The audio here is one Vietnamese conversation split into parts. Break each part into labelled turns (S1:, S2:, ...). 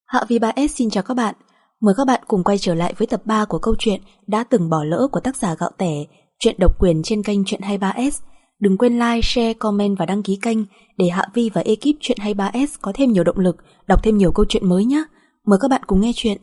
S1: Hạ Vi 3S xin chào các bạn. Mời các bạn cùng quay trở lại với tập 3 của câu chuyện Đã từng bỏ lỡ của tác giả Gạo Tẻ, truyện độc quyền trên kênh Chuyện 23S. Đừng quên like, share, comment và đăng ký kênh để Hạ Vi và ekip Chuyện 23S có thêm nhiều động lực đọc thêm nhiều câu chuyện mới nhé. Mời các bạn cùng nghe chuyện.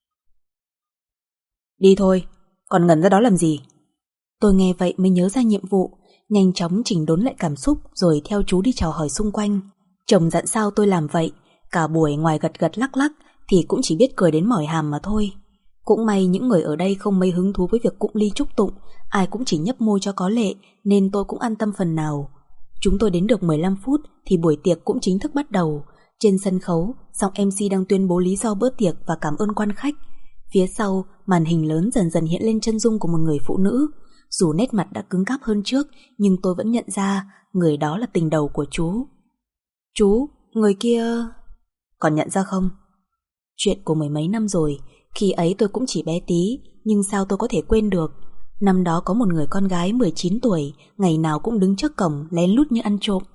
S1: Đi thôi, còn ngẩn ra đó làm gì? Tôi nghe vậy mới nhớ ra nhiệm vụ, nhanh chóng chỉnh đốn lại cảm xúc rồi theo chú đi chào hỏi xung quanh. Chồng dặn sao tôi làm vậy, cả buổi ngoài gật gật lắc lắc thì cũng chỉ biết cười đến mỏi hàm mà thôi. Cũng may những người ở đây không mấy hứng thú với việc cụng ly chúc tụng, ai cũng chỉ nhấp môi cho có lệ nên tôi cũng an tâm phần nào. Chúng tôi đến được 15 phút thì buổi tiệc cũng chính thức bắt đầu. Trên sân khấu, giọng MC đang tuyên bố lý do bữa tiệc và cảm ơn quan khách. Phía sau, màn hình lớn dần dần hiện lên chân dung của một người phụ nữ. Dù nét mặt đã cứng cáp hơn trước, nhưng tôi vẫn nhận ra người đó là tình đầu của chú. Chú, người kia... Còn nhận ra không? Chuyện của mười mấy năm rồi, khi ấy tôi cũng chỉ bé tí, nhưng sao tôi có thể quên được. Năm đó có một người con gái 19 tuổi, ngày nào cũng đứng trước cổng lén lút như ăn trộm.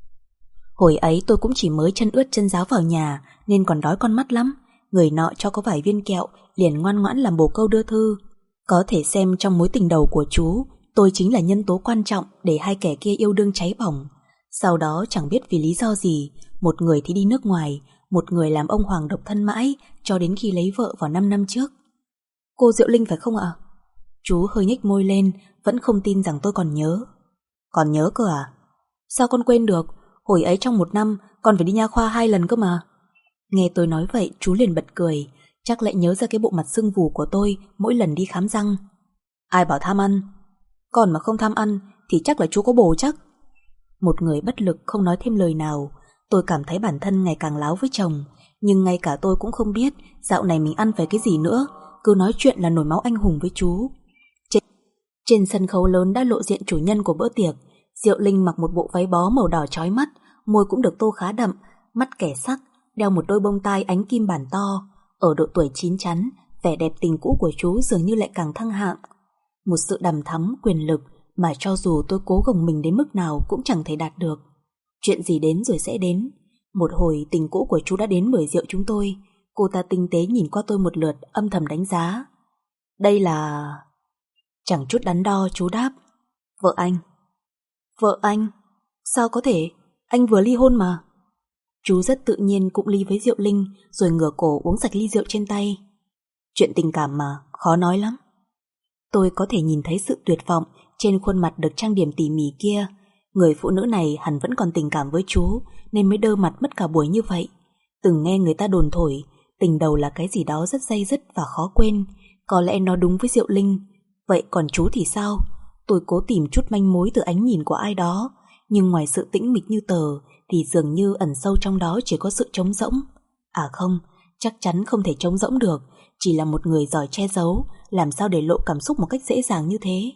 S1: Hồi ấy tôi cũng chỉ mới chân ướt chân ráo vào nhà nên còn đói con mắt lắm. Người nọ cho có vài viên kẹo, liền ngoan ngoãn làm bồ câu đưa thư. Có thể xem trong mối tình đầu của chú, tôi chính là nhân tố quan trọng để hai kẻ kia yêu đương cháy bỏng. Sau đó chẳng biết vì lý do gì, một người thì đi nước ngoài, một người làm ông hoàng độc thân mãi cho đến khi lấy vợ vào 5 năm trước. Cô Diệu Linh phải không ạ? Chú hơi nhếch môi lên, vẫn không tin rằng tôi còn nhớ. Còn nhớ cơ à? Sao con quên được? Hồi ấy trong một năm con phải đi nha khoa 2 lần cơ mà. Nghe tôi nói vậy chú liền bật cười, chắc lại nhớ ra cái bộ mặt sưng vù của tôi mỗi lần đi khám răng. Ai bảo tham ăn? Còn mà không tham ăn thì chắc là chú có bồ chắc. Một người bất lực không nói thêm lời nào. Tôi cảm thấy bản thân ngày càng láo với chồng, nhưng ngay cả tôi cũng không biết dạo này mình ăn phải cái gì nữa, cứ nói chuyện là nổi máu anh hùng với chú. Trên sân khấu lớn đã lộ diện chủ nhân của bữa tiệc. Diệu Linh mặc một bộ váy bó màu đỏ chói mắt, môi cũng được tô khá đậm, mắt kẻ sắc, đeo một đôi bông tai ánh kim bản to. Ở độ tuổi chín chắn, vẻ đẹp tình cũ của chú dường như lại càng thăng hạng. Một sự đằm thắm, quyền lực mà cho dù tôi cố gồng mình đến mức nào cũng chẳng thể đạt được. Chuyện gì đến rồi sẽ đến. Một hồi tình cũ của chú đã đến mời rượu chúng tôi. Cô ta tinh tế nhìn qua tôi một lượt, âm thầm đánh giá. Đây là... Chẳng chút đắn đo chú đáp. Vợ anh. Vợ anh? Sao có thể? Anh vừa ly hôn mà. Chú rất tự nhiên cũng ly với Diệu Linh, rồi ngửa cổ uống sạch ly rượu trên tay. Chuyện tình cảm mà, khó nói lắm. Tôi có thể nhìn thấy sự tuyệt vọng trên khuôn mặt được trang điểm tỉ mỉ kia. Người phụ nữ này hẳn vẫn còn tình cảm với chú nên mới đơ mặt mất cả buổi như vậy. Từng nghe người ta đồn thổi tình đầu là cái gì đó rất day dứt và khó quên. Có lẽ nó đúng với Diệu Linh. Vậy còn chú thì sao? Tôi cố tìm chút manh mối từ ánh nhìn của ai đó, nhưng ngoài sự tĩnh mịch như tờ thì dường như ẩn sâu trong đó chỉ có sự trống rỗng. À không, chắc chắn không thể trống rỗng được. Chỉ là một người giỏi che giấu, làm sao để lộ cảm xúc một cách dễ dàng như thế.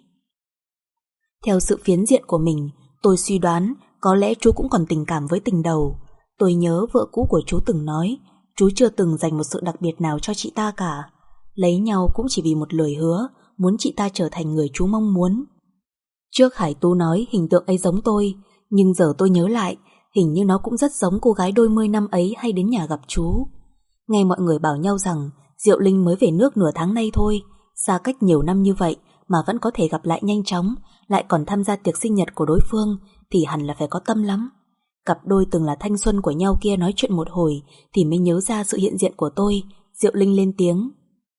S1: Theo sự phiến diện của mình, tôi suy đoán có lẽ chú cũng còn tình cảm với tình đầu. Tôi nhớ vợ cũ của chú từng nói chú chưa từng dành một sự đặc biệt nào cho chị ta cả. Lấy nhau cũng chỉ vì một lời hứa, muốn chị ta trở thành người chú mong muốn. Trước Hải Tú nói hình tượng ấy giống tôi, nhưng giờ tôi nhớ lại, hình như nó cũng rất giống cô gái đôi mươi năm ấy hay đến nhà gặp chú. Nghe mọi người bảo nhau rằng Diệu Linh mới về nước nửa tháng nay thôi, xa cách nhiều năm như vậy mà vẫn có thể gặp lại nhanh chóng, lại còn tham gia tiệc sinh nhật của đối phương thì hẳn là phải có tâm lắm. Cặp đôi từng là thanh xuân của nhau kia nói chuyện một hồi thì mới nhớ ra sự hiện diện của tôi. Diệu Linh lên tiếng.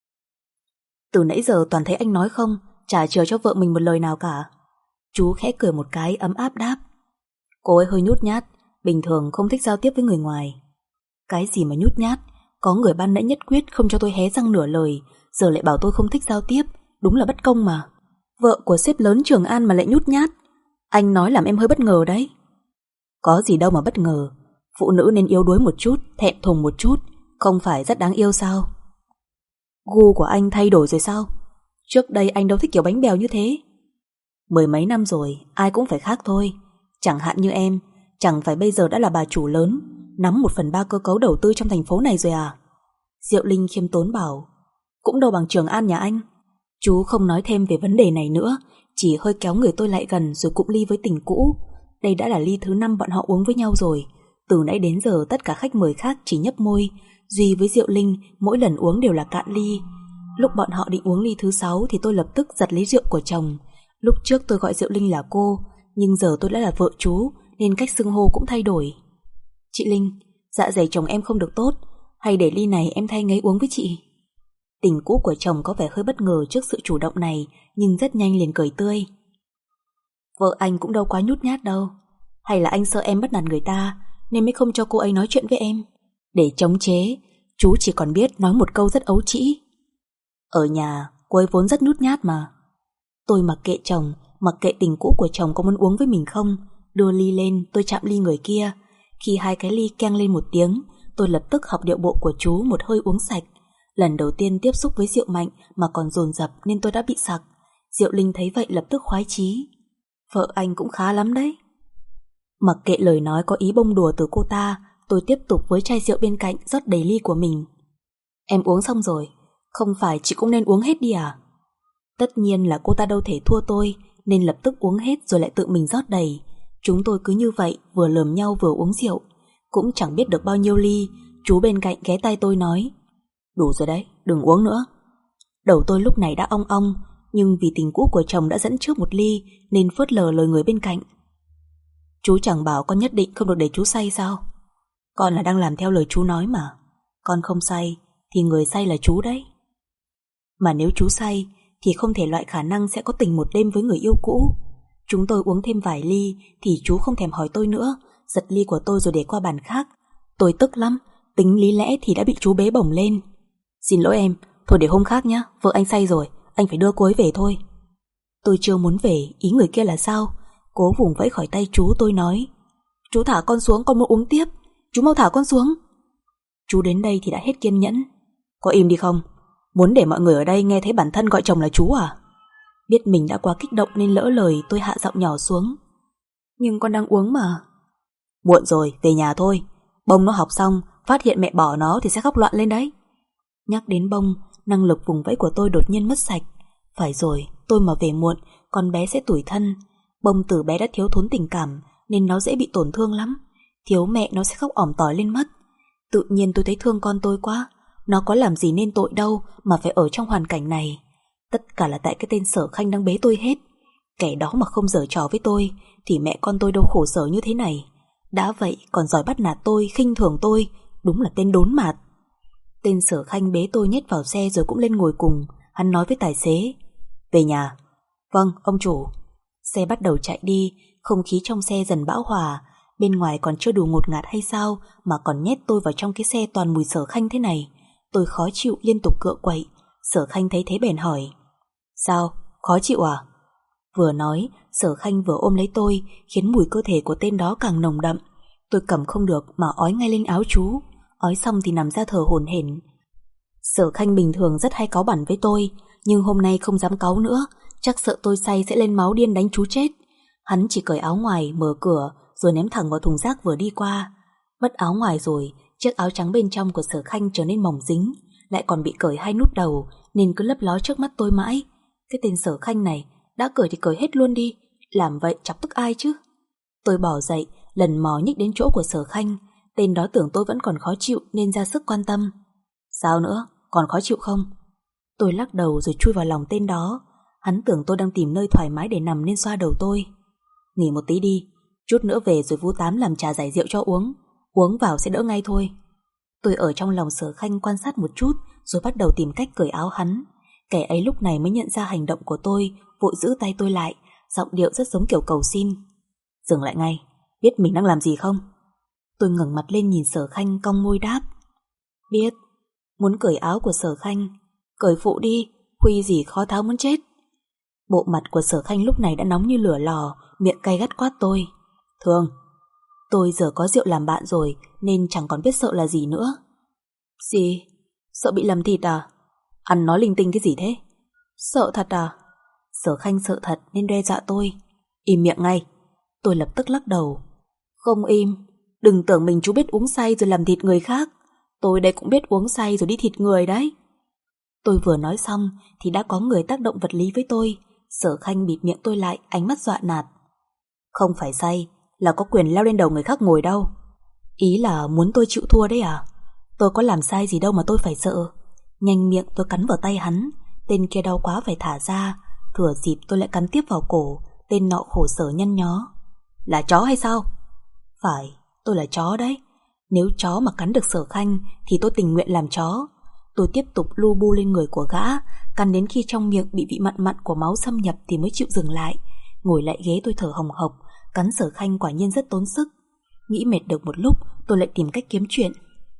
S1: Từ nãy giờ toàn thấy anh nói không, chả chừa cho vợ mình một lời nào cả. Chú khẽ cười một cái ấm áp đáp. Cô ấy hơi nhút nhát, bình thường không thích giao tiếp với người ngoài. Cái gì mà nhút nhát? Có người ban nãy nhất quyết không cho tôi hé răng nửa lời, giờ lại bảo tôi không thích giao tiếp, đúng là bất công mà. Vợ của sếp lớn Trường An mà lại nhút nhát. Anh nói làm em hơi bất ngờ đấy. Có gì đâu mà bất ngờ. Phụ nữ nên yếu đuối một chút, thẹn thùng một chút, không phải rất đáng yêu sao? Gu của anh thay đổi rồi sao? Trước đây anh đâu thích kiểu bánh bèo như thế. Mười mấy năm rồi, ai cũng phải khác thôi. Chẳng hạn như em, chẳng phải bây giờ đã là bà chủ lớn, nắm 1/3 cơ cấu đầu tư trong thành phố này rồi à? Diệu Linh khiêm tốn bảo. Cũng đâu bằng Trường An nhà anh. Chú không nói thêm về vấn đề này nữa, chỉ hơi kéo người tôi lại gần rồi cụm ly với tình cũ. Đây đã là ly thứ 5 bọn họ uống với nhau rồi. Từ nãy đến giờ tất cả khách mời khác chỉ nhấp môi, Duy với Diệu Linh mỗi lần uống đều là cạn ly. Lúc bọn họ định uống ly thứ 6 thì tôi lập tức giật lấy rượu của chồng. Lúc trước tôi gọi Diệu Linh là cô, nhưng giờ tôi đã là vợ chú nên cách xưng hô cũng thay đổi. Chị Linh, dạ dày chồng em không được tốt, hay để ly này em thay ngấy uống với chị? Tình cũ của chồng có vẻ hơi bất ngờ trước sự chủ động này, nhưng rất nhanh liền cười tươi. Vợ anh cũng đâu quá nhút nhát đâu. Hay là anh sợ em bắt nạt người ta nên mới không cho cô ấy nói chuyện với em? Để chống chế, chú chỉ còn biết nói một câu rất ấu trĩ. Ở nhà, cô ấy vốn rất nhút nhát mà. Tôi mặc kệ chồng, mặc kệ tình cũ của chồng có muốn uống với mình không. Đưa ly lên, tôi chạm ly người kia. Khi hai cái ly keng lên một tiếng, tôi lập tức học điệu bộ của chú một hơi uống sạch. Lần đầu tiên tiếp xúc với rượu mạnh mà còn dồn dập nên tôi đã bị sặc. Diệu Linh thấy vậy lập tức khoái chí. Vợ anh cũng khá lắm đấy. Mặc kệ lời nói có ý bông đùa từ cô ta, tôi tiếp tục với chai rượu bên cạnh rót đầy ly của mình. Em uống xong rồi, không phải chị cũng nên uống hết đi à? Tất nhiên là cô ta đâu thể thua tôi, nên lập tức uống hết rồi lại tự mình rót đầy. Chúng tôi cứ như vậy vừa lườm nhau vừa uống rượu. Cũng chẳng biết được bao nhiêu ly, chú bên cạnh ghé tai tôi nói: Đủ rồi đấy, đừng uống nữa. Đầu tôi lúc này đã ong ong, nhưng vì tình cũ của chồng đã dẫn trước một ly nên phớt lờ lời người bên cạnh. Chú chẳng bảo con nhất định không được để chú say sao? Con là đang làm theo lời chú nói mà. Con không say thì người say là chú đấy. Mà nếu chú say thì không thể loại khả năng sẽ có tình một đêm với người yêu cũ. Chúng tôi uống thêm vài ly thì chú không thèm hỏi tôi nữa, giật ly của tôi rồi để qua bàn khác. Tôi tức lắm, tính lý lẽ thì đã bị chú bế bổng lên. Xin lỗi em, thôi để hôm khác nhé, vợ anh say rồi, anh phải đưa cô ấy về thôi. Tôi chưa muốn về, ý người kia là sao? Cố vùng vẫy khỏi tay chú, tôi nói: Chú thả con xuống, con muốn uống tiếp. Chú mau thả con xuống. Chú đến đây thì đã hết kiên nhẫn. Có im đi không? Muốn để mọi người ở đây nghe thấy bản thân gọi chồng là chú à? Biết mình đã quá kích động nên lỡ lời, tôi hạ giọng nhỏ xuống: Nhưng con đang uống mà. Muộn rồi, về nhà thôi. Bông nó học xong, phát hiện mẹ bỏ nó thì sẽ khóc loạn lên đấy. Nhắc đến Bông, năng lực vùng vẫy của tôi đột nhiên mất sạch. Phải rồi, tôi mà về muộn, con bé sẽ tủi thân. Bông từ bé đã thiếu thốn tình cảm nên nó dễ bị tổn thương lắm. Thiếu mẹ nó sẽ khóc ỏm tỏi lên mất. Tự nhiên tôi thấy thương con tôi quá. Nó có làm gì nên tội đâu mà phải ở trong hoàn cảnh này. Tất cả là tại cái tên Sở Khanh đang bế tôi hết. Kẻ đó mà không giở trò với tôi thì mẹ con tôi đâu khổ sở như thế này. Đã vậy còn giỏi bắt nạt tôi, khinh thường tôi. Đúng là tên đốn mạt. Tên Sở Khanh bế tôi nhét vào xe rồi cũng lên ngồi cùng. Hắn nói với tài xế: Về nhà. Vâng, ông chủ. Xe bắt đầu chạy đi, không khí trong xe dần bão hòa. Bên ngoài còn chưa đủ ngột ngạt hay sao mà còn nhét tôi vào trong cái xe toàn mùi Sở Khanh thế này. Tôi khó chịu liên tục cựa quậy. Sở Khanh thấy thế bèn hỏi: Sao, khó chịu à? Vừa nói, Sở Khanh vừa ôm lấy tôi, khiến mùi cơ thể của tên đó càng nồng đậm. Tôi cầm không được mà ói ngay lên áo chú. Ói xong thì nằm ra thở hổn hển. Sở Khanh bình thường rất hay cáu bẳn với tôi, nhưng hôm nay không dám cáu nữa, chắc sợ tôi say sẽ lên máu điên đánh chú chết. Hắn chỉ cởi áo ngoài, mở cửa rồi ném thẳng vào thùng rác vừa đi qua. Mất áo ngoài rồi, chiếc áo trắng bên trong của Sở Khanh trở nên mỏng dính, lại còn bị cởi hai nút đầu nên cứ lấp ló trước mắt tôi mãi. Cái tên Sở Khanh này, đã cởi thì cởi hết luôn đi, làm vậy chọc tức ai chứ? Tôi bỏ dậy, lần mò nhích đến chỗ của Sở Khanh. Tên đó tưởng tôi vẫn còn khó chịu nên ra sức quan tâm. Sao nữa, còn khó chịu không? Tôi lắc đầu rồi chui vào lòng tên đó. Hắn tưởng tôi đang tìm nơi thoải mái để nằm nên xoa đầu tôi. Nghỉ một tí đi, chút nữa về rồi Vũ Tám làm trà giải rượu cho uống. Uống vào sẽ đỡ ngay thôi. Tôi ở trong lòng Sở Khanh quan sát một chút rồi bắt đầu tìm cách cởi áo hắn. Kẻ ấy lúc này mới nhận ra hành động của tôi, vội giữ tay tôi lại, giọng điệu rất giống kiểu cầu xin. Dừng lại ngay, biết mình đang làm gì không? Tôi ngẩng mặt lên nhìn Sở Khanh cong môi đáp: Biết. Muốn cởi áo của Sở Khanh? Cởi phụ đi, Huy gì khó tháo muốn chết. Bộ mặt của Sở Khanh lúc này đã nóng như lửa lò, miệng cay gắt quát tôi: Thương. Tôi giờ có rượu làm bạn rồi nên chẳng còn biết sợ là gì nữa. Gì? Sợ bị lầm thịt à? Ăn nói linh tinh cái gì thế? Sợ thật à? Sở Khanh sợ thật nên đe dọa tôi: Im miệng ngay. Tôi lập tức lắc đầu: Không im. Đừng tưởng mình chú biết uống say rồi làm thịt người khác. Tôi đây cũng biết uống say rồi đi thịt người đấy. Tôi vừa nói xong thì đã có người tác động vật lý với tôi. Sở Khanh bịt miệng tôi lại, ánh mắt dọa nạt: Không phải say là có quyền leo lên đầu người khác ngồi đâu. Ý là muốn tôi chịu thua đấy à? Tôi có làm sai gì đâu mà tôi phải sợ. Nhanh miệng tôi cắn vào tay hắn. Tên kia đau quá phải thả ra. Thừa dịp tôi lại cắn tiếp vào cổ. Tên nọ khổ sở nhăn nhó. Là chó hay sao? Phải, tôi là chó đấy. Nếu chó mà cắn được Sở Khanh thì tôi tình nguyện làm chó. Tôi tiếp tục lu bu lên người của gã, cắn đến khi trong miệng bị vị mặn mặn của máu xâm nhập thì mới chịu dừng lại. Ngồi lại ghế tôi thở hồng hộc. Cắn Sở Khanh quả nhiên rất tốn sức. Nghĩ mệt được một lúc, tôi lại tìm cách kiếm chuyện.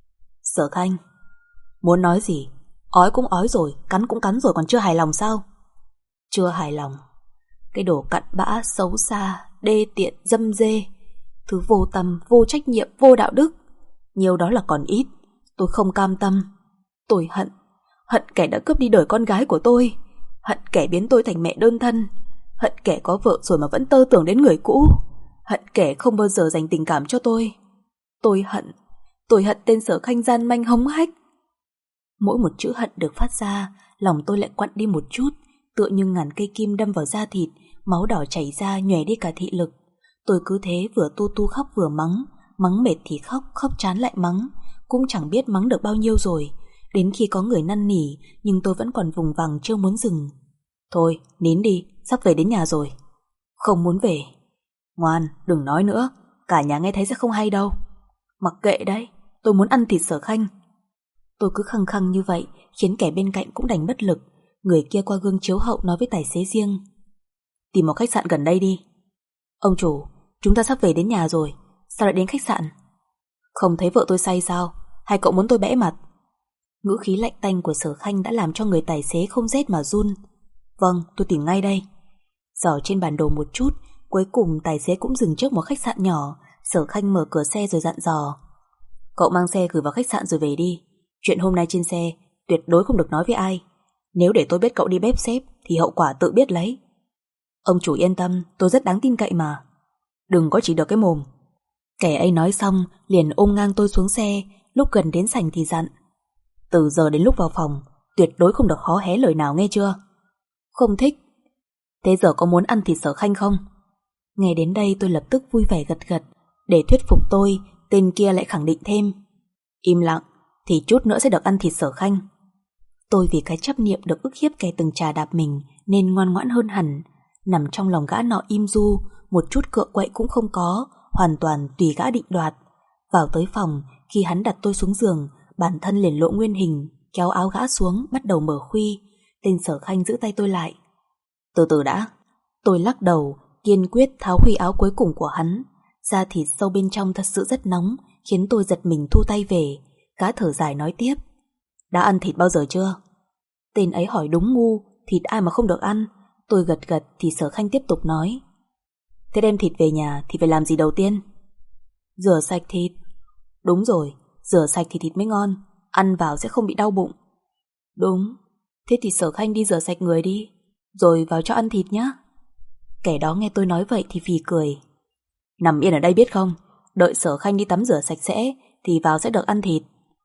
S1: Sở Khanh, muốn nói gì? Ói cũng ói rồi, cắn cũng cắn rồi, còn chưa hài lòng sao? Chưa hài lòng. Cái đồ cặn bã, xấu xa, đê tiện, dâm dê, thứ vô tâm, vô trách nhiệm, vô đạo đức. Nhiều đó là còn ít. Tôi không cam tâm. Tôi hận. Hận kẻ đã cướp đi đời con gái của tôi. Hận kẻ biến tôi thành mẹ đơn thân. Hận kẻ có vợ rồi mà vẫn tơ tưởng đến người cũ. Hận kẻ không bao giờ dành tình cảm cho tôi. Tôi hận. Tôi hận tên Sở Khanh gian manh hống hách. Mỗi một chữ hận được phát ra, lòng tôi lại quặn đi một chút, tựa như ngàn cây kim đâm vào da thịt, máu đỏ chảy ra nhòe đi cả thị lực. Tôi cứ thế vừa tu tu khóc vừa mắng. Mắng mệt thì khóc, khóc chán lại mắng. Cũng chẳng biết mắng được bao nhiêu rồi. Đến khi có người năn nỉ, nhưng tôi vẫn còn vùng vằng chưa muốn dừng. Thôi, nín đi, sắp về đến nhà rồi. Không muốn về. Ngoan, đừng nói nữa, cả nhà nghe thấy sẽ không hay đâu. Mặc kệ đấy, tôi muốn ăn thịt Sở Khanh. Tôi cứ khăng khăng như vậy, khiến kẻ bên cạnh cũng đành bất lực. Người kia qua gương chiếu hậu nói với tài xế riêng. Tìm một khách sạn gần đây đi. Ông chủ, chúng ta sắp về đến nhà rồi, sao lại đến khách sạn? Không thấy vợ tôi say sao? Hay cậu muốn tôi bẽ mặt? Ngữ khí lạnh tanh của Sở Khanh đã làm cho người tài xế không rét mà run. Vâng, tôi tìm ngay đây. Dò trên bản đồ một chút, cuối cùng tài xế cũng dừng trước một khách sạn nhỏ. Sở Khanh mở cửa xe rồi dặn dò. Cậu mang xe gửi vào khách sạn rồi về đi. Chuyện hôm nay trên xe tuyệt đối không được nói với ai. Nếu để tôi biết cậu đi bếp xếp thì hậu quả tự biết lấy. Ông chủ yên tâm, tôi rất đáng tin cậy mà. Đừng có chỉ được cái mồm. Kẻ ấy nói xong liền ôm ngang tôi xuống xe. Lúc gần đến sảnh thì dặn. Từ giờ đến lúc vào phòng tuyệt đối không được hó hé lời nào, nghe chưa? Không thích. Thế giờ có muốn ăn thịt Sở Khanh không? Nghe đến đây tôi lập tức vui vẻ gật gật. Để thuyết phục tôi, tên kia lại khẳng định thêm. Im lặng, thì chút nữa sẽ được ăn thịt Sở Khanh. Tôi vì cái chấp niệm được ức hiếp kẻ từng chà đạp mình nên ngoan ngoãn hơn hẳn. Nằm trong lòng gã nọ im du, một chút cựa quậy cũng không có, hoàn toàn tùy gã định đoạt. Vào tới phòng, khi hắn đặt tôi xuống giường, bản thân liền lộ nguyên hình, kéo áo gã xuống, bắt đầu mở khuy. Tên Sở Khanh giữ tay tôi lại. Từ từ đã. Tôi lắc đầu, kiên quyết tháo khuy áo cuối cùng của hắn. Da thịt sâu bên trong thật sự rất nóng, khiến tôi giật mình thu tay về. Gã thở dài nói tiếp. Đã ăn thịt bao giờ chưa? Tên ấy hỏi đúng ngu, thịt ai mà không được ăn. Tôi gật gật thì Sở Khanh tiếp tục nói. Thế đem thịt về nhà thì phải làm gì đầu tiên? Rửa sạch thịt. Đúng rồi, rửa sạch thì thịt mới ngon, ăn vào sẽ không bị đau bụng. Đúng. Thế thì Sở Khanh đi rửa sạch người đi, rồi vào cho ăn thịt nhá. Kẻ đó nghe tôi nói vậy thì phì cười. Nằm yên ở đây biết không, đợi Sở Khanh đi tắm rửa sạch sẽ thì vào sẽ được ăn thịt.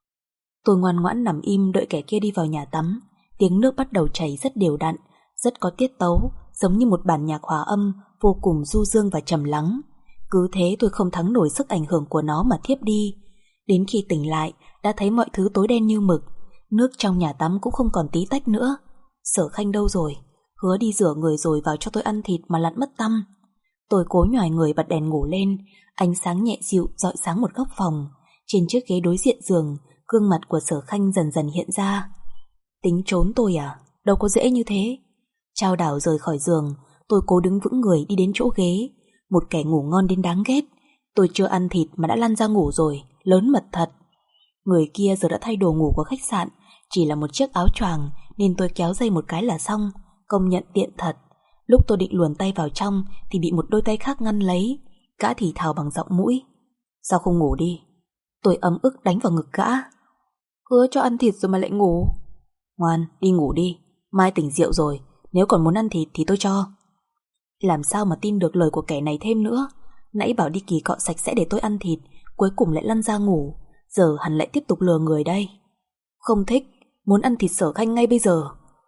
S1: Tôi ngoan ngoãn nằm im đợi kẻ kia đi vào nhà tắm. Tiếng nước bắt đầu chảy rất đều đặn, rất có tiết tấu, giống như một bản nhạc hòa âm vô cùng du dương và trầm lắng. Cứ thế tôi không thắng nổi sức ảnh hưởng của nó mà thiếp đi. Đến khi tỉnh lại đã thấy mọi thứ tối đen như mực. Nước trong nhà tắm cũng không còn tí tách nữa. Sở Khanh đâu rồi? Hứa đi rửa người rồi vào cho tôi ăn thịt mà lặn mất tăm. Tôi cố nhoài người bật đèn ngủ lên. Ánh sáng nhẹ dịu rọi sáng một góc phòng. Trên chiếc ghế đối diện giường, gương mặt của Sở Khanh dần dần hiện ra. Tính trốn tôi à? Đâu có dễ như thế. Chao đảo rời khỏi giường, tôi cố đứng vững người đi đến chỗ ghế. Một kẻ ngủ ngon đến đáng ghét. Tôi chưa ăn thịt mà đã lăn ra ngủ rồi, lớn mật thật. Người kia giờ đã thay đồ ngủ của khách sạn, chỉ là một chiếc áo choàng nên tôi kéo dây một cái là xong. Công nhận tiện thật. Lúc tôi định luồn tay vào trong thì bị một đôi tay khác ngăn lấy. Gã thì thào bằng giọng mũi. Sao không ngủ đi? Tôi ấm ức đánh vào ngực gã. Hứa cho ăn thịt rồi mà lại ngủ. Ngoan, đi ngủ đi, mai tỉnh rượu rồi, nếu còn muốn ăn thịt thì tôi cho. Làm sao mà tin được lời của kẻ này thêm nữa. Nãy bảo đi kỳ cọ sạch sẽ để tôi ăn thịt, cuối cùng lại lăn ra ngủ. Giờ hắn lại tiếp tục lừa người đây. Không thích, muốn ăn thịt Sở Khanh ngay bây giờ.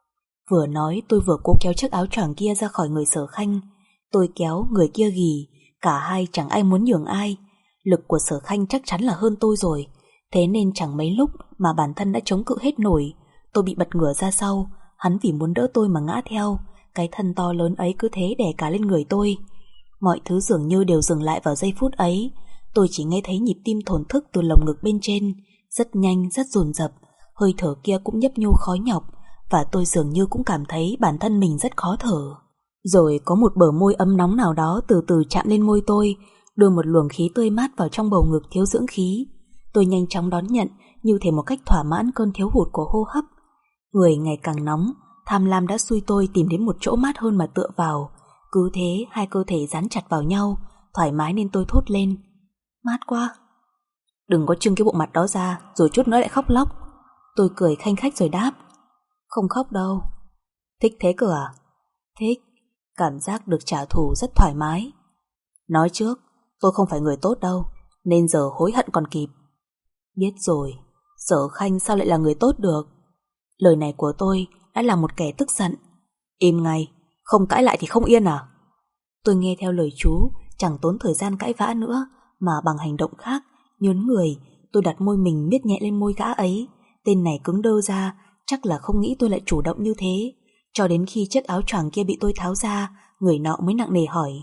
S1: Vừa nói tôi vừa cố kéo chiếc áo choàng kia ra khỏi người Sở Khanh. Tôi kéo, người kia ghì. Cả hai chẳng ai muốn nhường ai. Lực của Sở Khanh chắc chắn là hơn tôi rồi, thế nên chẳng mấy lúc mà bản thân đã chống cự hết nổi. Tôi bị bật ngửa ra sau, hắn vì muốn đỡ tôi mà ngã theo, cái thân to lớn ấy cứ thế đè cả lên người tôi. Mọi thứ dường như đều dừng lại vào giây phút ấy. Tôi chỉ nghe thấy nhịp tim thổn thức từ lồng ngực bên trên, rất nhanh, rất dồn dập, hơi thở kia cũng nhấp nhô khó nhọc, và tôi dường như cũng cảm thấy bản thân mình rất khó thở. Rồi có một bờ môi ấm nóng nào đó từ từ chạm lên môi tôi, đưa một luồng khí tươi mát vào trong bầu ngực thiếu dưỡng khí. Tôi nhanh chóng đón nhận, như thể một cách thỏa mãn cơn thiếu hụt của hô hấp. Người ngày càng nóng, tham lam đã xui tôi tìm đến một chỗ mát hơn mà tựa vào. Cứ thế hai cơ thể dán chặt vào nhau, thoải mái nên tôi thốt lên: mát quá. Đừng có trưng cái bộ mặt đó ra, rồi chút nữa lại khóc lóc. Tôi cười khanh khách rồi đáp: không khóc đâu. Thích thế cơ à? Thích, cảm giác được trả thù rất thoải mái. Nói trước, tôi không phải người tốt đâu, nên giờ hối hận còn kịp. Biết rồi, Sở Khanh sao lại là người tốt được? Lời này của tôi đã làm một kẻ tức giận. Im ngay, không cãi lại thì không yên à? Tôi nghe theo lời chú, chẳng tốn thời gian cãi vã nữa, mà bằng hành động khác, nhớn người, tôi đặt môi mình miết nhẹ lên môi gã ấy. Tên này cứng đơ ra, chắc là không nghĩ tôi lại chủ động như thế. Cho đến khi chiếc áo choàng kia bị tôi tháo ra, người nọ mới nặng nề hỏi: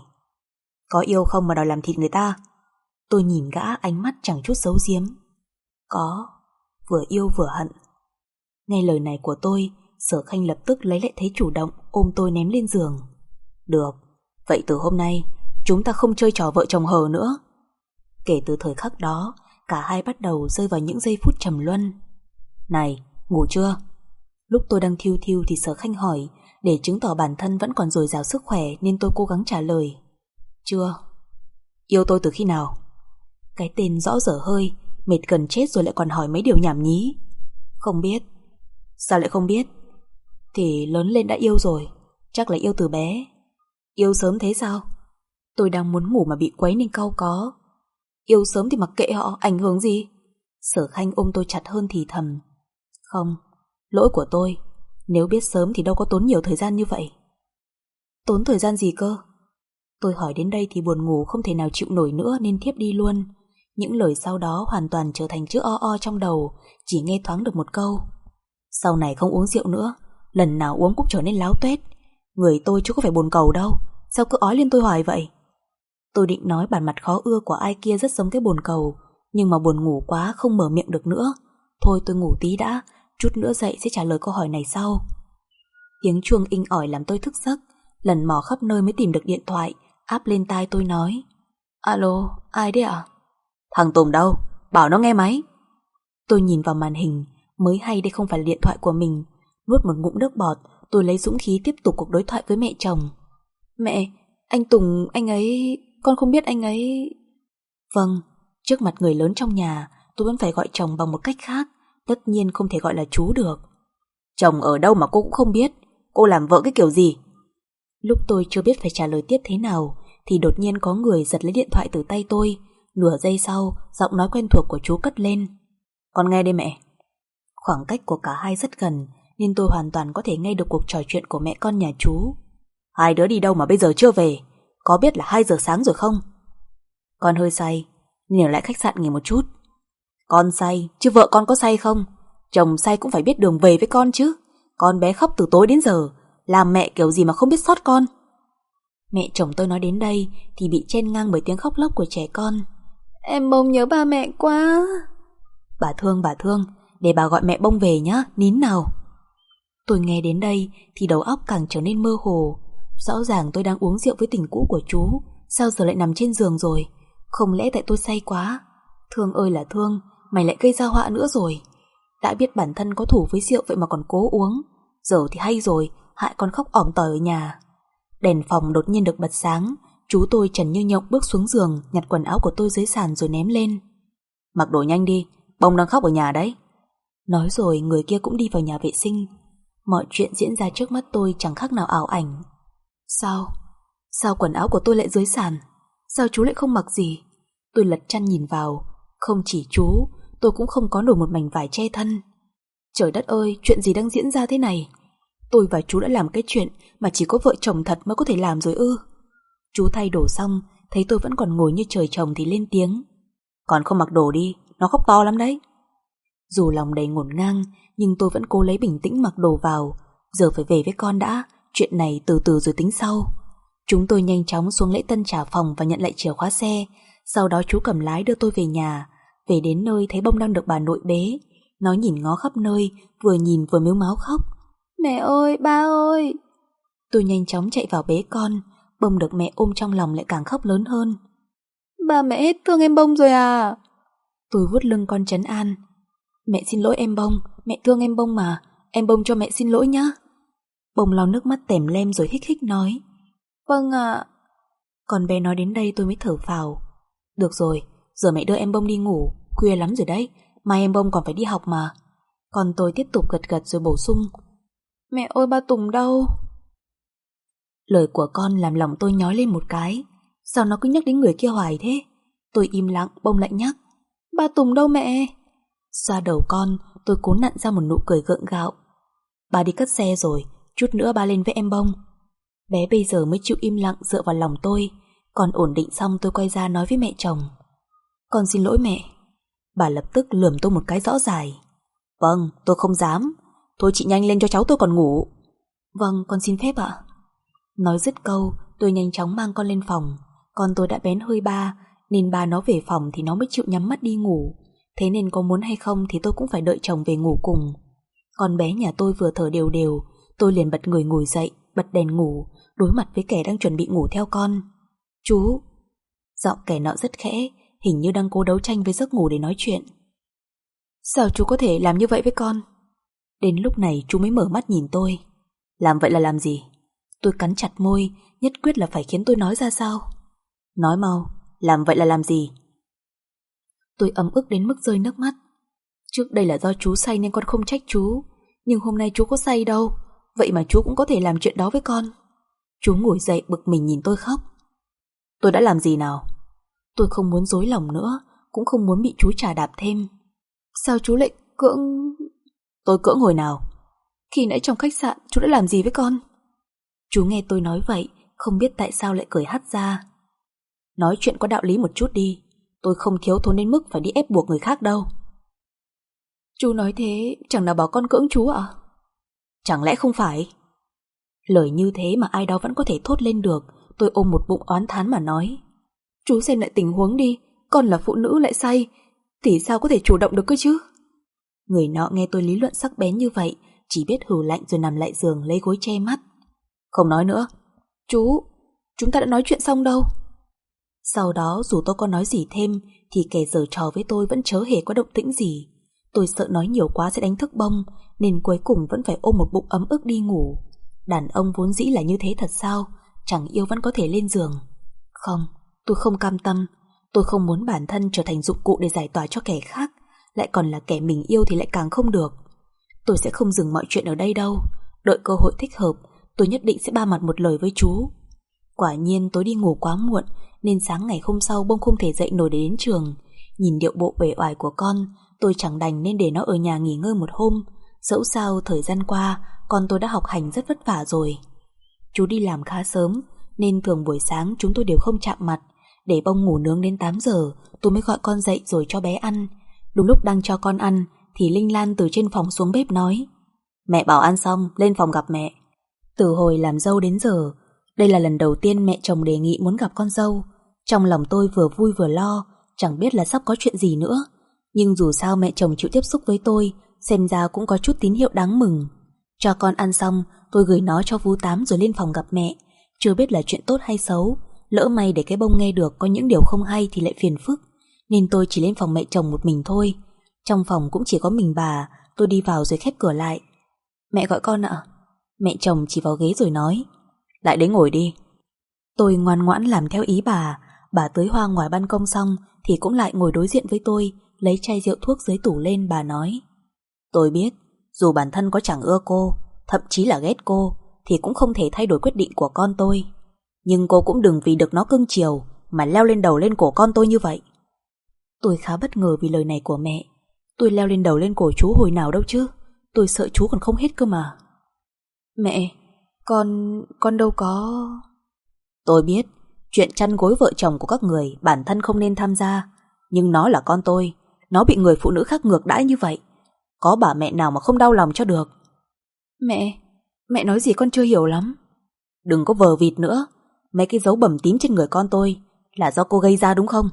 S1: có yêu không mà đòi làm thịt người ta? Tôi nhìn gã ánh mắt chẳng chút giấu giếm. Có, vừa yêu vừa hận. Nghe lời này của tôi, Sở Khanh lập tức lấy lại thế chủ động, ôm tôi ném lên giường. Được, vậy từ hôm nay chúng ta không chơi trò vợ chồng hờ nữa. Kể từ thời khắc đó, cả hai bắt đầu rơi vào những giây phút trầm luân. Này, ngủ chưa? Lúc tôi đang thiêu thiêu thì Sở Khanh hỏi, để chứng tỏ bản thân vẫn còn dồi dào sức khỏe nên tôi cố gắng trả lời. Chưa. Yêu tôi từ khi nào? Cái tên rõ dở hơi, mệt gần chết rồi lại còn hỏi mấy điều nhảm nhí. Không biết. Sao lại không biết? Thì lớn lên đã yêu rồi, chắc là yêu từ bé. Yêu sớm thế sao? Tôi đang muốn ngủ mà bị quấy nên cau có. Yêu sớm thì mặc kệ họ, ảnh hưởng gì? Sở Khanh ôm tôi chặt hơn thì thầm. Không, lỗi của tôi. Nếu biết sớm thì đâu có tốn nhiều thời gian như vậy. Tốn thời gian gì cơ? Tôi hỏi đến đây thì buồn ngủ không thể nào chịu nổi nữa nên thiếp đi luôn. Những lời sau đó hoàn toàn trở thành chữ o trong đầu, chỉ nghe thoáng được một câu: sau này không uống rượu nữa, lần nào uống cũng trở nên láo tuét. Người tôi chứ có phải bồn cầu đâu, sao cứ ói lên tôi hoài vậy? Tôi định nói bản mặt khó ưa của ai kia rất giống cái bồn cầu, nhưng mà buồn ngủ quá không mở miệng được nữa. Thôi tôi ngủ tí đã, chút nữa dậy sẽ trả lời câu hỏi này sau. Tiếng chuông inh ỏi làm tôi thức giấc, lần mò khắp nơi mới tìm được điện thoại, áp lên tai tôi nói: alo, ai đấy ạ? Thằng Tùng đâu? Bảo nó nghe máy. Tôi nhìn vào màn hình, mới hay đây không phải là điện thoại của mình. Nuốt một ngụm nước bọt, tôi lấy dũng khí tiếp tục cuộc đối thoại với mẹ chồng. Mẹ, anh Tùng, anh ấy... con không biết anh ấy... Vâng, trước mặt người lớn trong nhà, tôi vẫn phải gọi chồng bằng một cách khác, tất nhiên không thể gọi là chú được. Chồng ở đâu mà cô cũng không biết, cô làm vợ cái kiểu gì? Lúc tôi chưa biết phải trả lời tiếp thế nào, thì đột nhiên có người giật lấy điện thoại từ tay tôi. Nửa giây sau, giọng nói quen thuộc của chú cất lên: con nghe đây mẹ. Khoảng cách của cả hai rất gần, nên tôi hoàn toàn có thể nghe được cuộc trò chuyện của mẹ con nhà chú. Hai đứa đi đâu mà bây giờ chưa về? Có biết là 2 giờ sáng rồi không? Con hơi say, nên ở lại khách sạn nghỉ một chút. Con say, chứ vợ con có say không? Chồng say cũng phải biết đường về với con chứ. Con bé khóc từ tối đến giờ, làm mẹ kiểu gì mà không biết xót con. Mẹ chồng tôi nói đến đây thì bị chen ngang bởi tiếng khóc lóc của trẻ con. Em bỗng nhớ ba mẹ quá. Bà thương, để bà gọi mẹ bông về nhá, nín nào. Tôi nghe đến đây thì đầu óc càng trở nên mơ hồ. Rõ ràng tôi đang uống rượu với tình cũ của chú, sao giờ lại nằm trên giường rồi? Không lẽ tại tôi say quá? Thương ơi là thương, mày lại gây ra họa nữa rồi. Đã biết bản thân có thủ với rượu vậy mà còn cố uống. Giờ thì hay rồi, hại con khóc ỏm tỏi ở nhà. Đèn phòng đột nhiên được bật sáng. Chú tôi trần như nhộng bước xuống giường, nhặt quần áo của tôi dưới sàn rồi ném lên. Mặc đồ nhanh đi, bông đang khóc ở nhà đấy. Nói rồi người kia cũng đi vào nhà vệ sinh. Mọi chuyện diễn ra trước mắt tôi chẳng khác nào ảo ảnh. Sao quần áo của tôi lại dưới sàn? Sao chú lại không mặc gì? Tôi lật chăn nhìn vào. Không chỉ chú, tôi cũng không có nổi một mảnh vải che thân. Trời đất ơi, chuyện gì đang diễn ra thế này? Tôi và chú đã làm cái chuyện mà chỉ có vợ chồng thật mới có thể làm rồi ư? Chú thay đồ xong, thấy tôi vẫn còn ngồi như trời trồng thì lên tiếng. Còn không mặc đồ đi, nó khóc to lắm đấy. Dù lòng đầy ngổn ngang, nhưng tôi vẫn cố lấy bình tĩnh mặc đồ vào. Giờ phải về với con đã, chuyện này từ từ rồi tính sau. Chúng tôi nhanh chóng xuống lễ tân trả phòng và nhận lại chìa khóa xe. Sau đó chú cầm lái đưa tôi về nhà. Về đến nơi thấy Bông đang được bà nội bế. Nó nhìn ngó khắp nơi, vừa nhìn vừa mếu máo khóc. Mẹ ơi, ba ơi. Tôi nhanh chóng chạy vào bế con. Bông được mẹ ôm trong lòng lại càng khóc lớn hơn. Ba mẹ hết thương em Bông rồi à? Tôi vuốt lưng con trấn an. Mẹ xin lỗi em Bông, mẹ thương em Bông mà. Em Bông cho mẹ xin lỗi nhá. Bông lau nước mắt tèm lem rồi hích hích nói. Vâng ạ. Còn bé nói đến đây tôi mới thở phào. Được rồi, giờ mẹ đưa em Bông đi ngủ. Khuya lắm rồi đấy, mai em Bông còn phải đi học mà. Còn tôi tiếp tục gật gật rồi bổ sung. Mẹ ơi, ba Tùng đâu? Lời của con làm lòng tôi nhói lên một cái. Sao nó cứ nhắc đến người kia hoài thế? Tôi im lặng, Bông lại nhắc. Ba Tùng đâu mẹ? Xoa đầu con, tôi cố nặn ra một nụ cười gượng gạo. Ba đi cất xe rồi, chút nữa ba lên với em Bông. Bé bây giờ mới chịu im lặng dựa vào lòng tôi. Còn ổn định xong tôi quay ra nói với mẹ chồng. Con xin lỗi mẹ. Bà lập tức lườm tôi một cái rõ dài. Vâng, tôi không dám. Thôi chị nhanh lên cho cháu tôi còn ngủ. Vâng, con xin phép ạ. Nói dứt câu, tôi nhanh chóng mang con lên phòng. Con tôi đã bén hơi ba, nên ba nó về phòng thì nó mới chịu nhắm mắt đi ngủ. Thế nên có muốn hay không thì tôi cũng phải đợi chồng về ngủ cùng. Con bé nhà tôi vừa thở đều đều, tôi liền bật người ngồi dậy, bật đèn ngủ, đối mặt với kẻ đang chuẩn bị ngủ theo con. Chú. Giọng kẻ nọ rất khẽ, hình như đang cố đấu tranh với giấc ngủ để nói chuyện. Sao chú có thể làm như vậy với con? Đến lúc này chú mới mở mắt nhìn tôi. Làm vậy là làm gì? Tôi cắn chặt môi, nhất quyết là phải khiến tôi nói ra sao. Nói mau, làm vậy là làm gì? Tôi ấm ức đến mức rơi nước mắt. Trước đây là do chú say nên con không trách chú. Nhưng hôm nay chú có say đâu. Vậy mà chú cũng có thể làm chuyện đó với con. Chú ngồi dậy bực mình nhìn tôi khóc. Tôi đã làm gì nào? Tôi không muốn dối lòng nữa, cũng không muốn bị chú chà đạp thêm. Sao chú lại cưỡng... Tôi cưỡng hồi nào? Khi nãy trong khách sạn chú đã làm gì với con? Chú nghe tôi nói vậy, không biết tại sao lại cười hắt ra. Nói chuyện có đạo lý một chút đi. Tôi không thiếu thốn đến mức phải đi ép buộc người khác đâu. Chú nói thế chẳng nào bảo con cưỡng chú à? Chẳng lẽ không phải? Lời như thế mà ai đó vẫn có thể thốt lên được. Tôi ôm một bụng oán thán mà nói. Chú xem lại tình huống đi. Con là phụ nữ lại say thì sao có thể chủ động được cơ chứ? Người nọ nghe tôi lý luận sắc bén như vậy, chỉ biết hừ lạnh rồi nằm lại giường lấy gối che mắt. Không nói nữa. Chúng ta đã nói chuyện xong đâu. Sau đó dù tôi có nói gì thêm thì kẻ giở trò với tôi vẫn chớ hề có động tĩnh gì. Tôi sợ nói nhiều quá sẽ đánh thức Bông, nên cuối cùng vẫn phải ôm một bụng ấm ức đi ngủ. Đàn ông vốn dĩ là như thế thật sao? Chẳng yêu vẫn có thể lên giường. Không, tôi không cam tâm. Tôi không muốn bản thân trở thành dụng cụ để giải tỏa cho kẻ khác, lại còn là kẻ mình yêu thì lại càng không được. Tôi sẽ không dừng mọi chuyện ở đây đâu. Đợi cơ hội thích hợp, tôi nhất định sẽ ba mặt một lời với chú. Quả nhiên tối đi ngủ quá muộn, nên sáng ngày hôm sau Bông không thể dậy nổi để đến trường. Nhìn điệu bộ uể oải của con, tôi chẳng đành nên để nó ở nhà nghỉ ngơi một hôm. Dẫu sao thời gian qua con tôi đã học hành rất vất vả rồi. Chú đi làm khá sớm, nên thường buổi sáng chúng tôi đều không chạm mặt. Để Bông ngủ nướng đến 8 giờ, tôi mới gọi con dậy rồi cho bé ăn. Đúng lúc đang cho con ăn thì Linh Lan từ trên phòng xuống bếp nói. Mẹ bảo ăn xong lên phòng gặp mẹ. Từ hồi làm dâu đến giờ, đây là lần đầu tiên mẹ chồng đề nghị muốn gặp con dâu. Trong lòng tôi vừa vui vừa lo, chẳng biết là sắp có chuyện gì nữa. Nhưng dù sao mẹ chồng chịu tiếp xúc với tôi, xem ra cũng có chút tín hiệu đáng mừng. Cho con ăn xong, tôi gửi nó cho Vú Tám rồi lên phòng gặp mẹ. Chưa biết là chuyện tốt hay xấu, lỡ may để cái Bông nghe được có những điều không hay thì lại phiền phức, nên tôi chỉ lên phòng mẹ chồng một mình thôi. Trong phòng cũng chỉ có mình bà. Tôi đi vào rồi khép cửa lại. Mẹ gọi con ạ. Mẹ chồng chỉ vào ghế rồi nói. Lại đấy ngồi đi. Tôi ngoan ngoãn làm theo ý bà. Bà tưới hoa ngoài ban công xong thì cũng lại ngồi đối diện với tôi, lấy chai rượu thuốc dưới tủ lên. Bà nói. Tôi biết, dù bản thân có chẳng ưa cô, thậm chí là ghét cô, thì cũng không thể thay đổi quyết định của con tôi. Nhưng cô cũng đừng vì được nó cưng chiều mà leo lên đầu lên cổ con tôi như vậy. Tôi khá bất ngờ vì lời này của mẹ. Tôi leo lên đầu lên cổ chú hồi nào đâu chứ. Tôi sợ chú còn không hết cơ mà. Mẹ, con đâu có... Tôi biết, chuyện chăn gối vợ chồng của các người bản thân không nên tham gia. Nhưng nó là con tôi, nó bị người phụ nữ khác ngược đãi như vậy. Có bà mẹ nào mà không đau lòng cho được. Mẹ nói gì con chưa hiểu lắm. Đừng có vờ vịt nữa. Mấy cái dấu bầm tím trên người con tôi là do cô gây ra đúng không?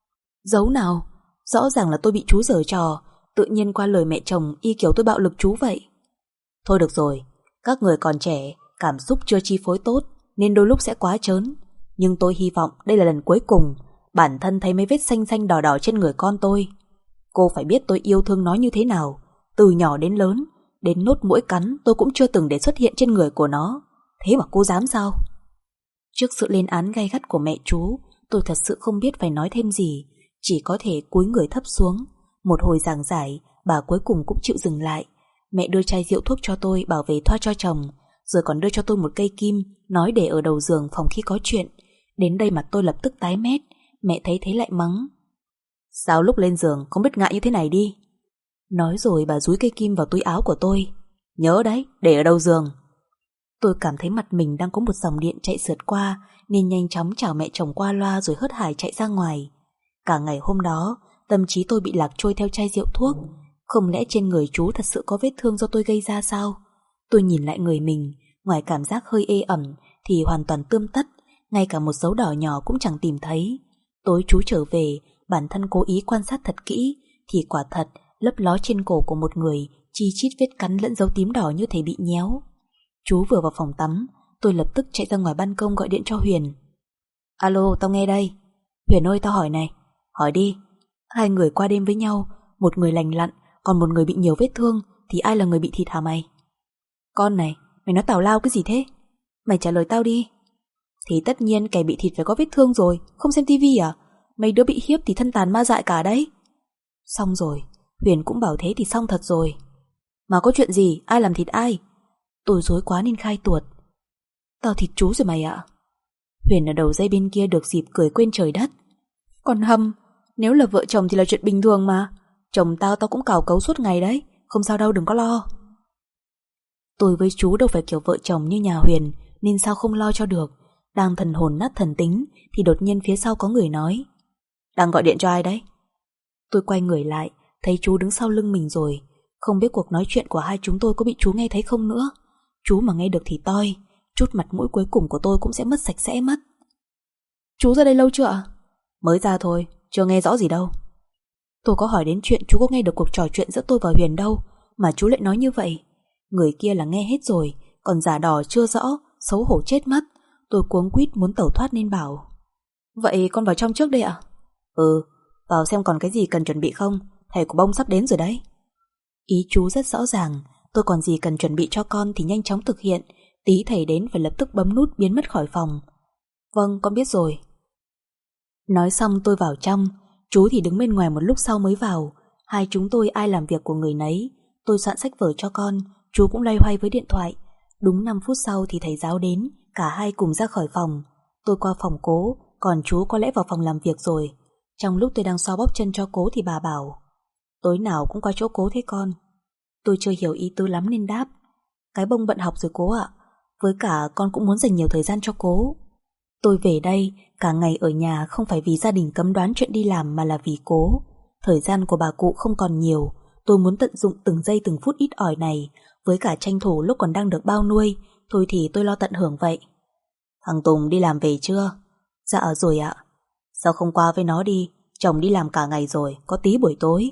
S1: Dấu nào? Rõ ràng là tôi bị chú giở trò, tự nhiên qua lời mẹ chồng y kiểu tôi bạo lực chú vậy. Thôi được rồi, các người còn trẻ, cảm xúc chưa chi phối tốt nên đôi lúc sẽ quá trớn. Nhưng tôi hy vọng đây là lần cuối cùng bản thân thấy mấy vết xanh xanh đỏ đỏ trên người con tôi. Cô phải biết tôi yêu thương nó như thế nào. Từ nhỏ đến lớn, đến nốt mũi cắn tôi cũng chưa từng để xuất hiện trên người của nó. Thế mà cô dám sao? Trước sự lên án gay gắt của mẹ chú, tôi thật sự không biết phải nói thêm gì, chỉ có thể cúi người thấp xuống. Một hồi giảng giải, bà cuối cùng cũng chịu dừng lại. Mẹ đưa chai rượu thuốc cho tôi bảo về thoa cho chồng, rồi còn đưa cho tôi một cây kim, nói để ở đầu giường phòng khi có chuyện. Đến đây mặt tôi lập tức tái mét. Mẹ thấy thế lại mắng: sao lúc lên giường không biết ngại như thế này đi. Nói rồi bà dúi cây kim vào túi áo của tôi. Nhớ đấy, để ở đầu giường. Tôi cảm thấy mặt mình đang có một dòng điện chạy sượt qua, nên nhanh chóng chào mẹ chồng qua loa rồi hớt hải chạy ra ngoài. Cả ngày hôm đó, tâm trí tôi bị lạc trôi theo chai rượu thuốc. Không lẽ trên người chú thật sự có vết thương do tôi gây ra sao? Tôi nhìn lại người mình, ngoài cảm giác hơi ê ẩm thì hoàn toàn tươm tất, ngay cả một dấu đỏ nhỏ cũng chẳng tìm thấy. Tối chú trở về, bản thân cố ý quan sát thật kỹ, thì quả thật lấp ló trên cổ của một người chi chít vết cắn lẫn dấu tím đỏ như thể bị nhéo. Chú vừa vào phòng tắm, tôi lập tức chạy ra ngoài ban công gọi điện cho Huyền. Alo, tao nghe đây. Huyền ơi, tao hỏi này. Hỏi đi. Hai người qua đêm với nhau, một người lành lặn, còn một người bị nhiều vết thương, thì ai là người bị thịt hả mày? Con này, mày nói tào lao cái gì thế? Mày trả lời tao đi. Thì tất nhiên kẻ bị thịt phải có vết thương rồi, không xem tivi à? Mấy đứa bị hiếp thì thân tàn ma dại cả đấy. Xong rồi, Huyền cũng bảo thế thì xong thật rồi. Mà có chuyện gì, ai làm thịt ai? Tôi rối quá nên khai tuột. Tao thịt chú rồi mày ạ. Huyền ở đầu dây bên kia được dịp cười quên trời đất. Còn Hâm, nếu là vợ chồng thì là chuyện bình thường mà. Chồng tao cũng cào cấu suốt ngày đấy, không sao đâu, đừng có lo. Tôi với chú đâu phải kiểu vợ chồng như nhà Huyền, nên sao không lo cho được. Đang thần hồn nát thần tính thì đột nhiên phía sau có người nói: đang gọi điện cho ai đấy? Tôi quay người lại, thấy chú đứng sau lưng mình rồi. Không biết cuộc nói chuyện của hai chúng tôi có bị chú nghe thấy không nữa. Chú mà nghe được thì toi, chút mặt mũi cuối cùng của tôi cũng sẽ mất sạch sẽ mất. Chú ra đây lâu chưa ạ? Mới ra thôi, chưa nghe rõ gì đâu. Tôi có hỏi đến chuyện chú có nghe được cuộc trò chuyện giữa tôi và Huyền đâu, mà chú lại nói như vậy. Người kia là nghe hết rồi, còn giả đò chưa rõ, xấu hổ chết mất. Tôi cuống quýt muốn tẩu thoát nên bảo: vậy con vào trong trước đây ạ? Ừ, vào xem còn cái gì cần chuẩn bị không, thầy của bông sắp đến rồi đấy. Ý chú rất rõ ràng, tôi còn gì cần chuẩn bị cho con thì nhanh chóng thực hiện, tí thầy đến phải lập tức bấm nút biến mất khỏi phòng. Vâng, con biết rồi. Nói xong tôi vào trong, chú thì đứng bên ngoài một lúc sau mới vào. Hai chúng tôi ai làm việc của người nấy. Tôi soạn sách vở cho con, chú cũng loay hoay với điện thoại. Đúng 5 phút sau thì thầy giáo đến, cả hai cùng ra khỏi phòng. Tôi qua phòng Cố, còn chú có lẽ vào phòng làm việc rồi. Trong lúc tôi đang xoa bóp chân cho Cố thì bà bảo: tối nào cũng qua chỗ Cố thế con? Tôi chưa hiểu ý tứ lắm nên đáp: cái bông bận học rồi Cố ạ. Với cả con cũng muốn dành nhiều thời gian cho Cố. Tôi về đây cả ngày ở nhà không phải vì gia đình cấm đoán chuyện đi làm mà là vì Cố. Thời gian của bà cụ không còn nhiều, tôi muốn tận dụng từng giây từng phút ít ỏi này, với cả tranh thủ lúc còn đang được bao nuôi, thôi thì tôi lo tận hưởng vậy. Thằng Tùng đi làm về chưa? Dạ rồi ạ. Sao không qua với nó đi, chồng đi làm cả ngày rồi, có tí buổi tối.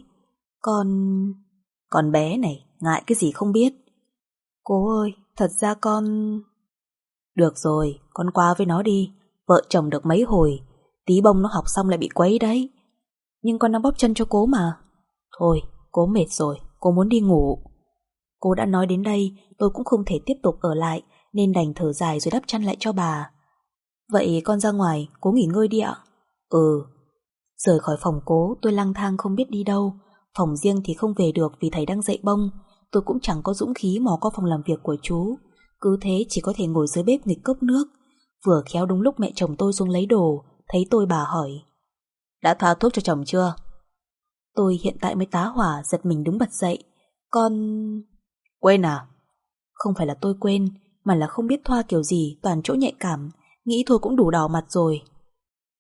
S1: Con bé này, ngại cái gì không biết. Cố ơi, thật ra con... Được rồi, con qua với nó đi, vợ chồng được mấy hồi, tí bông nó học xong lại bị quấy đấy. Nhưng con đang bóp chân cho Cố mà. Thôi, Cố mệt rồi, cô muốn đi ngủ. Cô đã nói đến đây, tôi cũng không thể tiếp tục ở lại, nên đành thở dài rồi đắp chăn lại cho bà. Vậy con ra ngoài, Cố nghỉ ngơi đi ạ. Ừ. Rời khỏi phòng Cố, tôi lang thang không biết đi đâu. Phòng riêng thì không về được vì thầy đang dạy bông. Tôi cũng chẳng có dũng khí mò qua phòng làm việc của chú. Cứ thế chỉ có thể ngồi dưới bếp nghịch cốc nước. Vừa khéo đúng lúc mẹ chồng tôi xuống lấy đồ, thấy tôi bà hỏi: đã thoa thuốc cho chồng chưa? Tôi hiện tại mới tá hỏa, giật mình đứng bật dậy. Con... Quên à? Không phải là tôi quên, mà là không biết thoa kiểu gì, toàn chỗ nhạy cảm. Nghĩ thôi cũng đủ đỏ mặt rồi.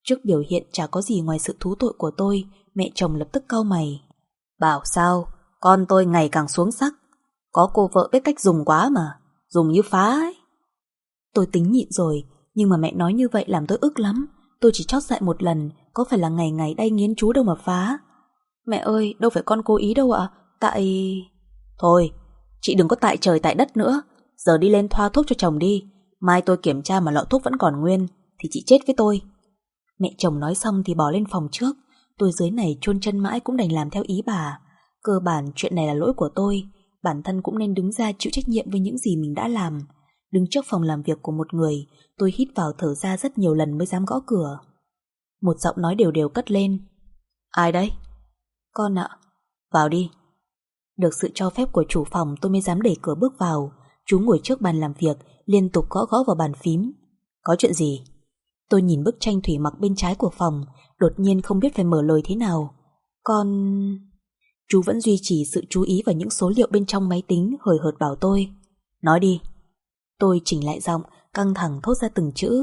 S1: Trước biểu hiện chả có gì ngoài sự thú tội của tôi, mẹ chồng lập tức cau mày. Bảo sao, con tôi ngày càng xuống sắc. Có cô vợ biết cách dùng quá mà, dùng như phá ấy. Tôi tính nhịn rồi, nhưng mà mẹ nói như vậy làm tôi ức lắm. Tôi chỉ chót dại một lần, có phải là ngày ngày đay nghiến chú đâu mà phá. Mẹ ơi, đâu phải con cố ý đâu ạ, tại... Thôi, chị đừng có tại trời tại đất nữa. Giờ đi lên thoa thuốc cho chồng đi. Mai tôi kiểm tra mà lọ thuốc vẫn còn nguyên thì chị chết với tôi. Mẹ chồng nói xong thì bỏ lên phòng trước. Tôi dưới này chôn chân mãi cũng đành làm theo ý bà. Cơ bản chuyện này là lỗi của tôi. Bản thân cũng nên đứng ra chịu trách nhiệm với những gì mình đã làm. Đứng trước phòng làm việc của một người, tôi hít vào thở ra rất nhiều lần mới dám gõ cửa. Một giọng nói đều đều cất lên. Ai đấy? Con ạ. Vào đi. Được sự cho phép của chủ phòng tôi mới dám đẩy cửa bước vào. Chú ngồi trước bàn làm việc, liên tục gõ gõ vào bàn phím. Có chuyện gì? Tôi nhìn bức tranh thủy mặc bên trái của phòng, đột nhiên không biết phải mở lời thế nào. Con... Chú vẫn duy trì sự chú ý vào những số liệu bên trong máy tính, hời hợt bảo tôi. Nói đi. Tôi chỉnh lại giọng, căng thẳng thốt ra từng chữ.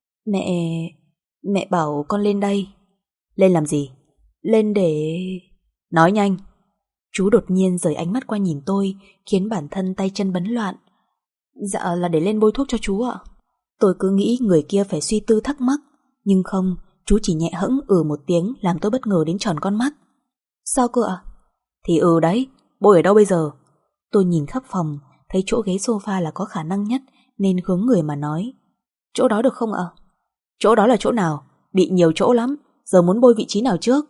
S1: Mẹ bảo con lên đây. Lên làm gì? Lên để... Nói nhanh. Chú đột nhiên rời ánh mắt qua nhìn tôi, khiến bản thân tay chân bấn loạn. Dạ là để lên bôi thuốc cho chú ạ. Tôi cứ nghĩ người kia phải suy tư thắc mắc, nhưng không, chú chỉ nhẹ hững một tiếng làm tôi bất ngờ đến tròn con mắt. Sao cơ ạ? Thì đấy, bôi ở đâu bây giờ? Tôi nhìn khắp phòng, thấy chỗ ghế sofa là có khả năng nhất nên hướng người mà nói. Chỗ đó được không ạ? Chỗ đó là chỗ nào? Bị nhiều chỗ lắm, giờ muốn bôi vị trí nào trước?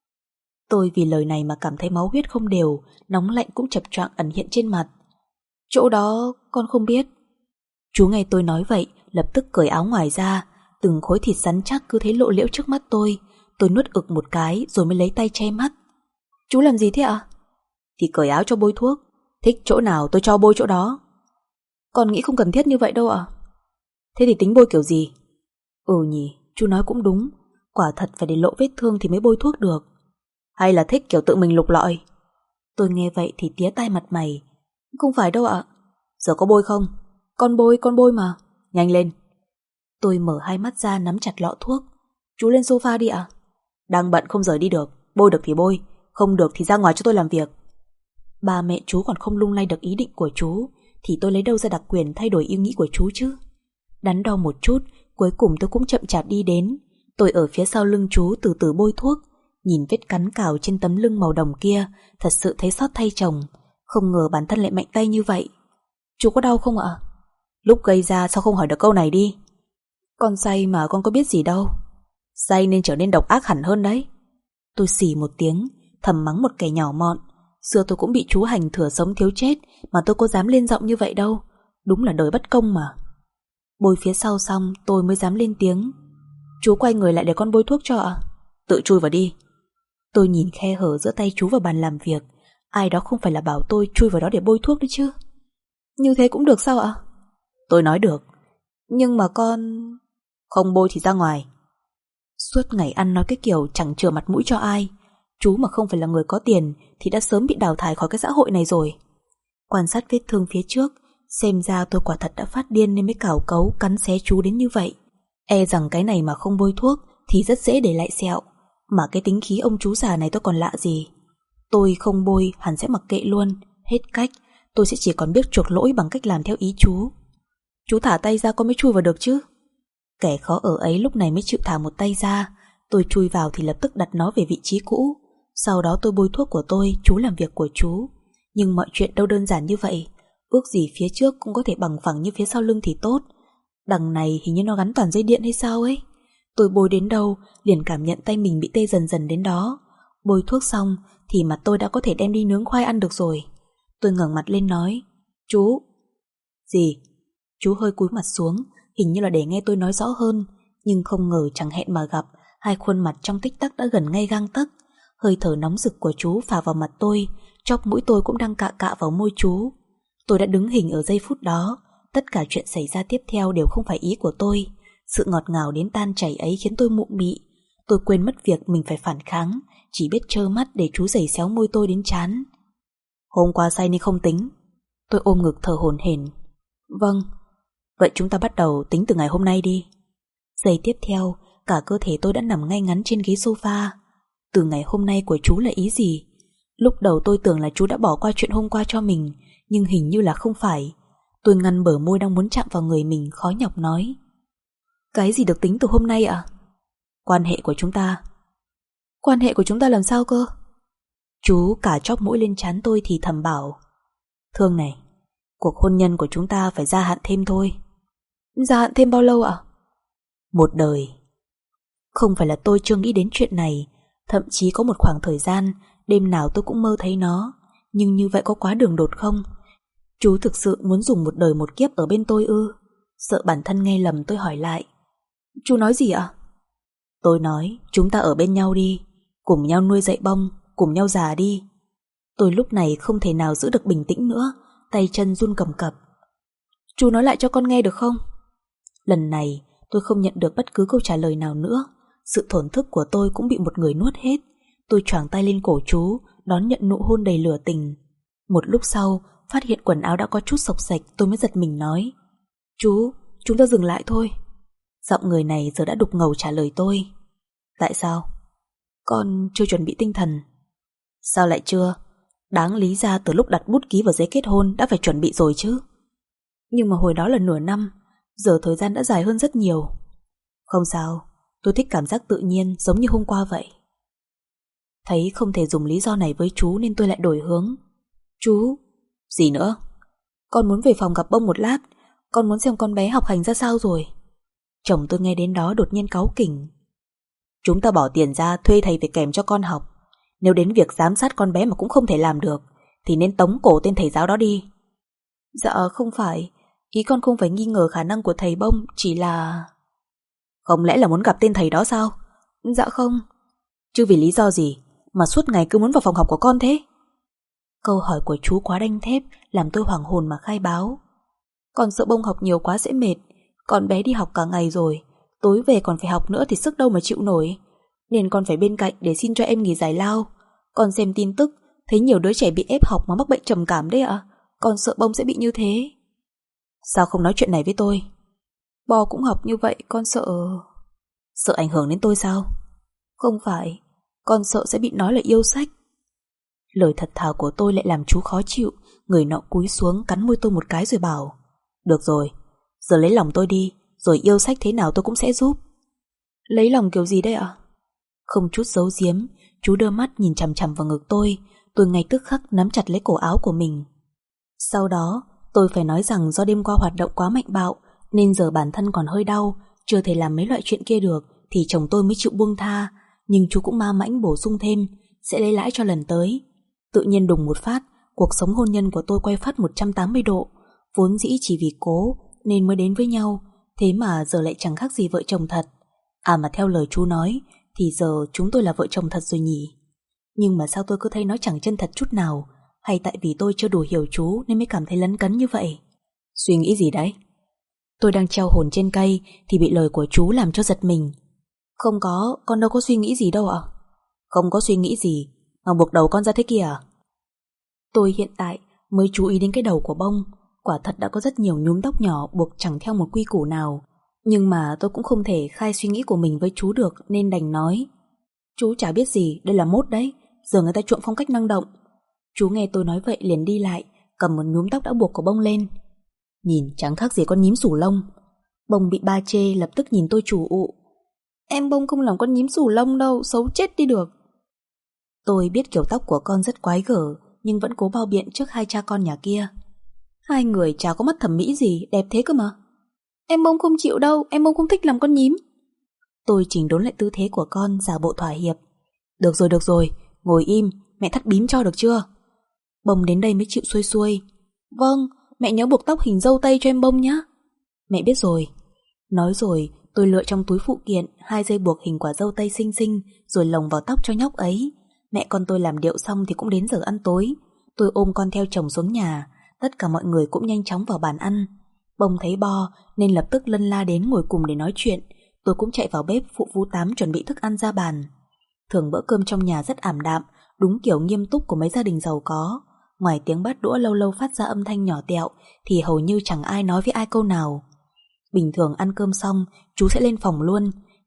S1: Tôi vì lời này mà cảm thấy máu huyết không đều, nóng lạnh cũng chập choạng ẩn hiện trên mặt. Chỗ đó con không biết. Chú nghe tôi nói vậy, lập tức cởi áo ngoài ra, từng khối thịt rắn chắc cứ thế lộ liễu trước mắt tôi. Tôi nuốt ực một cái rồi mới lấy tay che mắt. Chú làm gì thế ạ? Thì cởi áo cho bôi thuốc. Thích chỗ nào tôi cho bôi chỗ đó. Con nghĩ không cần thiết như vậy đâu ạ. Thế thì tính bôi kiểu gì? Nhỉ, chú nói cũng đúng. Quả thật phải để lộ vết thương thì mới bôi thuốc được. Hay là thích kiểu tự mình lục lọi? Tôi nghe vậy thì tía tai mặt mày. Không phải đâu ạ. Giờ có bôi không? Con bôi mà. Nhanh lên. Tôi mở hai mắt ra nắm chặt lọ thuốc. Chú lên sofa đi ạ. Đang bận không rời đi được. Bôi được thì bôi, không được thì ra ngoài cho tôi làm việc. Ba mẹ chú còn không lung lay được ý định của chú thì tôi lấy đâu ra đặc quyền thay đổi ý nghĩ của chú chứ. Đắn đo một chút, cuối cùng tôi cũng chậm chạp đi đến. Tôi ở phía sau lưng chú từ từ bôi thuốc. Nhìn vết cắn cào trên tấm lưng màu đồng kia, thật sự thấy xót thay chồng. Không ngờ bản thân lại mạnh tay như vậy. Chú có đau không ạ? Lúc gây ra sao không hỏi được câu này đi? Con say mà con có biết gì đâu. Say nên trở nên độc ác hẳn hơn đấy. Tôi xì một tiếng, thầm mắng một kẻ nhỏ mọn. Xưa tôi cũng bị chú hành thừa sống thiếu chết, mà tôi có dám lên giọng như vậy đâu. Đúng là đời bất công mà. Bôi phía sau xong tôi mới dám lên tiếng. Chú quay người lại để con bôi thuốc cho ạ. Tự chui vào đi. Tôi nhìn khe hở giữa tay chú vào bàn làm việc. Ai đó không phải là bảo tôi chui vào đó để bôi thuốc đấy chứ. Như thế cũng được sao ạ? Tôi nói được. Nhưng mà con... Không bôi thì ra ngoài. Suốt ngày ăn nói cái kiểu chẳng chừa mặt mũi cho ai. Chú mà không phải là người có tiền thì đã sớm bị đào thải khỏi cái xã hội này rồi. Quan sát vết thương phía trước, xem ra tôi quả thật đã phát điên nên mới cào cấu cắn xé chú đến như vậy. E rằng cái này mà không bôi thuốc thì rất dễ để lại sẹo. Mà cái tính khí ông chú già này tôi còn lạ gì. Tôi không bôi hẳn sẽ mặc kệ luôn. Hết cách, tôi sẽ chỉ còn biết chuộc lỗi bằng cách làm theo ý chú. Chú thả tay ra con mới chui vào được chứ. Kẻ khó ở ấy lúc này mới chịu thả một tay ra. Tôi chui vào thì lập tức đặt nó về vị trí cũ. Sau đó tôi bôi thuốc của tôi, chú làm việc của chú. Nhưng mọi chuyện đâu đơn giản như vậy. Ước gì phía trước cũng có thể bằng phẳng như phía sau lưng thì tốt. Đằng này hình như nó gắn toàn dây điện hay sao ấy. Tôi bôi đến đâu liền cảm nhận tay mình bị tê dần dần đến đó. Bôi thuốc xong thì mặt tôi đã có thể đem đi nướng khoai ăn được rồi. Tôi ngẩng mặt lên nói. Chú. Gì? Chú hơi cúi mặt xuống, hình như là để nghe tôi nói rõ hơn. Nhưng không ngờ chẳng hẹn mà gặp, hai khuôn mặt trong tích tắc đã gần ngay gang tấc. Hơi thở nóng rực của chú phả vào mặt tôi, chóp mũi tôi cũng đang cạ cạ vào môi chú. Tôi đã đứng hình ở giây phút đó. Tất cả chuyện xảy ra tiếp theo đều không phải ý của tôi. Sự ngọt ngào đến tan chảy ấy khiến tôi mụ mị. Tôi quên mất việc mình phải phản kháng, chỉ biết trơ mắt để chú giày xéo môi tôi đến trán. Hôm qua say nên không tính. Tôi ôm ngực thở hổn hển. Vâng. Vậy chúng ta bắt đầu tính từ ngày hôm nay đi. Giây tiếp theo, cả cơ thể tôi đã nằm ngay ngắn trên ghế sofa. Từ ngày hôm nay của chú là ý gì? Lúc đầu tôi tưởng là chú đã bỏ qua chuyện hôm qua cho mình, nhưng hình như là không phải. Tôi ngăn bờ môi đang muốn chạm vào người mình, khó nhọc nói. Cái gì được tính từ hôm nay ạ? Quan hệ của chúng ta. Quan hệ của chúng ta làm sao cơ? Chú cả chóp mũi lên trán tôi thì thầm bảo. Thương này, cuộc hôn nhân của chúng ta phải gia hạn thêm thôi. Gia hạn thêm bao lâu ạ? Một đời. Không phải là tôi chưa nghĩ đến chuyện này, thậm chí có một khoảng thời gian đêm nào tôi cũng mơ thấy nó. Nhưng như vậy có quá đường đột không? Chú thực sự muốn dùng một đời một kiếp ở bên tôi ư? Sợ bản thân nghe lầm tôi hỏi lại. Chú nói gì ạ? Tôi nói chúng ta ở bên nhau đi, cùng nhau nuôi dạy Bông, cùng nhau già đi. Tôi lúc này không thể nào giữ được bình tĩnh nữa, tay chân run cầm cập. Chú nói lại cho con nghe được không? Lần này tôi không nhận được bất cứ câu trả lời nào nữa. Sự thổn thức của tôi cũng bị một người nuốt hết. Tôi choàng tay lên cổ chú, đón nhận nụ hôn đầy lửa tình. Một lúc sau, phát hiện quần áo đã có chút xộc xệch, tôi mới giật mình nói. Chú, chúng ta dừng lại thôi. Giọng người này giờ đã đục ngầu trả lời tôi. Tại sao? Con chưa chuẩn bị tinh thần. Sao lại chưa? Đáng lý ra từ lúc đặt bút ký vào giấy kết hôn đã phải chuẩn bị rồi chứ. Nhưng mà hồi đó là nửa năm, giờ thời gian đã dài hơn rất nhiều. Không sao, tôi thích cảm giác tự nhiên giống như hôm qua vậy. Thấy không thể dùng lý do này với chú nên tôi lại đổi hướng. Chú... Gì nữa? Con muốn về phòng gặp Bông một lát. Con muốn xem con bé học hành ra sao rồi. Chồng tôi nghe đến đó đột nhiên cáu kỉnh. Chúng ta bỏ tiền ra thuê thầy về kèm cho con học. Nếu đến việc giám sát con bé mà cũng không thể làm được thì nên tống cổ tên thầy giáo đó đi. Dạ không phải. Ý con không phải nghi ngờ khả năng của thầy Bông, chỉ là... Không lẽ là muốn gặp tên thầy đó sao? Dạ không. Chứ vì lý do gì mà suốt ngày cứ muốn vào phòng học của con thế? Câu hỏi của chú quá đanh thép làm tôi hoảng hồn mà khai báo. Con sợ Bông học nhiều quá sẽ mệt. Con bé đi học cả ngày rồi, tối về còn phải học nữa thì sức đâu mà chịu nổi. Nên con phải bên cạnh để xin cho em nghỉ giải lao. Con xem tin tức thấy nhiều đứa trẻ bị ép học mà mắc bệnh trầm cảm đấy ạ. Con sợ Bông sẽ bị như thế. Sao không nói chuyện này với tôi? Bò cũng học như vậy, con sợ... Sợ ảnh hưởng đến tôi sao? Không phải, con sợ sẽ bị nói là yêu sách. Lời thật thà của tôi lại làm chú khó chịu. Người nọ cúi xuống cắn môi tôi một cái rồi bảo. Được rồi, giờ lấy lòng tôi đi, rồi yêu sách thế nào tôi cũng sẽ giúp. Lấy lòng kiểu gì đấy ạ? Không chút giấu giếm, chú đưa mắt nhìn chằm chằm vào ngực tôi. Tôi ngay tức khắc nắm chặt lấy cổ áo của mình. Sau đó tôi phải nói rằng do đêm qua hoạt động quá mạnh bạo nên giờ bản thân còn hơi đau, chưa thể làm mấy loại chuyện kia được thì chồng tôi mới chịu buông tha. Nhưng chú cũng ma mãnh bổ sung thêm sẽ lấy lãi cho lần tới. Tự nhiên đùng một phát, cuộc sống hôn nhân của tôi quay phát 180 độ. Vốn dĩ chỉ vì cố nên mới đến với nhau, thế mà giờ lại chẳng khác gì vợ chồng thật. À mà theo lời chú nói thì giờ chúng tôi là vợ chồng thật rồi nhỉ. Nhưng mà sao tôi cứ thấy nó chẳng chân thật chút nào? Hay tại vì tôi chưa đủ hiểu chú nên mới cảm thấy lấn cấn như vậy? Suy nghĩ gì đấy? Tôi đang treo hồn trên cây thì bị lời của chú làm cho giật mình. Không có, con đâu có suy nghĩ gì đâu ạ. Không có suy nghĩ gì mà buộc đầu con ra thế kia à? Tôi hiện tại mới chú ý đến cái đầu của Bông. Quả thật đã có rất nhiều nhúm tóc nhỏ buộc chẳng theo một quy củ nào. Nhưng mà tôi cũng không thể khai suy nghĩ của mình với chú được nên đành nói. Chú chả biết gì, đây là mốt đấy. Giờ người ta chuộng phong cách năng động. Chú nghe tôi nói vậy liền đi lại, cầm một nhúm tóc đã buộc của Bông lên. Nhìn chẳng khác gì con nhím xù lông. Bông bị ba chê lập tức nhìn tôi chủ ụ. Em Bông không làm con nhím xù lông đâu, xấu chết đi được. Tôi biết kiểu tóc của con rất quái gở, nhưng vẫn cố bao biện trước hai cha con nhà kia. Hai người chả có mắt thẩm mỹ gì, đẹp thế cơ mà. Em Bông không chịu đâu, em Bông không thích làm con nhím. Tôi chỉnh đốn lại tư thế của con, giả bộ thỏa hiệp. Được rồi, ngồi im, mẹ thắt bím cho được chưa? Bông đến đây mới chịu xuôi xuôi. Vâng, mẹ nhớ buộc tóc hình dâu tây cho em Bông nhé. Mẹ biết rồi. Nói rồi, tôi lựa trong túi phụ kiện 2 dây buộc hình quả dâu tây xinh xinh rồi lồng vào tóc cho nhóc ấy. Mẹ con tôi làm điệu xong thì cũng đến giờ ăn tối. Tôi ôm con theo chồng xuống nhà. Tất cả mọi người cũng nhanh chóng vào bàn ăn. Bông thấy Bo nên lập tức lân la đến ngồi cùng để nói chuyện. Tôi cũng chạy vào bếp phụ Phú Tám chuẩn bị thức ăn ra bàn. Thường bữa cơm trong nhà rất ảm đạm, đúng kiểu nghiêm túc của mấy gia đình giàu có. Ngoài tiếng bát đũa lâu lâu phát ra âm thanh nhỏ tẹo thì hầu như chẳng ai nói với ai câu nào. Bình thường ăn cơm xong chú sẽ lên phòng luôn,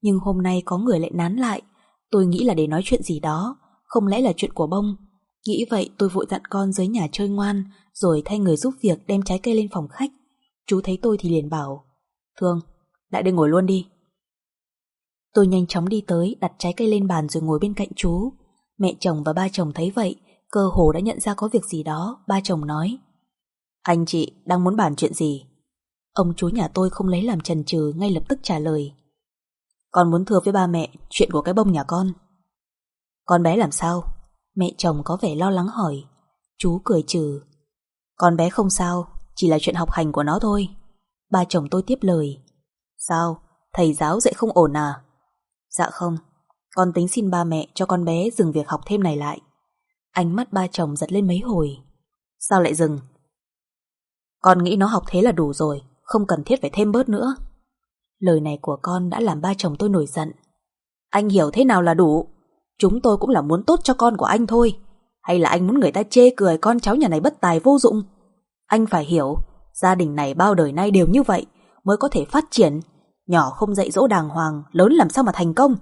S1: Nhưng hôm nay có người lại nán lại. Tôi nghĩ là để nói chuyện gì đó, không lẽ là chuyện của bông. Nghĩ vậy tôi vội dặn con dưới nhà chơi ngoan, rồi thay người giúp việc đem trái cây lên phòng khách. Chú thấy tôi thì liền bảo: Thương, lại đây ngồi luôn đi. Tôi nhanh chóng đi tới, đặt trái cây lên bàn rồi ngồi bên cạnh chú. Mẹ chồng và ba chồng thấy vậy, cơ hồ đã nhận ra có việc gì đó. Ba chồng nói: Anh chị đang muốn bàn chuyện gì? Ông chú nhà tôi không lấy làm chần chừ, ngay lập tức trả lời: Con muốn thưa với ba mẹ chuyện của cái bông nhà con. Con bé làm sao? Mẹ chồng có vẻ lo lắng hỏi. Chú cười trừ: Con bé không sao, chỉ là chuyện học hành của nó thôi. Ba chồng tôi tiếp lời: Sao, thầy giáo dạy không ổn à? Dạ không, con tính xin ba mẹ cho con bé dừng việc học thêm này lại. Ánh mắt ba chồng giật lên mấy hồi. Sao lại dừng? Con nghĩ nó học thế là đủ rồi, không cần thiết phải thêm bớt nữa. Lời này của con đã làm ba chồng tôi nổi giận. Anh hiểu thế nào là đủ? Chúng tôi cũng là muốn tốt cho con của anh thôi. Hay là anh muốn người ta chê cười con cháu nhà này bất tài vô dụng? Anh phải hiểu, gia đình này bao đời nay đều như vậy mới có thể phát triển. Nhỏ không dạy dỗ đàng hoàng, lớn làm sao mà thành công?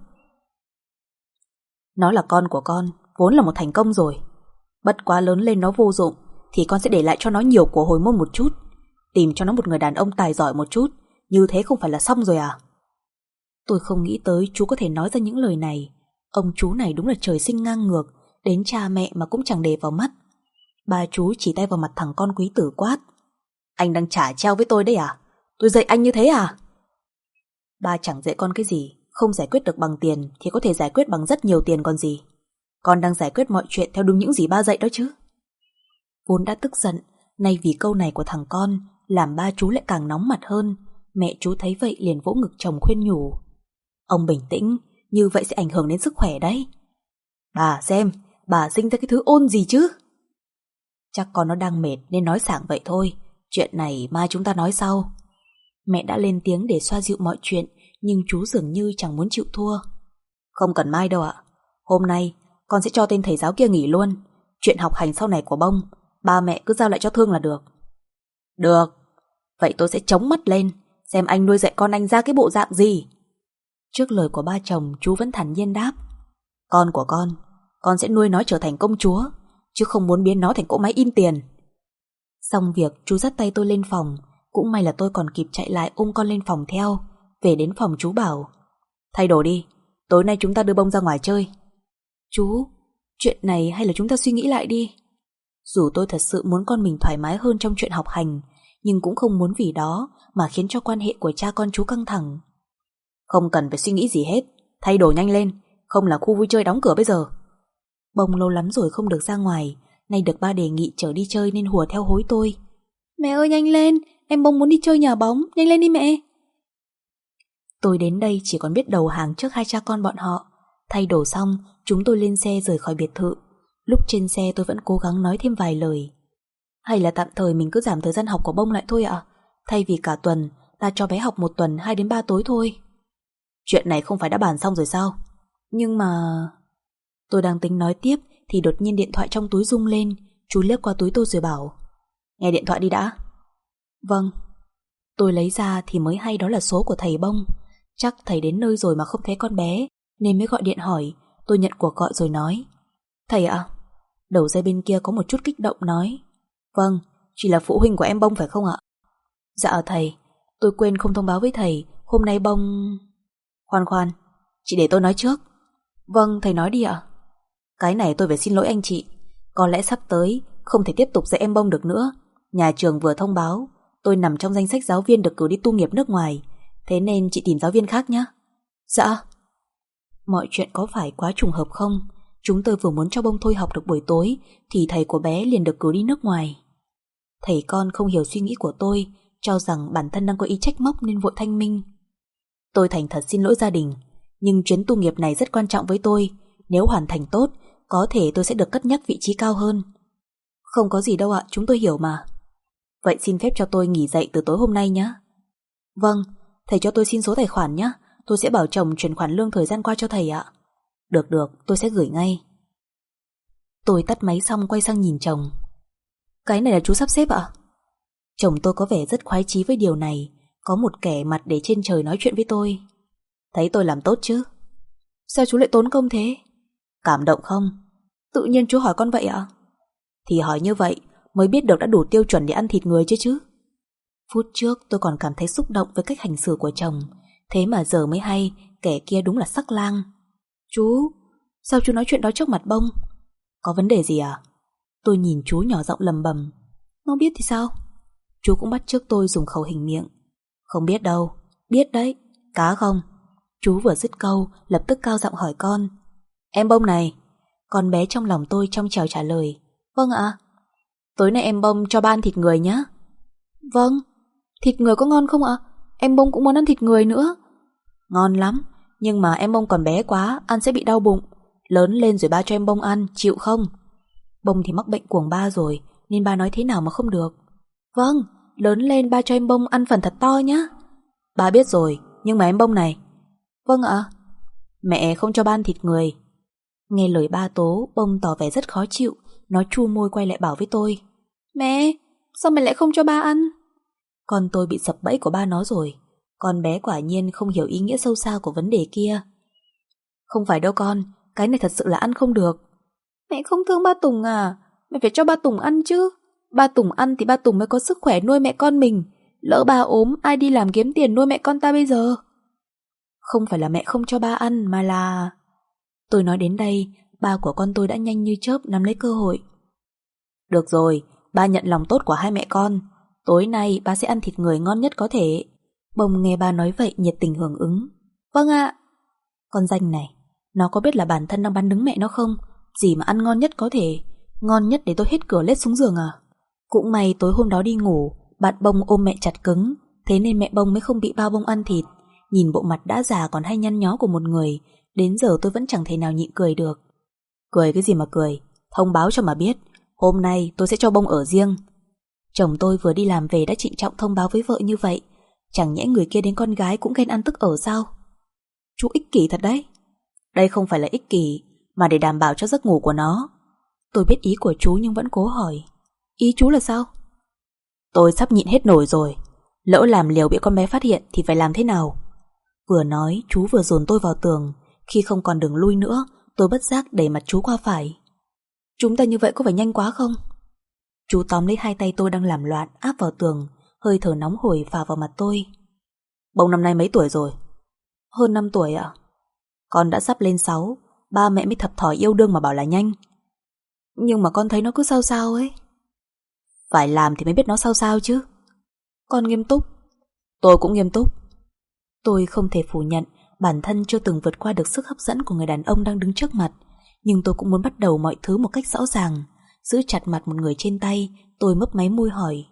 S1: Nó là con của con, vốn là một thành công rồi. Bất quá lớn lên nó vô dụng thì con sẽ để lại cho nó nhiều của hồi môn một chút, tìm cho nó một người đàn ông tài giỏi một chút. Như thế không phải là xong rồi à? Tôi không nghĩ tới chú có thể nói ra những lời này. Ông chú này đúng là trời sinh ngang ngược, đến cha mẹ mà cũng chẳng để vào mắt. Ba chú chỉ tay vào mặt thằng con quý tử quát: Anh đang trả treo với tôi đấy à? Tôi dạy anh như thế à? Ba chẳng dạy con cái gì, không giải quyết được bằng tiền thì có thể giải quyết bằng rất nhiều tiền còn gì. Con đang giải quyết mọi chuyện theo đúng những gì ba dạy đó chứ. Vốn đã tức giận, nay vì câu này của thằng con làm ba chú lại càng nóng mặt hơn. Mẹ chú thấy vậy liền vỗ ngực chồng khuyên nhủ: Ông bình tĩnh, như vậy sẽ ảnh hưởng đến sức khỏe đấy. Bà xem, bà sinh ra cái thứ ôn gì chứ? Chắc con nó đang mệt nên nói sảng vậy thôi. Chuyện này mai chúng ta nói sau. Mẹ đã lên tiếng để xoa dịu mọi chuyện, nhưng chú dường như chẳng muốn chịu thua. Không cần mai đâu ạ. Hôm nay con sẽ cho tên thầy giáo kia nghỉ luôn. Chuyện học hành sau này của bông ba mẹ cứ giao lại cho Thương là được. Được. Vậy tôi sẽ chống mắt lên, xem anh nuôi dạy con anh ra cái bộ dạng gì. Trước lời của ba chồng, chú vẫn thản nhiên đáp: Con của con sẽ nuôi nó trở thành công chúa, chứ không muốn biến nó thành cỗ máy in tiền. Xong việc, chú dắt tay tôi lên phòng. Cũng may là tôi còn kịp chạy lại ôm con lên phòng theo. Về đến phòng chú bảo: Thay đồ đi, tối nay chúng ta đưa bông ra ngoài chơi. Chú, chuyện này hay là chúng ta suy nghĩ lại đi. Dù tôi thật sự muốn con mình thoải mái hơn trong chuyện học hành, nhưng cũng không muốn vì đó mà khiến cho quan hệ của cha con chú căng thẳng. Không cần phải suy nghĩ gì hết, thay đồ nhanh lên, không là khu vui chơi đóng cửa bây giờ. Bông lâu lắm rồi không được ra ngoài, nay được ba đề nghị chở đi chơi nên hùa theo hối tôi. Mẹ ơi nhanh lên, em Bông muốn đi chơi nhà bóng, nhanh lên đi mẹ. Tôi đến đây chỉ còn biết đầu hàng trước hai cha con bọn họ. Thay đồ xong, chúng tôi lên xe rời khỏi biệt thự. Lúc trên xe tôi vẫn cố gắng nói thêm vài lời. Hay là tạm thời mình cứ giảm thời gian học của Bông lại thôi ạ? Thay vì cả tuần, ta cho bé học một tuần 2 đến 3 tối thôi. Chuyện này không phải đã bàn xong rồi sao? Nhưng mà... Tôi đang tính nói tiếp thì đột nhiên điện thoại trong túi rung lên. Chú liếc qua túi tôi rồi bảo: Nghe điện thoại đi đã. Vâng. Tôi lấy ra thì mới hay đó là số của thầy Bông. Chắc thầy đến nơi rồi mà không thấy con bé nên mới gọi điện hỏi. Tôi nhận cuộc gọi rồi nói: Thầy ạ? Đầu dây bên kia có một chút kích động nói: Vâng, chỉ là phụ huynh của em Bông phải không ạ? Dạ thầy, tôi quên không thông báo với thầy. Hôm nay Bông... Khoan, chị để tôi nói trước. Vâng, thầy nói đi ạ. Cái này tôi phải xin lỗi anh chị. Có lẽ sắp tới không thể tiếp tục dạy em Bông được nữa. Nhà trường vừa thông báo tôi nằm trong danh sách giáo viên được cử đi tu nghiệp nước ngoài. Thế nên chị tìm giáo viên khác nhé. Dạ. Mọi chuyện có phải quá trùng hợp không? Chúng tôi vừa muốn cho Bông thôi học được buổi tối thì thầy của bé liền được cử đi nước ngoài. Thầy con không hiểu suy nghĩ của tôi, cho rằng bản thân đang có ý trách móc nên vội thanh minh. Tôi thành thật xin lỗi gia đình, nhưng chuyến tu nghiệp này rất quan trọng với tôi. Nếu hoàn thành tốt, có thể tôi sẽ được cất nhắc vị trí cao hơn. Không có gì đâu ạ, chúng tôi hiểu mà. Vậy xin phép cho tôi nghỉ dạy từ tối hôm nay nhé. Vâng, thầy cho tôi xin số tài khoản nhé. Tôi sẽ bảo chồng chuyển khoản lương thời gian qua cho thầy ạ. Được, tôi sẽ gửi ngay. Tôi tắt máy xong quay sang nhìn chồng. Cái này là chú sắp xếp ạ? Chồng tôi có vẻ rất khoái chí với điều này. Có một kẻ mặt để trên trời nói chuyện với tôi. Thấy tôi làm tốt chứ? Sao chú lại tốn công thế? Cảm động không? Tự nhiên chú hỏi con vậy ạ? Thì hỏi như vậy mới biết được đã đủ tiêu chuẩn để ăn thịt người chứ. Phút trước tôi còn cảm thấy xúc động với cách hành xử của chồng, thế mà giờ mới hay kẻ kia đúng là sắc lang. Chú, sao chú nói chuyện đó trước mặt Bông? Có vấn đề gì à? Tôi nhìn chú nhỏ giọng lầm bầm. Nó biết thì sao? Chú cũng bắt chước tôi dùng khẩu hình miệng. Không biết đâu. Biết đấy. Cá không? Chú vừa dứt câu lập tức cao giọng hỏi con. Em Bông này. Con bé trong lòng tôi trong trèo trả lời. Vâng ạ. Tối nay em Bông cho ba ăn thịt người nhá. Vâng. Thịt người có ngon không ạ? Em Bông cũng muốn ăn thịt người nữa. Ngon lắm. Nhưng mà em Bông còn bé quá, ăn sẽ bị đau bụng. Lớn lên rồi ba cho em Bông ăn, chịu không? Bông thì mắc bệnh cuồng ba rồi, nên ba nói thế nào mà không được. Vâng, lớn lên ba cho em Bông ăn phần thật to nhá. Ba biết rồi, nhưng mà em Bông này. Vâng ạ. Mẹ không cho ba ăn thịt người. Nghe lời ba tố, Bông tỏ vẻ rất khó chịu. Nó chu môi quay lại bảo với tôi. Mẹ, sao mẹ lại không cho ba ăn? Con tôi bị sập bẫy của ba nó rồi. Con bé quả nhiên không hiểu ý nghĩa sâu xa của vấn đề kia. Không phải đâu con, cái này thật sự là ăn không được. Mẹ không thương ba Tùng à? Mẹ phải cho ba Tùng ăn chứ. Ba Tùng ăn thì ba Tùng mới có sức khỏe nuôi mẹ con mình. Lỡ ba ốm, ai đi làm kiếm tiền nuôi mẹ con ta bây giờ? Không phải là mẹ không cho ba ăn mà là... Tôi nói đến đây, ba của con tôi đã nhanh như chớp nắm lấy cơ hội. Được rồi, ba nhận lòng tốt của hai mẹ con. Tối nay ba sẽ ăn thịt người ngon nhất có thể. Bông nghe ba nói vậy nhiệt tình hưởng ứng. Vâng ạ. Con danh này, nó có biết là bản thân đang bắn đứng mẹ nó không? Gì mà ăn ngon nhất có thể. Ngon nhất để tôi hết cửa lết xuống giường à? Cũng may tối hôm đó đi ngủ, bạn Bông ôm mẹ chặt cứng, thế nên mẹ Bông mới không bị bao Bông ăn thịt. Nhìn bộ mặt đã già còn hay nhăn nhó của một người, đến giờ tôi vẫn chẳng thể nào nhịn cười được. Cười cái gì mà cười? Thông báo cho mà biết, hôm nay tôi sẽ cho Bông ở riêng. Chồng tôi vừa đi làm về đã trịnh trọng thông báo với vợ như vậy. Chẳng nhẽ người kia đến con gái cũng ghen ăn tức ở sao? Chú ích kỷ thật đấy. Đây không phải là ích kỷ, mà để đảm bảo cho giấc ngủ của nó. Tôi biết ý của chú nhưng vẫn cố hỏi. Ý chú là sao? Tôi sắp nhịn hết nổi rồi. Lỡ làm liều bị con bé phát hiện thì phải làm thế nào? Vừa nói chú vừa dồn tôi vào tường. Khi không còn đường lui nữa, tôi bất giác đẩy mặt chú qua phải. Chúng ta như vậy có phải nhanh quá không? Chú tóm lấy hai tay tôi đang làm loạn áp vào tường, hơi thở nóng hổi phả vào mặt tôi. Bông năm nay mấy tuổi rồi? Hơn 5 tuổi ạ. Con đã sắp lên 6, ba mẹ mới thập thỏi yêu đương mà bảo là nhanh. Nhưng mà con thấy nó cứ sao sao ấy. Phải làm thì mới biết nó sao sao chứ. Con nghiêm túc. Tôi cũng nghiêm túc. Tôi không thể phủ nhận bản thân chưa từng vượt qua được sức hấp dẫn của người đàn ông đang đứng trước mặt, nhưng tôi cũng muốn bắt đầu mọi thứ một cách rõ ràng. Giữ chặt mặt một người trên tay, tôi mấp máy môi hỏi.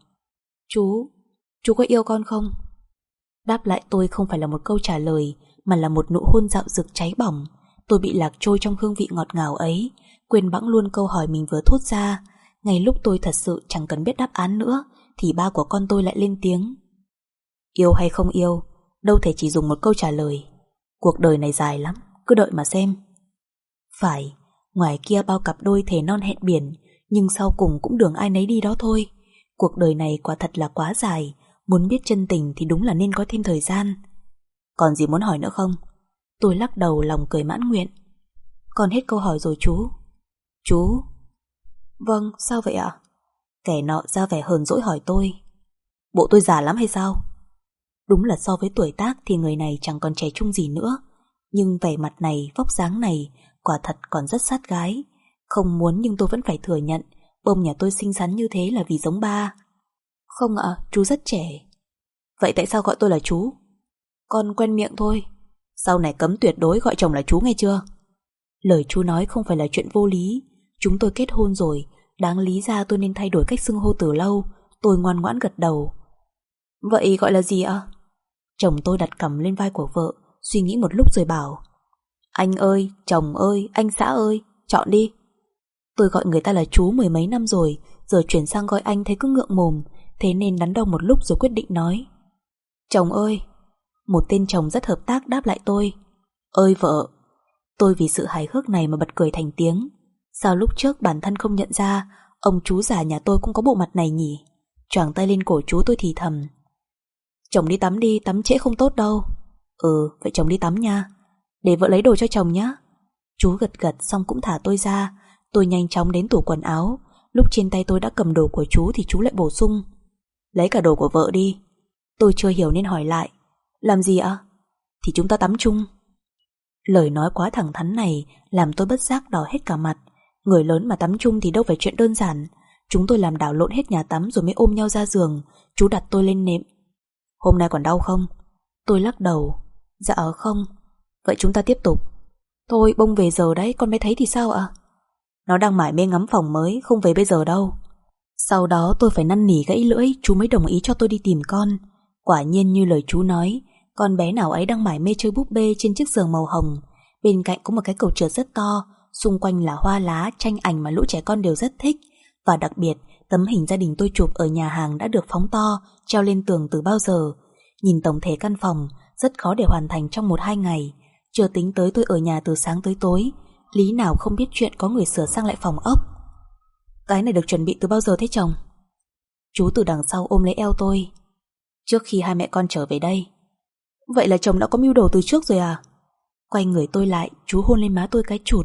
S1: Chú có yêu con không? Đáp lại tôi không phải là một câu trả lời, mà là một nụ hôn dạo dực cháy bỏng. Tôi bị lạc trôi trong hương vị ngọt ngào ấy, quên bẵng luôn câu hỏi mình vừa thốt ra. Ngay lúc tôi thật sự chẳng cần biết đáp án nữa, thì ba của con tôi lại lên tiếng. Yêu hay không yêu, đâu thể chỉ dùng một câu trả lời. Cuộc đời này dài lắm, cứ đợi mà xem. Phải, ngoài kia bao cặp đôi thề non hẹn biển, nhưng sau cùng cũng đường ai nấy đi đó thôi. Cuộc đời này quả thật là quá dài, muốn biết chân tình thì đúng là nên có thêm thời gian. Còn gì muốn hỏi nữa không? Tôi lắc đầu lòng cười mãn nguyện. Con hết câu hỏi rồi chú. Chú? Vâng, sao vậy ạ? Kẻ nọ ra vẻ hờn dỗi hỏi tôi. Bộ tôi già lắm hay sao? Đúng là so với tuổi tác thì người này chẳng còn trẻ trung gì nữa, nhưng vẻ mặt này, vóc dáng này quả thật còn rất sát gái. Không muốn nhưng tôi vẫn phải thừa nhận, Bông nhà tôi xinh xắn như thế là vì giống ba. Không ạ, chú rất trẻ. Vậy tại sao gọi tôi là chú? Con quen miệng thôi. Sau này cấm tuyệt đối gọi chồng là chú nghe chưa? Lời chú nói không phải là chuyện vô lý. Chúng tôi kết hôn rồi, đáng lý ra tôi nên thay đổi cách xưng hô từ lâu. Tôi ngoan ngoãn gật đầu. Vậy gọi là gì ạ? Chồng tôi đặt cằm lên vai của vợ, suy nghĩ một lúc rồi bảo. Anh ơi, chồng ơi, anh xã ơi, chọn đi. Tôi gọi người ta là chú mười mấy năm rồi, giờ chuyển sang gọi anh thấy cứ ngượng mồm, thế nên đắn đo một lúc rồi quyết định nói. Chồng ơi. Một tên chồng rất hợp tác đáp lại tôi. Ơi vợ. Tôi vì sự hài hước này mà bật cười thành tiếng. Sao lúc trước bản thân không nhận ra ông chú già nhà tôi cũng có bộ mặt này nhỉ? Choàng tay lên cổ chú tôi thì thầm. Chồng đi tắm đi, tắm trễ không tốt đâu. Ừ, vậy chồng đi tắm nha. Để vợ lấy đồ cho chồng nhé. Chú gật gật xong cũng thả tôi ra. Tôi nhanh chóng đến tủ quần áo. Lúc trên tay tôi đã cầm đồ của chú thì chú lại bổ sung: lấy cả đồ của vợ đi. Tôi chưa hiểu nên hỏi lại: làm gì ạ? Thì chúng ta tắm chung. Lời nói quá thẳng thắn này làm tôi bất giác đỏ hết cả mặt. Người lớn mà tắm chung thì đâu phải chuyện đơn giản. Chúng tôi làm đảo lộn hết nhà tắm rồi mới ôm nhau ra giường. Chú đặt tôi lên nệm. Hôm nay còn đau không? Tôi lắc đầu. Dạ không. Vậy chúng ta tiếp tục. Thôi bông về giờ đấy, con bé thấy thì sao ạ? Nó đang mải mê ngắm phòng mới, không về bây giờ đâu. Sau đó tôi phải năn nỉ gãy lưỡi, chú mới đồng ý cho tôi đi tìm con. Quả nhiên như lời chú nói, con bé nào ấy đang mải mê chơi búp bê trên chiếc giường màu hồng. Bên cạnh có một cái cầu trượt rất to, xung quanh là hoa lá, tranh ảnh mà lũ trẻ con đều rất thích. Và đặc biệt, tấm hình gia đình tôi chụp ở nhà hàng đã được phóng to, treo lên tường từ bao giờ. Nhìn tổng thể căn phòng, rất khó để hoàn thành trong 1-2 ngày. Chưa tính tới tôi ở nhà từ sáng tới tối, lý nào không biết chuyện có người sửa sang lại phòng ốc. Cái này được chuẩn bị từ bao giờ thế chồng? Chú từ đằng sau ôm lấy eo tôi. Trước khi hai mẹ con trở về đây. Vậy là chồng đã có mưu đồ từ trước rồi à? Quay người tôi lại, chú hôn lên má tôi cái chụt.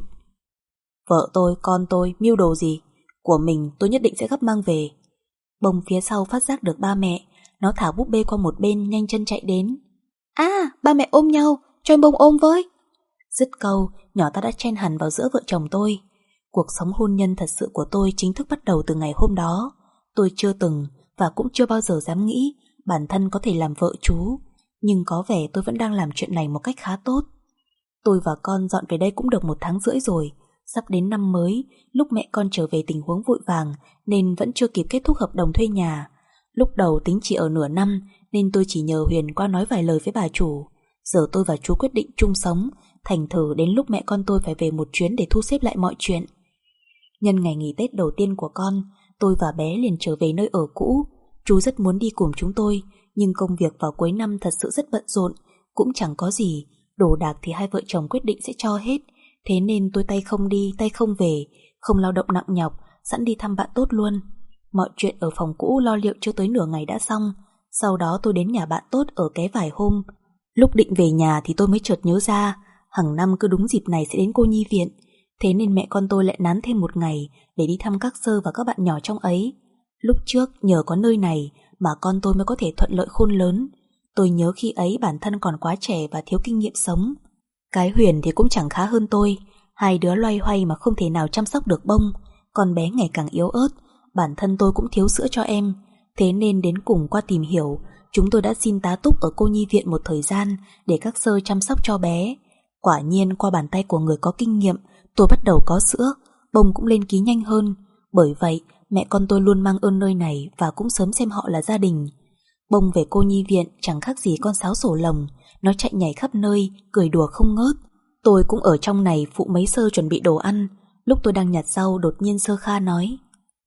S1: Vợ tôi, con tôi, mưu đồ gì? Của mình tôi nhất định sẽ gấp mang về. Bông phía sau phát giác được ba mẹ. Nó thả búp bê qua một bên, nhanh chân chạy đến. À, ba mẹ ôm nhau, cho em Bông ôm với. Dứt câu, nhỏ ta đã chen hẳn vào giữa vợ chồng tôi. Cuộc sống hôn nhân thật sự của tôi chính thức bắt đầu từ ngày hôm đó. Tôi chưa từng và cũng chưa bao giờ dám nghĩ bản thân có thể làm vợ chú. Nhưng có vẻ tôi vẫn đang làm chuyện này một cách khá tốt. Tôi và con dọn về đây cũng được 1 tháng rưỡi rồi. Sắp đến năm mới, lúc mẹ con trở về tình huống vội vàng nên vẫn chưa kịp kết thúc hợp đồng thuê nhà. Lúc đầu tính chỉ ở nửa năm nên tôi chỉ nhờ Huyền qua nói vài lời với bà chủ. Giờ tôi và chú quyết định chung sống, thành thử đến lúc mẹ con tôi phải về một chuyến để thu xếp lại mọi chuyện. Nhân ngày nghỉ Tết đầu tiên của con, tôi và bé liền trở về nơi ở cũ. Chú rất muốn đi cùng chúng tôi, nhưng công việc vào cuối năm thật sự rất bận rộn, cũng chẳng có gì. Đồ đạc thì hai vợ chồng quyết định sẽ cho hết. Thế nên tôi tay không đi, tay không về, không lao động nặng nhọc, sẵn đi thăm bạn tốt luôn. Mọi chuyện ở phòng cũ lo liệu chưa tới nửa ngày đã xong. Sau đó tôi đến nhà bạn tốt ở ké vài hôm. Lúc định về nhà thì tôi mới chợt nhớ ra, hàng năm cứ đúng dịp này sẽ đến cô nhi viện. Thế nên mẹ con tôi lại nán thêm 1 ngày để đi thăm các sơ và các bạn nhỏ trong ấy. Lúc trước nhờ có nơi này mà con tôi mới có thể thuận lợi khôn lớn. Tôi nhớ khi ấy bản thân còn quá trẻ và thiếu kinh nghiệm sống. Cái Huyền thì cũng chẳng khá hơn tôi. Hai đứa loay hoay mà không thể nào chăm sóc được Bông. Con bé ngày càng yếu ớt. Bản thân tôi cũng thiếu sữa cho em. Thế nên đến cùng qua tìm hiểu, chúng tôi đã xin tá túc ở cô nhi viện một thời gian để các sơ chăm sóc cho bé. Quả nhiên qua bàn tay của người có kinh nghiệm, tôi bắt đầu có sữa, Bông cũng lên ký nhanh hơn. Bởi vậy mẹ con tôi luôn mang ơn nơi này và cũng sớm xem họ là gia đình. Bông về cô nhi viện chẳng khác gì con sáo sổ lồng. Nó chạy nhảy khắp nơi, cười đùa không ngớt. Tôi cũng ở trong này phụ mấy sơ chuẩn bị đồ ăn. Lúc tôi đang nhặt rau đột nhiên Sơ Kha nói: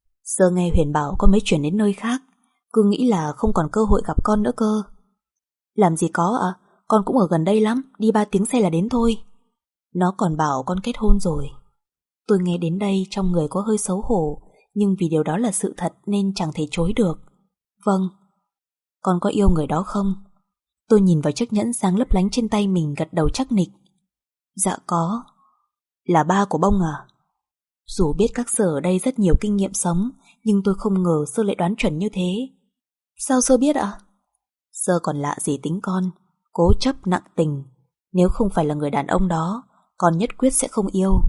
S1: Sơ nghe Huyền bảo con mới chuyển đến nơi khác, cứ nghĩ là không còn cơ hội gặp con nữa cơ. Làm gì có ạ, con cũng ở gần đây lắm, đi 3 tiếng xe là đến thôi. Nó còn bảo con kết hôn rồi. Tôi nghe đến đây trong người có hơi xấu hổ, nhưng vì điều đó là sự thật nên chẳng thể chối được. Vâng. Con có yêu người đó không? Tôi nhìn vào chiếc nhẫn sáng lấp lánh trên tay mình, gật đầu chắc nịch. Dạ có. Là ba của Bông à? Dù biết các Sơ ở đây rất nhiều kinh nghiệm sống, nhưng tôi không ngờ Sơ lại đoán chuẩn như thế. Sao Sơ biết ạ? Sơ còn lạ gì tính con, cố chấp nặng tình. Nếu không phải là người đàn ông đó, con nhất quyết sẽ không yêu.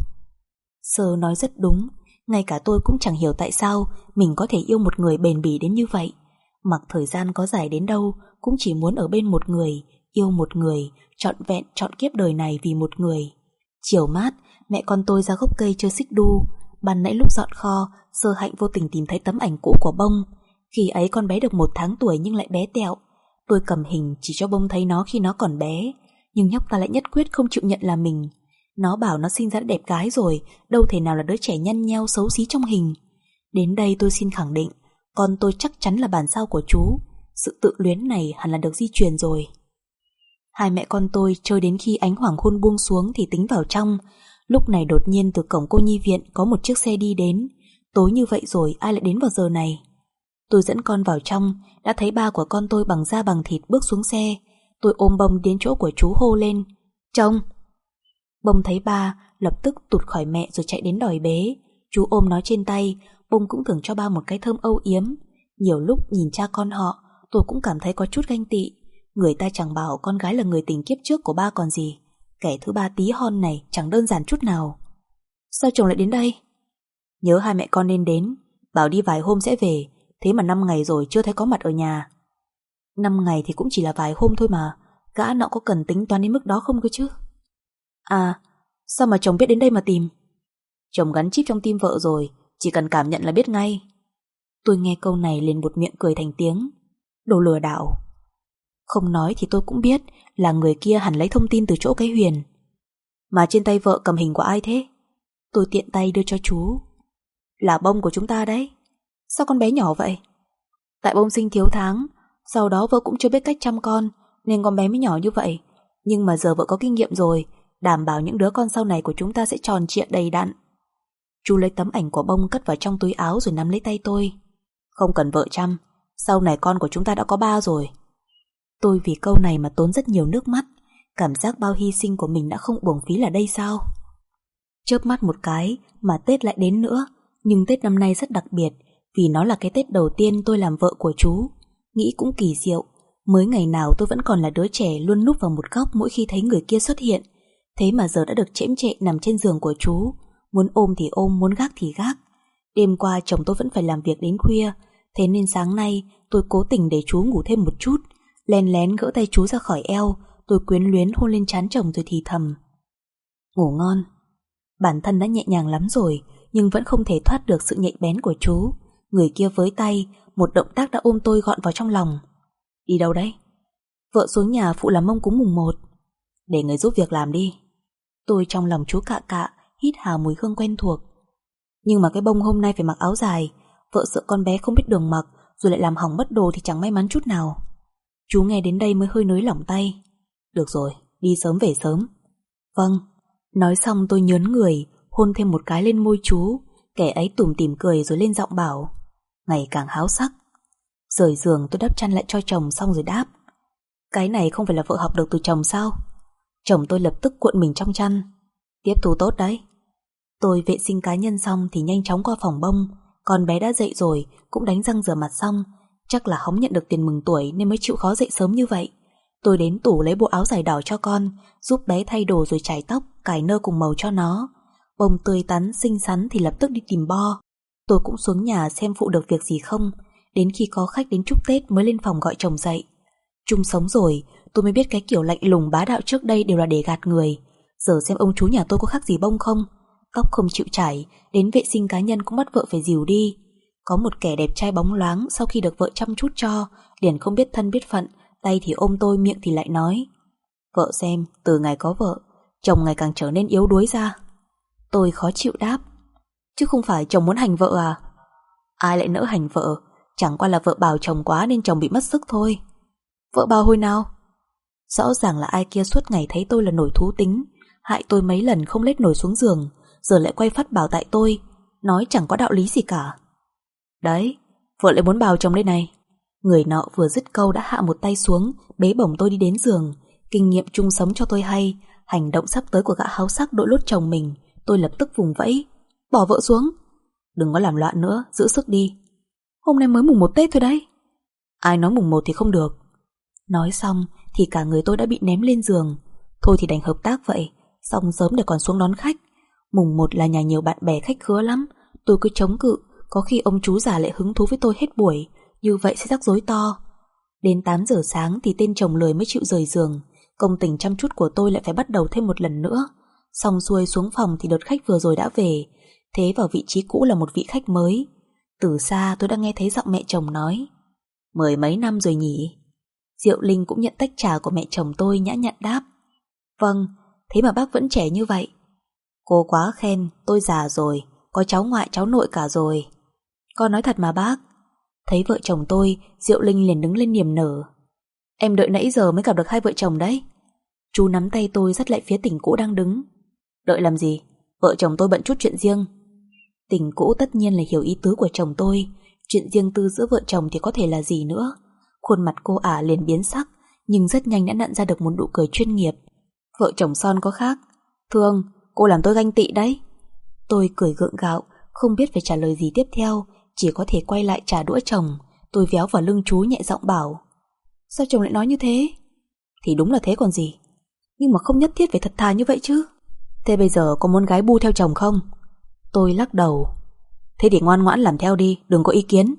S1: Sơ nói rất đúng. Ngay cả tôi cũng chẳng hiểu tại sao mình có thể yêu một người bền bỉ đến như vậy. Mặc thời gian có dài đến đâu cũng chỉ muốn ở bên một người, yêu một người, trọn vẹn trọn kiếp đời này vì một người. Chiều mát, mẹ con tôi ra gốc cây chơi xích đu. Ban nãy lúc dọn kho, Sơ Hạnh vô tình tìm thấy tấm ảnh cũ của Bông. Khi ấy con bé được 1 tháng tuổi nhưng lại bé tẹo. Tôi cầm hình chỉ cho Bông thấy nó khi nó còn bé, nhưng nhóc ta lại nhất quyết không chịu nhận là mình. Nó bảo nó sinh ra đã đẹp gái rồi, đâu thể nào là đứa trẻ nhăn nheo xấu xí trong hình. Đến đây tôi xin khẳng định, con tôi chắc chắn là bản sao của chú. Sự tự luyến này hẳn là được di truyền rồi. Hai mẹ con tôi chơi đến khi ánh hoàng hôn buông xuống thì tính vào trong. Lúc này đột nhiên từ cổng cô nhi viện có một chiếc xe đi đến. Tối như vậy rồi ai lại đến vào giờ này? Tôi dẫn con vào trong, đã thấy ba của con tôi bằng da bằng thịt bước xuống xe. tôi ôm Bông đến chỗ của chú hô lên: Chồng! Bông thấy ba, lập tức tụt khỏi mẹ rồi chạy đến đòi bế. Chú ôm nó trên tay, Bông cũng thưởng cho ba một cái thơm âu yếm. Nhiều lúc nhìn cha con họ, tôi cũng cảm thấy có chút ganh tị. Người ta chẳng bảo con gái là người tình kiếp trước của ba còn gì. Kẻ thứ ba tí hon này chẳng đơn giản chút nào. Sao chồng lại đến đây? Nhớ hai mẹ con nên đến, bảo đi vài hôm sẽ về. Thế mà 5 ngày rồi chưa thấy có mặt ở nhà. 5 ngày thì cũng chỉ là vài hôm thôi mà. Gã nọ có cần tính toán đến mức đó không cơ chứ? À, sao mà chồng biết đến đây mà tìm? Chồng gắn chip trong tim vợ rồi, chỉ cần cảm nhận là biết ngay. Tôi nghe câu này liền buột miệng cười thành tiếng. Đồ lừa đảo. Không nói thì tôi cũng biết là người kia hẳn lấy thông tin từ chỗ cái Huyền. Mà trên tay vợ cầm hình của ai thế? Tôi tiện tay đưa cho chú. Là Bông của chúng ta đấy. Sao con bé nhỏ vậy? Tại Bông sinh thiếu tháng, sau đó vợ cũng chưa biết cách chăm con, nên con bé mới nhỏ như vậy. Nhưng mà giờ vợ có kinh nghiệm rồi, đảm bảo những đứa con sau này của chúng ta sẽ tròn trịa đầy đặn. Chú lấy tấm ảnh của Bông cất vào trong túi áo rồi nắm lấy tay tôi. Không cần vợ chăm, sau này con của chúng ta đã có ba rồi. Tôi vì câu này mà tốn rất nhiều nước mắt. Cảm giác bao hy sinh của mình đã không uổng phí là đây sao? Chớp mắt một cái mà Tết lại đến nữa. Nhưng Tết năm nay rất đặc biệt, vì nó là cái Tết đầu tiên tôi làm vợ của chú. Nghĩ cũng kỳ diệu, mới ngày nào tôi vẫn còn là đứa trẻ luôn núp vào một góc mỗi khi thấy người kia xuất hiện. Thế mà giờ đã được chễm chệ nằm trên giường của chú. Muốn ôm thì ôm, muốn gác thì gác. Đêm qua chồng tôi vẫn phải làm việc đến khuya, thế nên sáng nay tôi cố tình để chú ngủ thêm một chút. Lén lén gỡ tay chú ra khỏi eo, tôi quyến luyến hôn lên trán chồng rồi thì thầm: Ngủ ngon. Bản thân đã nhẹ nhàng lắm rồi, nhưng vẫn không thể thoát được sự nhạy bén của chú. Người kia với tay, một động tác đã ôm tôi gọn vào trong lòng. Đi đâu đấy? Vợ xuống nhà phụ làm mông cúng mùng 1. Để người giúp việc làm đi. Tôi trong lòng chú cạ cạ, hít hà mùi hương quen thuộc. Nhưng mà cái Bông hôm nay phải mặc áo dài. Vợ sợ con bé không biết đường mặc, rồi lại làm hỏng mất đồ thì chẳng may mắn chút nào. Chú nghe đến đây mới hơi nới lỏng tay. Được rồi, đi sớm về sớm. Vâng. Nói xong tôi nhớn người, hôn thêm một cái lên môi chú. Kẻ ấy tủm tỉm cười rồi lên giọng bảo: Ngày càng háo sắc. Rời giường tôi đắp chăn lại cho chồng xong rồi đáp: Cái này không phải là vợ học được từ chồng sao? Chồng tôi lập tức cuộn mình trong chăn. Tiếp thu tốt đấy. Tôi vệ sinh cá nhân xong thì nhanh chóng qua phòng Bông. Con bé đã dậy rồi, cũng đánh răng rửa mặt xong. Chắc là hóng nhận được tiền mừng tuổi nên mới chịu khó dậy sớm như vậy. Tôi đến tủ lấy bộ áo dài đỏ cho con, giúp bé thay đồ rồi chải tóc, cài nơ cùng màu cho nó. Bông tươi tắn, xinh xắn thì lập tức đi tìm bo. Tôi cũng xuống nhà xem phụ được việc gì không. Đến khi có khách đến chúc Tết mới lên phòng gọi chồng dậy. Chung sống rồi, tôi mới biết cái kiểu lạnh lùng bá đạo trước đây đều là để gạt người. Giờ xem ông chú nhà tôi có khác gì Bông không? Tóc không chịu chải, đến vệ sinh cá nhân cũng bắt vợ phải dìu đi. Có một kẻ đẹp trai bóng loáng sau khi được vợ chăm chút cho, liền không biết thân biết phận, tay thì ôm tôi, miệng thì lại nói: Vợ xem, từ ngày có vợ, chồng ngày càng trở nên yếu đuối ra. Tôi khó chịu đáp: Chứ không phải chồng muốn hành vợ à? Ai lại nỡ hành vợ, chẳng qua là vợ bào chồng quá nên chồng bị mất sức thôi. Vợ bào hồi nào? Rõ ràng là ai kia suốt ngày thấy tôi là nổi thú tính, hại tôi mấy lần không lết nổi xuống giường, giờ lại quay phát bảo tại tôi, nói chẳng có đạo lý gì cả. Đấy, vợ lại muốn bào chồng đây này. Người nọ vừa dứt câu đã hạ một tay xuống, bế bổng tôi đi đến giường. Kinh nghiệm chung sống cho tôi hay, hành động sắp tới của gã háo sắc đội lốt chồng mình. Tôi lập tức vùng vẫy: Bỏ vợ xuống. Đừng có làm loạn nữa, giữ sức đi. Hôm nay mới mùng 1 Tết thôi đấy. Ai nói mùng 1 thì không được. Nói xong thì cả người tôi đã bị ném lên giường. Thôi thì đành hợp tác vậy, xong sớm để còn xuống đón khách. Mùng 1 là nhà nhiều bạn bè khách khứa lắm. Tôi cứ chống cự, có khi ông chú già lại hứng thú với tôi hết buổi. Như vậy sẽ rắc rối to. Đến 8 giờ sáng thì tên chồng lười mới chịu rời giường. Công tình chăm chút của tôi lại phải bắt đầu thêm một lần nữa. Xong xuôi xuống phòng thì đợt khách vừa rồi đã về. Thế vào vị trí cũ là một vị khách mới. Từ xa tôi đã nghe thấy giọng mẹ chồng nói: Mười mấy năm rồi nhỉ? Diệu Linh cũng nhận tách trà của mẹ chồng tôi, nhã nhặn đáp: Vâng, thế mà bác vẫn trẻ như vậy. Cô quá khen, tôi già rồi, có cháu ngoại cháu nội cả rồi. Con nói thật mà bác. Thấy vợ chồng tôi, Diệu Linh liền đứng lên niềm nở: Em đợi nãy giờ mới gặp được hai vợ chồng đấy. Chú nắm tay tôi dắt lại phía tỉnh cũ đang đứng. Đợi làm gì? Vợ chồng tôi bận chút chuyện riêng. Tỉnh cũ tất nhiên là hiểu ý tứ của chồng tôi. Chuyện riêng tư giữa vợ chồng thì có thể là gì nữa. Khuôn mặt cô ả liền biến sắc, nhưng rất nhanh đã nặn ra được một nụ cười chuyên nghiệp. Vợ chồng son có khác. Thương, cô làm tôi ganh tị đấy. Tôi cười gượng gạo, không biết phải trả lời gì tiếp theo, chỉ có thể quay lại trả đũa chồng. Tôi véo vào lưng chú nhẹ giọng bảo: Sao chồng lại nói như thế? Thì đúng là thế còn gì, nhưng mà không nhất thiết phải thật thà như vậy chứ. Thế bây giờ có muốn gái bu theo chồng không? Tôi lắc đầu. Thế thì ngoan ngoãn làm theo đi, đừng có ý kiến.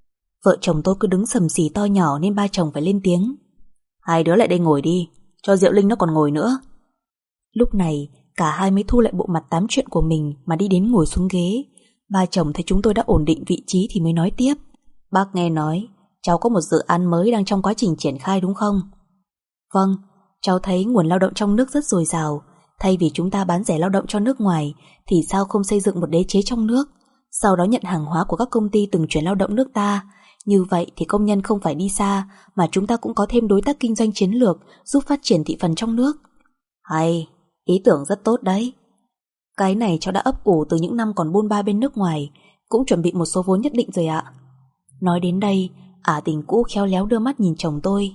S1: Vợ chồng tôi cứ đứng sầm xì to nhỏ nên ba chồng phải lên tiếng: Hai đứa lại đây ngồi đi, cho Diệu Linh nó còn ngồi nữa. Lúc này cả hai mới thu lại bộ mặt tám chuyện của mình mà đi đến ngồi xuống ghế. Ba chồng thấy chúng tôi đã ổn định vị trí thì mới nói tiếp: Bác nghe nói cháu có một dự án mới đang trong quá trình triển khai đúng không? Vâng, cháu thấy nguồn lao động trong nước rất dồi dào. Thay vì chúng ta bán rẻ lao động cho nước ngoài thì sao không xây dựng một đế chế trong nước, sau đó nhận hàng hóa của các công ty từng chuyển lao động nước ta. Như vậy thì công nhân không phải đi xa, mà chúng ta cũng có thêm đối tác kinh doanh chiến lược, giúp phát triển thị phần trong nước. Hay, ý tưởng rất tốt đấy. Cái này cháu đã ấp ủ từ những năm còn bôn ba bên nước ngoài, cũng chuẩn bị một số vốn nhất định rồi ạ. Nói đến đây, tình cũ khéo léo đưa mắt nhìn chồng tôi.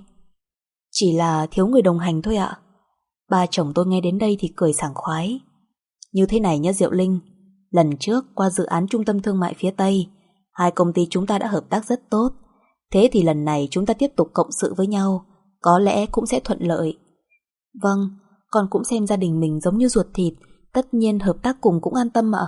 S1: Chỉ là thiếu người đồng hành thôi ạ. Ba chồng tôi nghe đến đây thì cười sảng khoái. Như thế này nhá Diệu Linh, lần trước qua dự án trung tâm thương mại phía Tây, hai công ty chúng ta đã hợp tác rất tốt. Thế thì lần này chúng ta tiếp tục cộng sự với nhau, có lẽ cũng sẽ thuận lợi. Vâng, con cũng xem gia đình mình giống như ruột thịt, tất nhiên hợp tác cùng cũng an tâm ạ.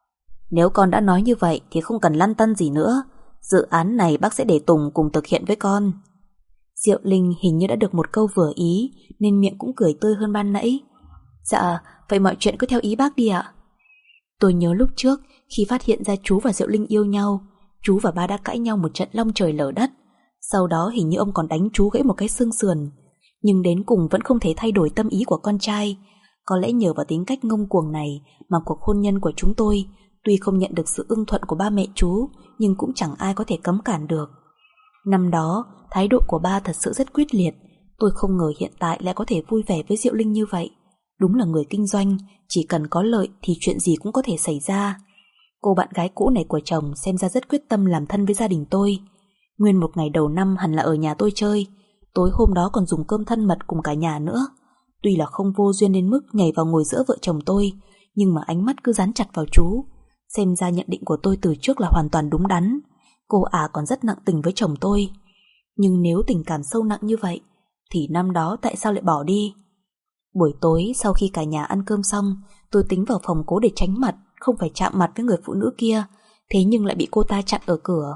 S1: Nếu con đã nói như vậy thì không cần lăn tăn gì nữa. Dự án này bác sẽ để Tùng cùng thực hiện với con. Diệu Linh hình như đã được một câu vừa ý nên miệng cũng cười tươi hơn ban nãy. Dạ, vậy mọi chuyện cứ theo ý bác đi ạ. Tôi nhớ lúc trước khi phát hiện ra chú và Diệu Linh yêu nhau, chú và ba đã cãi nhau một trận long trời lở đất. Sau đó hình như ông còn đánh chú gãy một cái xương sườn. Nhưng đến cùng vẫn không thể thay đổi tâm ý của con trai. Có lẽ nhờ vào tính cách ngông cuồng này mà cuộc hôn nhân của chúng tôi tuy không nhận được sự ưng thuận của ba mẹ chú, nhưng cũng chẳng ai có thể cấm cản được. Năm đó, thái độ của ba thật sự rất quyết liệt. Tôi không ngờ hiện tại lại có thể vui vẻ với Diệu Linh như vậy. Đúng là người kinh doanh, chỉ cần có lợi thì chuyện gì cũng có thể xảy ra. Cô bạn gái cũ này của chồng xem ra rất quyết tâm làm thân với gia đình tôi. Nguyên một ngày đầu năm hẳn là ở nhà tôi chơi. Tối hôm đó còn dùng cơm thân mật cùng cả nhà nữa. Tuy là không vô duyên đến mức nhảy vào ngồi giữa vợ chồng tôi, nhưng mà ánh mắt cứ dán chặt vào chú. Xem ra nhận định của tôi từ trước là hoàn toàn đúng đắn. Cô còn rất nặng tình với chồng tôi. Nhưng nếu tình cảm sâu nặng như vậy thì năm đó tại sao lại bỏ đi? Buổi tối sau khi cả nhà ăn cơm xong, tôi tính vào phòng cố để tránh mặt, không phải chạm mặt với người phụ nữ kia. Thế nhưng lại bị cô ta chặn ở cửa.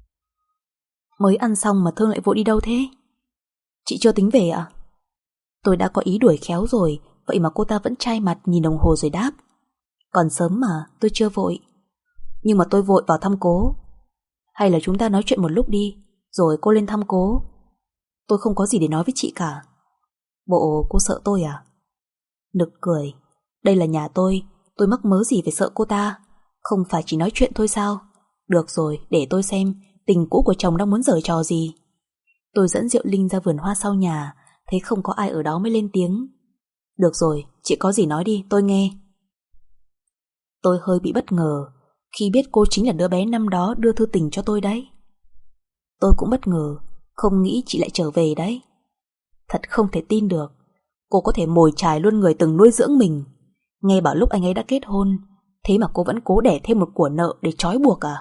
S1: Mới ăn xong mà Thương lại vội đi đâu thế? Chị chưa tính về ạ? Tôi đã có ý đuổi khéo rồi, vậy mà cô ta vẫn chai mặt nhìn đồng hồ rồi đáp: Còn sớm mà, tôi chưa vội. Nhưng mà tôi vội vào thăm cố. Hay là chúng ta nói chuyện một lúc đi, rồi cô lên thăm cố. Tôi không có gì để nói với chị cả. Bộ cô sợ tôi à? Nực cười. Đây là nhà tôi mắc mớ gì phải sợ cô ta. Không phải chỉ nói chuyện thôi sao? Được rồi, để tôi xem tình cũ của chồng đang muốn giở trò gì. Tôi dẫn Diệu Linh ra vườn hoa sau nhà, thấy không có ai ở đó mới lên tiếng. Được rồi, chị có gì nói đi, tôi nghe. Tôi hơi bị bất ngờ khi biết cô chính là đứa bé năm đó đưa thư tình cho tôi đấy. Tôi cũng bất ngờ, không nghĩ chị lại trở về đấy. Thật không thể tin được, cô có thể mồi chài luôn người từng nuôi dưỡng mình. Nghe bảo lúc anh ấy đã kết hôn, thế mà cô vẫn cố đẻ thêm một của nợ để trói buộc à?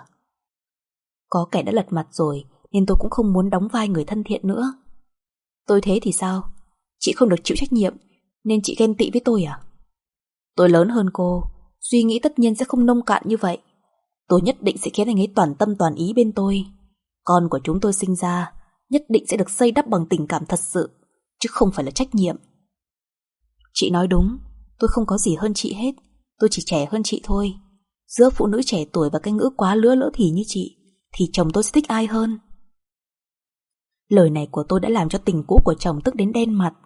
S1: Có kẻ đã lật mặt rồi nên tôi cũng không muốn đóng vai người thân thiện nữa. Tôi thế thì sao? Chị không được chịu trách nhiệm nên chị ghen tị với tôi à? Tôi lớn hơn cô, suy nghĩ tất nhiên sẽ không nông cạn như vậy. Tôi nhất định sẽ khiến anh ấy toàn tâm toàn ý bên tôi. Con của chúng tôi sinh ra nhất định sẽ được xây đắp bằng tình cảm thật sự, chứ không phải là trách nhiệm. Chị nói đúng, tôi không có gì hơn chị hết. Tôi chỉ trẻ hơn chị thôi. Giữa phụ nữ trẻ tuổi và cái ngữ quá lứa lỡ thì như chị thì chồng tôi sẽ thích ai hơn? Lời này của tôi đã làm cho tình cũ của chồng tức đến đen mặt.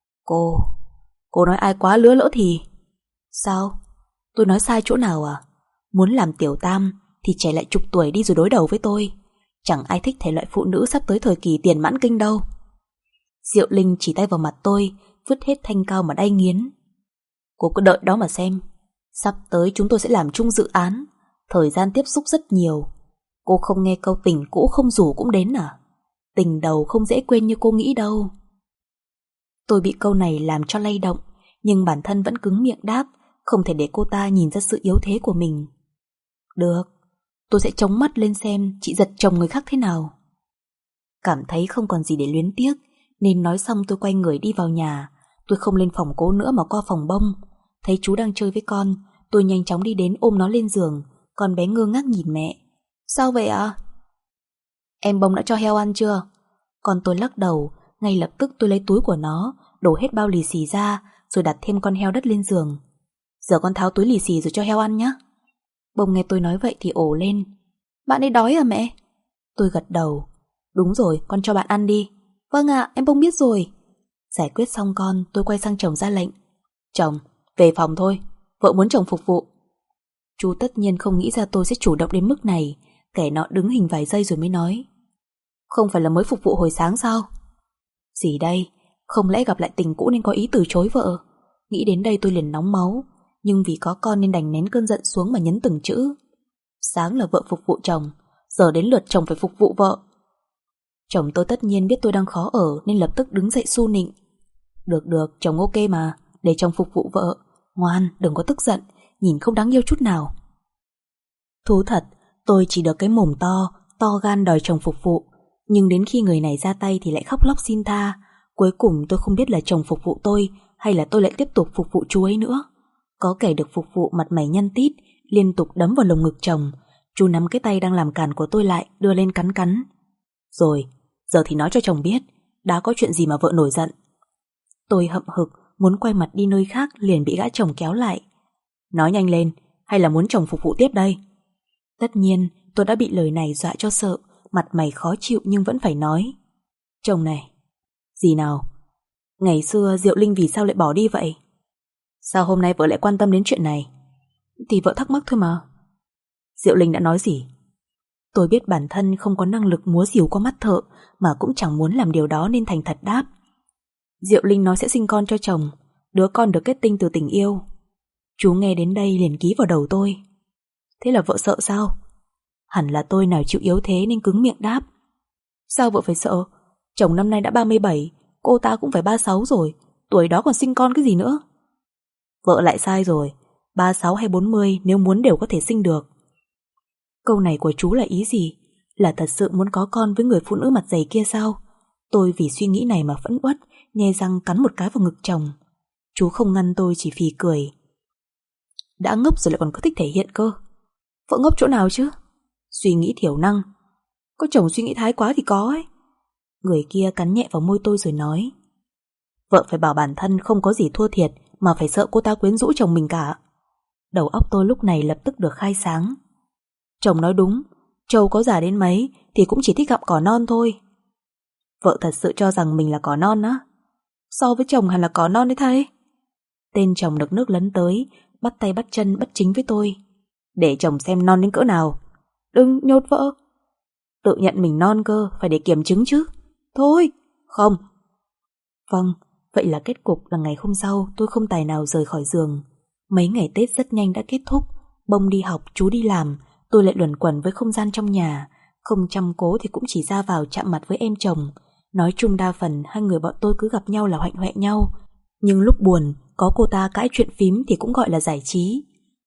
S1: Cô nói ai quá lứa lỡ thì? Sao? Tôi nói sai chỗ nào à? Muốn làm tiểu tam thì trẻ lại chục tuổi đi rồi đối đầu với tôi. Chẳng ai thích thể loại phụ nữ sắp tới thời kỳ tiền mãn kinh đâu. Diệu Linh chỉ tay vào mặt tôi, vứt hết thanh cao mà đay nghiến. Cô cứ đợi đó mà xem. Sắp tới chúng tôi sẽ làm chung dự án, thời gian tiếp xúc rất nhiều. Cô không nghe câu tình cũ không rủ cũng đến à? Tình đầu không dễ quên như cô nghĩ đâu. Tôi bị câu này làm cho lay động, nhưng bản thân vẫn cứng miệng đáp, không thể để cô ta nhìn ra sự yếu thế của mình. Được, tôi sẽ chống mắt lên xem chị giật chồng người khác thế nào. Cảm thấy không còn gì để luyến tiếc, nên nói xong tôi quay người đi vào nhà. Tôi không lên phòng cố nữa mà qua phòng bông. Thấy chú đang chơi với con, tôi nhanh chóng đi đến ôm nó lên giường. Con bé ngơ ngác nhìn mẹ. Sao vậy ạ? Em bông đã cho heo ăn chưa? Con tôi lắc đầu. Ngay lập tức tôi lấy túi của nó, đổ hết bao lì xì ra, rồi đặt thêm con heo đất lên giường. Giờ con tháo túi lì xì rồi cho heo ăn nhé. Bông nghe tôi nói vậy thì ồ lên. Bạn ấy đói à mẹ? Tôi gật đầu. Đúng rồi, con cho bạn ăn đi. Vâng ạ, em bông biết rồi. Giải quyết xong con, tôi quay sang chồng ra lệnh. Chồng, về phòng thôi, vợ muốn chồng phục vụ. Chú tất nhiên không nghĩ ra tôi sẽ chủ động đến mức này. Kẻ nọ đứng hình vài giây rồi mới nói. Không phải là mới phục vụ hồi sáng sao? Gì đây? Không lẽ gặp lại tình cũ nên có ý từ chối vợ? Nghĩ đến đây tôi liền nóng máu, nhưng vì có con nên đành nén cơn giận xuống mà nhấn từng chữ. Sáng là vợ phục vụ chồng, giờ đến lượt chồng phải phục vụ vợ. Chồng tôi tất nhiên biết tôi đang khó ở nên lập tức đứng dậy xu nịnh. Được, chồng ok mà, để chồng phục vụ vợ. Ngoan, đừng có tức giận, nhìn không đáng yêu chút nào. Thú thật, tôi chỉ được cái mồm to gan đòi chồng phục vụ. Nhưng đến khi người này ra tay thì lại khóc lóc xin tha. Cuối cùng tôi không biết là chồng phục vụ tôi hay là tôi lại tiếp tục phục vụ chú ấy nữa. Có kẻ được phục vụ mặt mày nhăn tít, liên tục đấm vào lồng ngực chồng. Chú nắm cái tay đang làm cản của tôi lại, đưa lên cắn cắn. Rồi, giờ thì nói cho chồng biết, đã có chuyện gì mà vợ nổi giận. Tôi hậm hực, muốn quay mặt đi nơi khác liền bị gã chồng kéo lại. Nói nhanh lên, hay là muốn chồng phục vụ tiếp đây? Tất nhiên, tôi đã bị lời này dọa cho sợ, mặt mày khó chịu nhưng vẫn phải nói. Chồng này. Gì nào? Ngày xưa Diệu Linh vì sao lại bỏ đi vậy? Sao hôm nay vợ lại quan tâm đến chuyện này? Thì vợ thắc mắc thôi mà. Diệu Linh đã nói gì? Tôi biết bản thân không có năng lực múa rìu qua mắt thợ, mà cũng chẳng muốn làm điều đó nên thành thật đáp. Diệu Linh nói sẽ sinh con cho chồng, đứa con được kết tinh từ tình yêu. Chú nghe đến đây liền ký vào đầu tôi. Thế là vợ sợ sao? Hẳn là tôi nào chịu yếu thế nên cứng miệng đáp. Sao vợ phải sợ? Chồng năm nay đã 37, cô ta cũng phải 36 rồi, tuổi đó còn sinh con cái gì nữa? Vợ lại sai rồi, 36 hay 40 nếu muốn đều có thể sinh được. Câu này của chú là ý gì? Là thật sự muốn có con với người phụ nữ mặt dày kia sao? Tôi vì suy nghĩ này mà phẫn uất, nhe răng cắn một cái vào ngực chồng. Chú không ngăn tôi, chỉ phì cười. Đã ngốc rồi lại còn cứ thích thể hiện cơ. Vợ ngốc chỗ nào chứ? Suy nghĩ thiểu năng. Có chồng suy nghĩ thái quá thì có ấy. Người kia cắn nhẹ vào môi tôi rồi nói. Vợ phải bảo bản thân không có gì thua thiệt mà phải sợ cô ta quyến rũ chồng mình cả. Đầu óc tôi lúc này lập tức được khai sáng. Chồng nói đúng, trâu có già đến mấy thì cũng chỉ thích gặm cỏ non thôi. Vợ thật sự cho rằng mình là cỏ non á? So với chồng hẳn là cỏ non đấy thay. Tên chồng nực nước lấn tới, bắt tay bắt chân bất chính với tôi. Để chồng xem non đến cỡ nào. Đừng nhột vợ. Tự nhận mình non cơ, phải để kiểm chứng chứ. Thôi, không. Vâng, vậy là kết cục là ngày hôm sau tôi không tài nào rời khỏi giường. Mấy ngày Tết rất nhanh đã kết thúc. Bông đi học, chú đi làm, tôi lại luẩn quẩn với không gian trong nhà. Không chăm cố thì cũng chỉ ra vào chạm mặt với em chồng. Nói chung đa phần hai người bọn tôi cứ gặp nhau là hoạnh hoẹ nhau. Nhưng lúc buồn, có cô ta cãi chuyện phím thì cũng gọi là giải trí.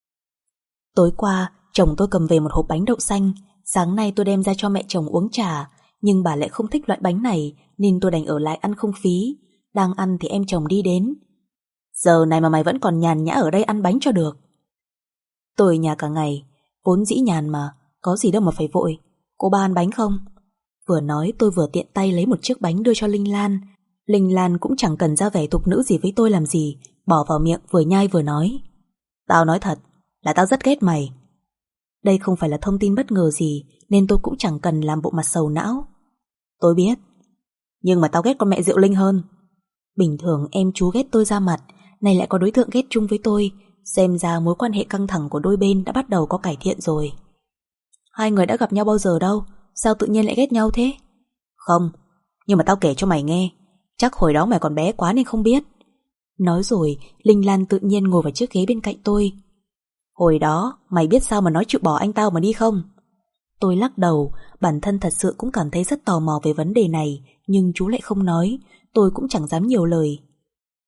S1: Tối qua, chồng tôi cầm về một hộp bánh đậu xanh. Sáng nay tôi đem ra cho mẹ chồng uống trà, nhưng bà lại không thích loại bánh này nên tôi đành ở lại ăn không phí. Đang ăn thì em chồng đi đến. Giờ này mà mày vẫn còn nhàn nhã ở đây ăn bánh cho được. Tôi ở nhà cả ngày, vốn dĩ nhàn mà, có gì đâu mà phải vội. Cô ba ăn bánh không? Vừa nói tôi vừa tiện tay lấy một chiếc bánh đưa cho Linh Lan. Linh Lan cũng chẳng cần ra vẻ thục nữ gì với tôi làm gì, bỏ vào miệng vừa nhai vừa nói. Tao nói thật là tao rất ghét mày. Đây không phải là thông tin bất ngờ gì nên tôi cũng chẳng cần làm bộ mặt sầu não. Tôi biết, nhưng mà tao ghét con mẹ Diệu Linh hơn. Bình thường em chú ghét tôi ra mặt, nay lại có đối tượng ghét chung với tôi. Xem ra mối quan hệ căng thẳng của đôi bên đã bắt đầu có cải thiện rồi. Hai người đã gặp nhau bao giờ đâu, sao tự nhiên lại ghét nhau thế? Không, nhưng mà tao kể cho mày nghe. Chắc hồi đó mày còn bé quá nên không biết. Nói rồi, Linh Lan tự nhiên ngồi vào chiếc ghế bên cạnh tôi. Hồi đó, mày biết sao mà nó chịu bỏ anh tao mà đi không? Tôi lắc đầu, bản thân thật sự cũng cảm thấy rất tò mò về vấn đề này, nhưng chú lại không nói, tôi cũng chẳng dám nhiều lời.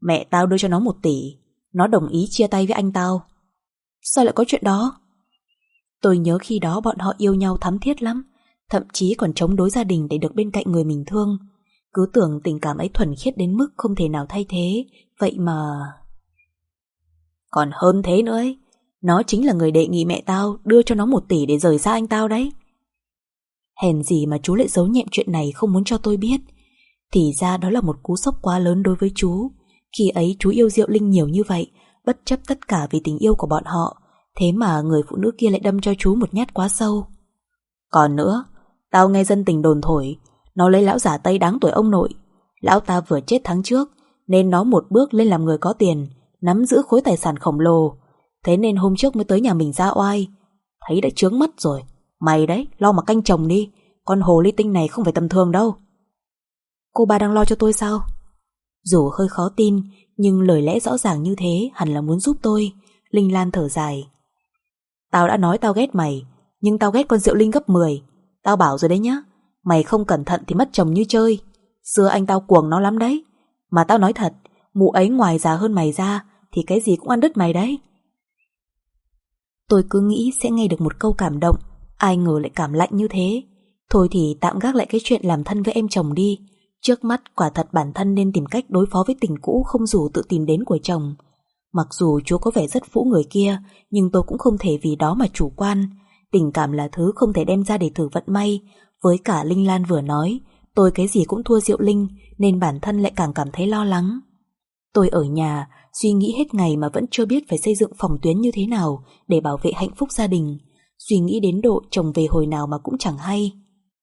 S1: Mẹ tao đưa cho nó 1 tỷ, nó đồng ý chia tay với anh tao. Sao lại có chuyện đó? Tôi nhớ khi đó bọn họ yêu nhau thắm thiết lắm, thậm chí còn chống đối gia đình để được bên cạnh người mình thương. Cứ tưởng tình cảm ấy thuần khiết đến mức không thể nào thay thế. Vậy mà... Còn hơn thế nữa ấy, nó chính là người đề nghị mẹ tao đưa cho nó 1 tỷ để rời xa anh tao đấy. Hèn gì mà chú lại giấu nhẹm chuyện này không muốn cho tôi biết. Thì ra đó là một cú sốc quá lớn đối với chú. Khi ấy chú yêu Diệu Linh nhiều như vậy, bất chấp tất cả vì tình yêu của bọn họ. Thế mà người phụ nữ kia lại đâm cho chú một nhát quá sâu. Còn nữa, tao nghe dân tình đồn thổi, nó lấy lão giả Tây đáng tuổi ông nội. Lão ta vừa chết tháng trước, nên nó một bước lên làm người có tiền, nắm giữ khối tài sản khổng lồ. Thế nên hôm trước mới tới nhà mình ra oai. Thấy đã chướng mắt rồi. Mày đấy, lo mà canh chồng đi. Con hồ ly tinh này không phải tầm thường đâu. Cô ba đang lo cho tôi sao? Dù hơi khó tin, nhưng lời lẽ rõ ràng như thế hẳn là muốn giúp tôi. Linh Lan thở dài. Tao đã nói tao ghét mày, nhưng tao ghét con Diệu Linh gấp 10. Tao bảo rồi đấy nhá, mày không cẩn thận thì mất chồng như chơi. Xưa anh tao cuồng nó lắm đấy. Mà tao nói thật, mụ ấy ngoài già hơn mày ra thì cái gì cũng ăn đứt mày đấy. Tôi cứ nghĩ sẽ nghe được một câu cảm động, ai ngờ lại cảm lạnh như thế. Thôi thì tạm gác lại cái chuyện làm thân với em chồng đi. Trước mắt quả thật bản thân nên tìm cách đối phó với tình cũ không dù tự tìm đến của chồng. Mặc dù chú có vẻ rất phũ người kia, nhưng tôi cũng không thể vì đó mà chủ quan. Tình cảm là thứ không thể đem ra để thử vận may. Với cả Linh Lan vừa nói, tôi cái gì cũng thua Diệu Linh, nên bản thân lại càng cảm thấy lo lắng. Tôi ở nhà, suy nghĩ hết ngày mà vẫn chưa biết phải xây dựng phòng tuyến như thế nào để bảo vệ hạnh phúc gia đình. Suy nghĩ đến độ chồng về hồi nào mà cũng chẳng hay.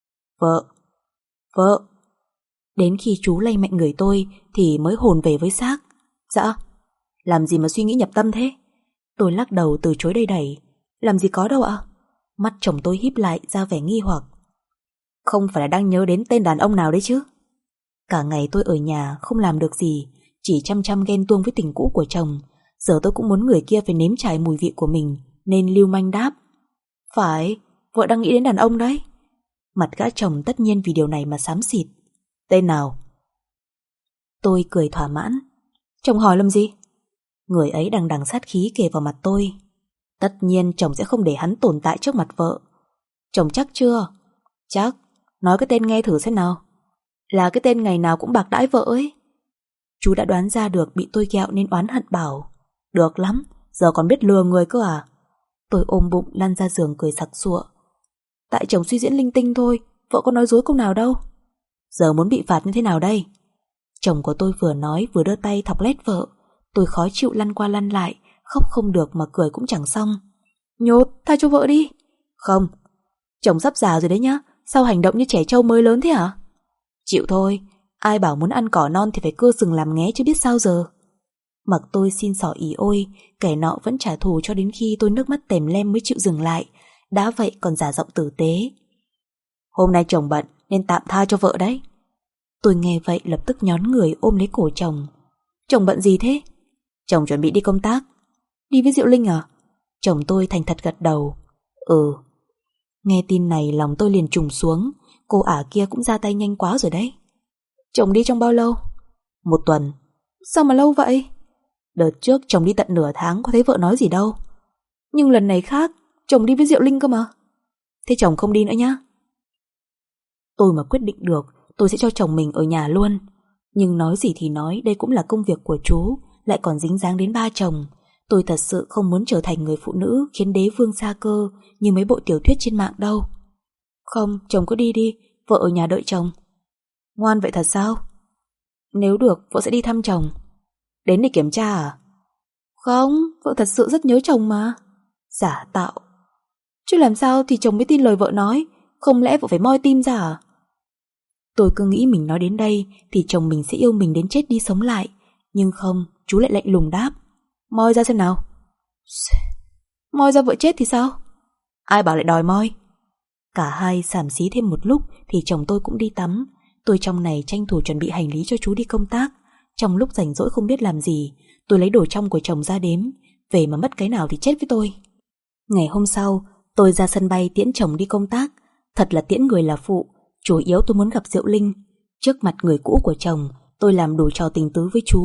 S1: Vợ. Đến khi chú lay mạnh người tôi thì mới hồn về với xác. Dạ. Làm gì mà suy nghĩ nhập tâm thế? Tôi lắc đầu từ chối đầy đẩy. Làm gì có đâu ạ. Mắt chồng tôi híp lại ra vẻ nghi hoặc. Không phải là đang nhớ đến tên đàn ông nào đấy chứ? Cả ngày tôi ở nhà không làm được gì, chỉ chăm chăm ghen tuông với tình cũ của chồng. Giờ tôi cũng muốn người kia phải nếm trải mùi vị của mình, nên lưu manh đáp. Phải, vợ đang nghĩ đến đàn ông đấy. Mặt gã chồng tất nhiên vì điều này mà xám xịt. Tên nào? Tôi cười thỏa mãn. Chồng hỏi làm gì? Người ấy đằng đằng sát khí kề vào mặt tôi. Tất nhiên chồng sẽ không để hắn tồn tại trước mặt vợ. Chồng chắc chưa? Chắc. Nói cái tên nghe thử xem nào. Là cái tên ngày nào cũng bạc đãi vợ ấy. Chú đã đoán ra được bị tôi ghẹo nên oán hận bảo. Được lắm, giờ còn biết lừa người cơ à? Tôi ôm bụng lăn ra giường cười sặc sụa. Tại chồng suy diễn linh tinh thôi, vợ có nói dối câu nào đâu. Giờ muốn bị phạt như thế nào đây? Chồng của tôi vừa nói vừa đưa tay thọc lét vợ. Tôi khó chịu lăn qua lăn lại, khóc không được mà cười cũng chẳng xong. Nhột, tha cho vợ đi. Không, chồng sắp già rồi đấy nhá. Sao hành động như trẻ trâu mới lớn thế hả? Chịu thôi, ai bảo muốn ăn cỏ non thì phải cưa sừng làm nghé chứ biết sao giờ. Mặc tôi xin xỏ ỉ ôi, kẻ nọ vẫn trả thù cho đến khi tôi nước mắt tèm lem mới chịu dừng lại. Đã vậy còn giả giọng tử tế. Hôm nay chồng bận nên tạm tha cho vợ đấy. Tôi nghe vậy lập tức nhón người ôm lấy cổ chồng. Chồng bận gì thế? Chồng chuẩn bị đi công tác. Đi với Diệu Linh à? Chồng tôi thành thật gật đầu. Ừ. Nghe tin này lòng tôi liền trùng xuống. Cô ả kia cũng ra tay nhanh quá rồi đấy. Chồng đi trong bao lâu? 1 tuần. Sao mà lâu vậy? Đợt trước chồng đi tận nửa tháng, có thấy vợ nói gì đâu. Nhưng lần này khác, chồng đi với Diệu Linh cơ mà. Thế chồng không đi nữa nhá. Tôi mà quyết định được, tôi sẽ cho chồng mình ở nhà luôn. Nhưng nói gì thì nói, đây cũng là công việc của chú, lại còn dính dáng đến ba chồng. Tôi thật sự không muốn trở thành người phụ nữ khiến đế vương xa cơ như mấy bộ tiểu thuyết trên mạng đâu. Không, chồng cứ đi đi, vợ ở nhà đợi chồng. Ngoan vậy thật sao? Nếu được, vợ sẽ đi thăm chồng. Đến để kiểm tra à? Không, vợ thật sự rất nhớ chồng mà. Giả tạo. Chứ làm sao thì chồng mới tin lời vợ nói. Không lẽ vợ phải moi tim ra à? Tôi cứ nghĩ mình nói đến đây thì chồng mình sẽ yêu mình đến chết đi sống lại. Nhưng không, chú lại lạnh lùng đáp. Moi ra xem nào. Moi ra vợ chết thì sao? Ai bảo lại đòi moi? Cả hai xàm xí thêm một lúc thì chồng tôi cũng đi tắm. Tôi trong này tranh thủ chuẩn bị hành lý cho chú đi công tác. Trong lúc rảnh rỗi không biết làm gì, tôi lấy đồ trong của chồng ra đếm. Về mà mất cái nào thì chết với tôi. Ngày hôm sau, tôi ra sân bay tiễn chồng đi công tác. Thật là tiễn người là phụ, chủ yếu tôi muốn gặp Diệu Linh. Trước mặt người cũ của chồng, tôi làm đủ trò tình tứ với chú.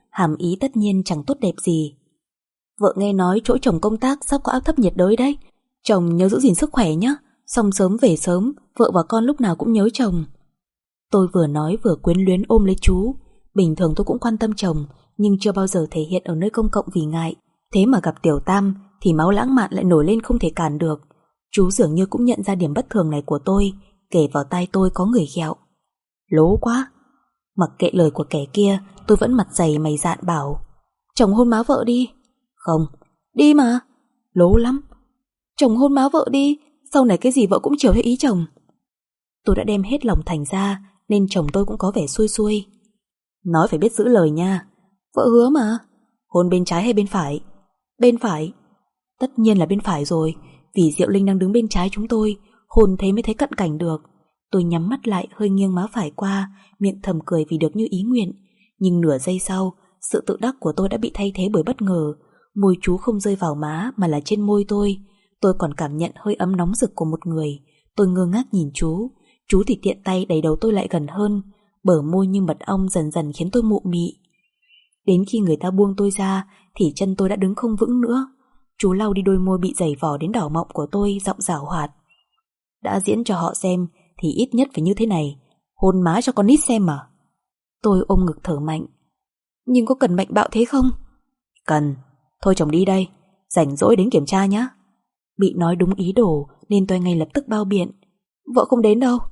S1: hàm ý tất nhiên chẳng tốt đẹp gì. Vợ nghe nói chỗ chồng công tác sắp có áp thấp nhiệt đới đấy. Chồng nhớ giữ gìn sức khỏe nhé, xong sớm về sớm, vợ và con lúc nào cũng nhớ chồng. Tôi vừa nói vừa quyến luyến ôm lấy chú. Bình thường tôi cũng quan tâm chồng, nhưng chưa bao giờ thể hiện ở nơi công cộng vì ngại. Thế mà gặp Tiểu Tam thì máu lãng mạn lại nổi lên không thể cản được. Chú dường như cũng nhận ra điểm bất thường này của tôi, kể vào tai tôi có người ghẹo. Lố quá. Mặc kệ lời của kẻ kia, tôi vẫn mặt dày mày dạn bảo: chồng hôn má vợ đi. Không. Đi mà. Lố lắm. Chồng hôn má vợ đi, sau này cái gì vợ cũng chiều theo ý chồng. Tôi đã đem hết lòng thành ra, nên chồng tôi cũng có vẻ xuôi xuôi. Nói phải biết giữ lời nha. Vợ hứa mà. Hôn bên trái hay bên phải? Bên phải. Tất nhiên là bên phải rồi, vì Diệu Linh đang đứng bên trái chúng tôi, hôn thế mới thấy cận cảnh được. Tôi nhắm mắt lại, hơi nghiêng má phải qua, miệng thầm cười vì được như ý nguyện. Nhưng nửa giây sau, sự tự đắc của tôi đã bị thay thế bởi bất ngờ. Môi chú không rơi vào má mà là trên môi tôi. Tôi còn cảm nhận hơi ấm nóng rực của một người. Tôi ngơ ngác nhìn chú. Chú thì tiện tay đẩy đầu tôi lại gần hơn. Bờ môi như mật ong dần dần khiến tôi mụ mị. Đến khi người ta buông tôi ra thì chân tôi đã đứng không vững nữa. Chú lau đi đôi môi bị dày vò đến đỏ mọng của tôi, giọng giảo hoạt: đã diễn cho họ xem thì ít nhất phải như thế này. Hôn má cho con nít xem mà. Tôi ôm ngực thở mạnh. Nhưng có cần mạnh bạo thế không? Cần. Thôi chồng đi đây, rảnh rỗi đến kiểm tra nhé. Bị nói đúng ý đồ nên tôi ngay lập tức bao biện: vợ không đến đâu.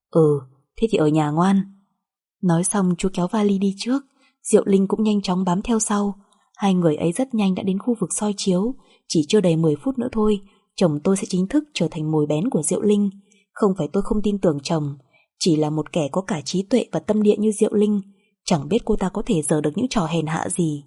S1: Thế thì ở nhà ngoan. Nói xong chú kéo vali đi trước. Diệu Linh cũng nhanh chóng bám theo sau. Hai người ấy rất nhanh đã đến khu vực soi chiếu. Chỉ chưa đầy 10 phút nữa thôi, chồng tôi sẽ chính thức trở thành mồi bén của Diệu Linh. Không phải tôi không tin tưởng chồng, chỉ là một kẻ có cả trí tuệ và tâm địa như Diệu Linh, chẳng biết cô ta có thể giở được những trò hèn hạ gì.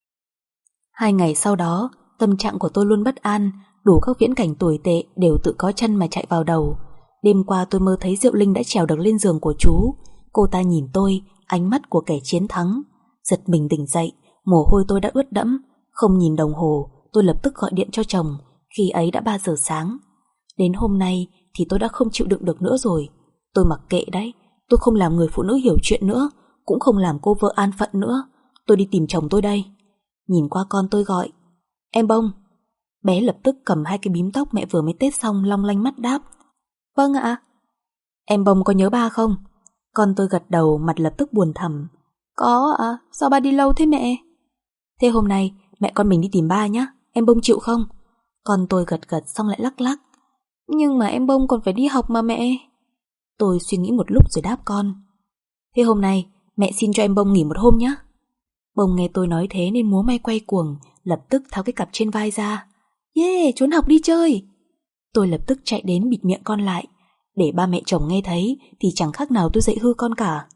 S1: 2 ngày sau đó, tâm trạng của tôi luôn bất an. Đủ các viễn cảnh tồi tệ đều tự có chân mà chạy vào đầu. Đêm qua tôi mơ thấy Diệu Linh đã trèo được lên giường của chú. Cô ta nhìn tôi, ánh mắt của kẻ chiến thắng. Giật mình tỉnh dậy, mồ hôi tôi đã ướt đẫm. Không nhìn đồng hồ, tôi lập tức gọi điện cho chồng. Khi ấy đã 3 giờ sáng. Đến hôm nay thì tôi đã không chịu đựng được nữa rồi. Tôi mặc kệ đấy. Tôi không làm người phụ nữ hiểu chuyện nữa, cũng không làm cô vợ an phận nữa. Tôi đi tìm chồng tôi đây. Nhìn qua con tôi gọi: em Bông. Bé lập tức cầm 2 cái bím tóc mẹ vừa mới tết xong, long lanh mắt đáp: vâng ạ. Em Bông có nhớ ba không? Con tôi gật đầu, mặt lập tức buồn thầm: có ạ, sao ba đi lâu thế mẹ? Thế hôm nay mẹ con mình đi tìm ba nhé, em Bông chịu không? Con tôi gật gật xong lại lắc lắc: nhưng mà em Bông còn phải đi học mà mẹ. Tôi suy nghĩ một lúc rồi đáp con: thế hôm nay mẹ xin cho em Bông nghỉ một hôm nhé. Bông nghe tôi nói thế nên múa may quay cuồng, lập tức tháo cái cặp trên vai ra: yeah, trốn học đi chơi. Tôi lập tức chạy đến bịt miệng con lại. Để ba mẹ chồng nghe thấy thì chẳng khác nào tôi dạy hư con cả.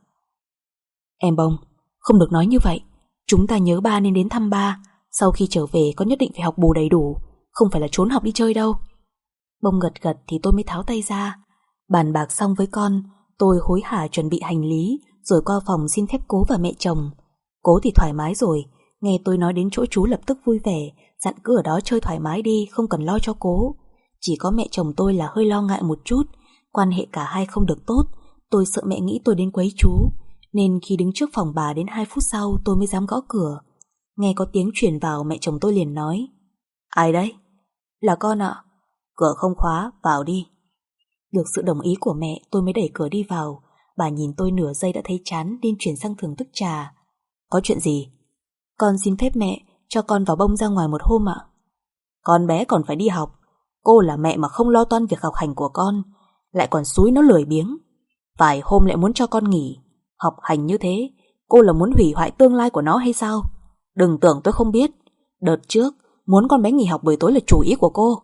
S1: Em Bông, không được nói như vậy. Chúng ta nhớ ba nên đến thăm ba. Sau khi trở về con nhất định phải học bù đầy đủ, không phải là trốn học đi chơi đâu. Bông gật gật thì tôi mới tháo tay ra. Bàn bạc xong với con, tôi hối hả chuẩn bị hành lý rồi qua phòng xin phép Cố và mẹ chồng. Cố thì thoải mái rồi, nghe tôi nói đến chỗ chú lập tức vui vẻ, dặn cứ ở đó chơi thoải mái đi, không cần lo cho Cố. Chỉ có mẹ chồng tôi là hơi lo ngại một chút. Quan hệ cả hai không được tốt. Tôi sợ mẹ nghĩ tôi đến quấy chú, nên khi đứng trước phòng bà đến 2 phút sau tôi mới dám gõ cửa. Nghe có tiếng truyền vào, mẹ chồng tôi liền nói: ai đấy? Là con ạ. Cửa không khóa, vào đi. Được sự đồng ý của mẹ, tôi mới đẩy cửa đi vào. Bà nhìn tôi nửa giây đã thấy chán nên chuyển sang thưởng thức trà. Có chuyện gì? Con xin phép mẹ cho con vào Bông ra ngoài một hôm ạ. Con bé còn phải đi học. Cô là mẹ mà không lo toan việc học hành của con, lại còn xúi nó lười biếng. Vài hôm lại muốn cho con nghỉ. Học hành như thế, cô là muốn hủy hoại tương lai của nó hay sao? Đừng tưởng tôi không biết. Đợt trước muốn con bé nghỉ học buổi tối là chủ ý của cô.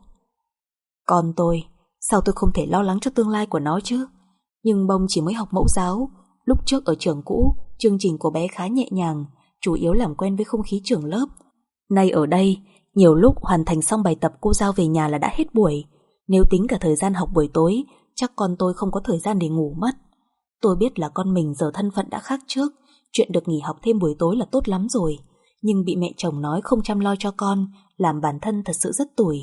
S1: Con tôi, sao tôi không thể lo lắng cho tương lai của nó chứ? Nhưng Bông chỉ mới học mẫu giáo. Lúc trước ở trường cũ, chương trình của bé khá nhẹ nhàng, chủ yếu làm quen với không khí trường lớp. Nay ở đây, nhiều lúc hoàn thành xong bài tập cô giao về nhà là đã hết buổi. Nếu tính cả thời gian học buổi tối, chắc con tôi không có thời gian để ngủ mất. Tôi biết là con mình giờ thân phận đã khác trước, chuyện được nghỉ học thêm buổi tối là tốt lắm rồi. Nhưng bị mẹ chồng nói không chăm lo cho con, làm bản thân thật sự rất tủi.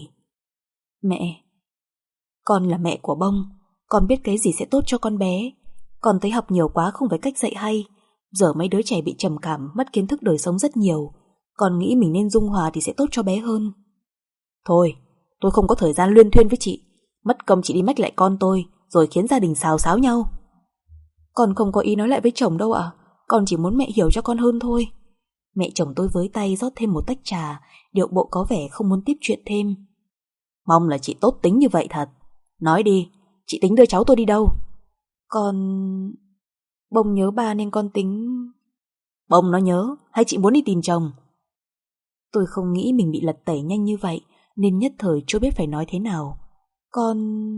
S1: Mẹ, con là mẹ của Bông, con biết cái gì sẽ tốt cho con bé. Con thấy học nhiều quá không phải cách dạy hay. Giờ mấy đứa trẻ bị trầm cảm, mất kiến thức đời sống rất nhiều. Con nghĩ mình nên dung hòa thì sẽ tốt cho bé hơn. Thôi, tôi không có thời gian luyên thuyên với chị. Mất công chị đi mách lại con tôi, rồi khiến gia đình xào xáo nhau. Con không có ý nói lại với chồng đâu ạ. Con chỉ muốn mẹ hiểu cho con hơn thôi. Mẹ chồng tôi với tay rót thêm một tách trà, điệu bộ có vẻ không muốn tiếp chuyện thêm. Mong là chị tốt tính như vậy thật. Nói đi, chị tính đưa cháu tôi đi đâu? Con... Bông nhớ ba nên con tính... Bông nó nhớ, hay chị muốn đi tìm chồng? Tôi không nghĩ mình bị lật tẩy nhanh như vậy, nên nhất thời chưa biết phải nói thế nào. Con...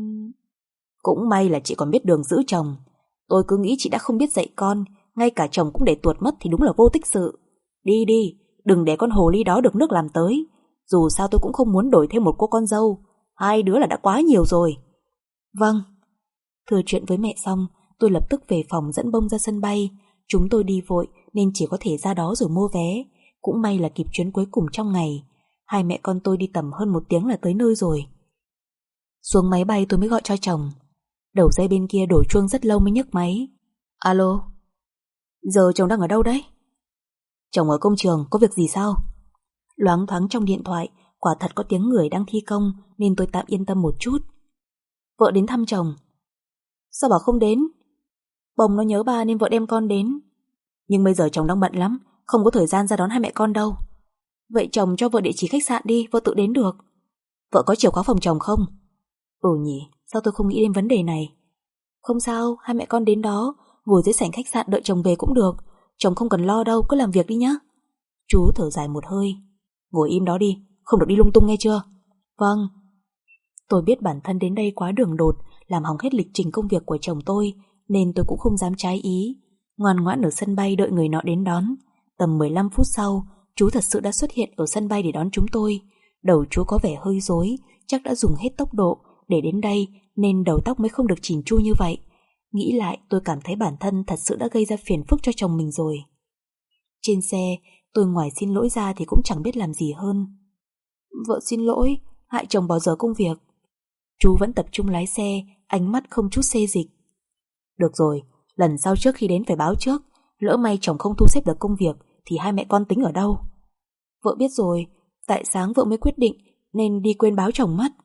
S1: Cũng may là chị còn biết đường giữ chồng. Tôi cứ nghĩ chị đã không biết dạy con, ngay cả chồng cũng để tuột mất thì đúng là vô tích sự. Đi đi, đừng để con hồ ly đó được nước làm tới. Dù sao tôi cũng không muốn đổi thêm một cô con dâu. Hai đứa là đã quá nhiều rồi. Vâng. Thừa chuyện với mẹ xong, tôi lập tức về phòng dẫn Bông ra sân bay. Chúng tôi đi vội nên chỉ có thể ra đó rồi mua vé. Cũng may là kịp chuyến cuối cùng trong ngày. Hai mẹ con tôi đi tầm hơn 1 tiếng là tới nơi rồi. Xuống máy bay tôi mới gọi cho chồng. Đầu dây bên kia đổ chuông rất lâu mới nhấc máy. Alo. Giờ chồng đang ở đâu đấy? Chồng ở công trường, có việc gì sao? Loáng thoáng trong điện thoại, quả thật có tiếng người đang thi công nên tôi tạm yên tâm một chút. Vợ đến thăm chồng. Sao bảo không đến? Bông nó nhớ ba nên vợ đem con đến. Nhưng bây giờ chồng đang bận lắm, không có thời gian ra đón hai mẹ con đâu. Vậy chồng cho vợ địa chỉ khách sạn đi, vợ tự đến được. Vợ có chìa khóa phòng chồng không? Ừ nhỉ, sao tôi không nghĩ đến vấn đề này. Không sao, hai mẹ con đến đó, ngồi dưới sảnh khách sạn đợi chồng về cũng được. Chồng không cần lo đâu, cứ làm việc đi nhá. Chú thở dài một hơi. Ngồi im đó đi, không được đi lung tung nghe chưa? Vâng. Tôi biết bản thân đến đây quá đường đột, làm hỏng hết lịch trình công việc của chồng tôi, nên tôi cũng không dám trái ý. Ngoan ngoãn ở sân bay đợi người nọ đến đón. Tầm 15 phút sau, chú thật sự đã xuất hiện ở sân bay để đón chúng tôi. Đầu chú có vẻ hơi rối, chắc đã dùng hết tốc độ để đến đây nên đầu tóc mới không được chỉn chu như vậy. Nghĩ lại tôi cảm thấy bản thân thật sự đã gây ra phiền phức cho chồng mình rồi. Trên xe, tôi ngoài xin lỗi ra thì cũng chẳng biết làm gì hơn. Vợ xin lỗi, hại chồng bỏ dở công việc. Chú vẫn tập trung lái xe, ánh mắt không chút xê dịch. Được rồi, lần sau trước khi đến phải báo trước. Lỡ may chồng không thu xếp được công việc thì hai mẹ con tính ở đâu? Vợ biết rồi, tại sáng vợ mới quyết định nên đi quên báo chồng mất.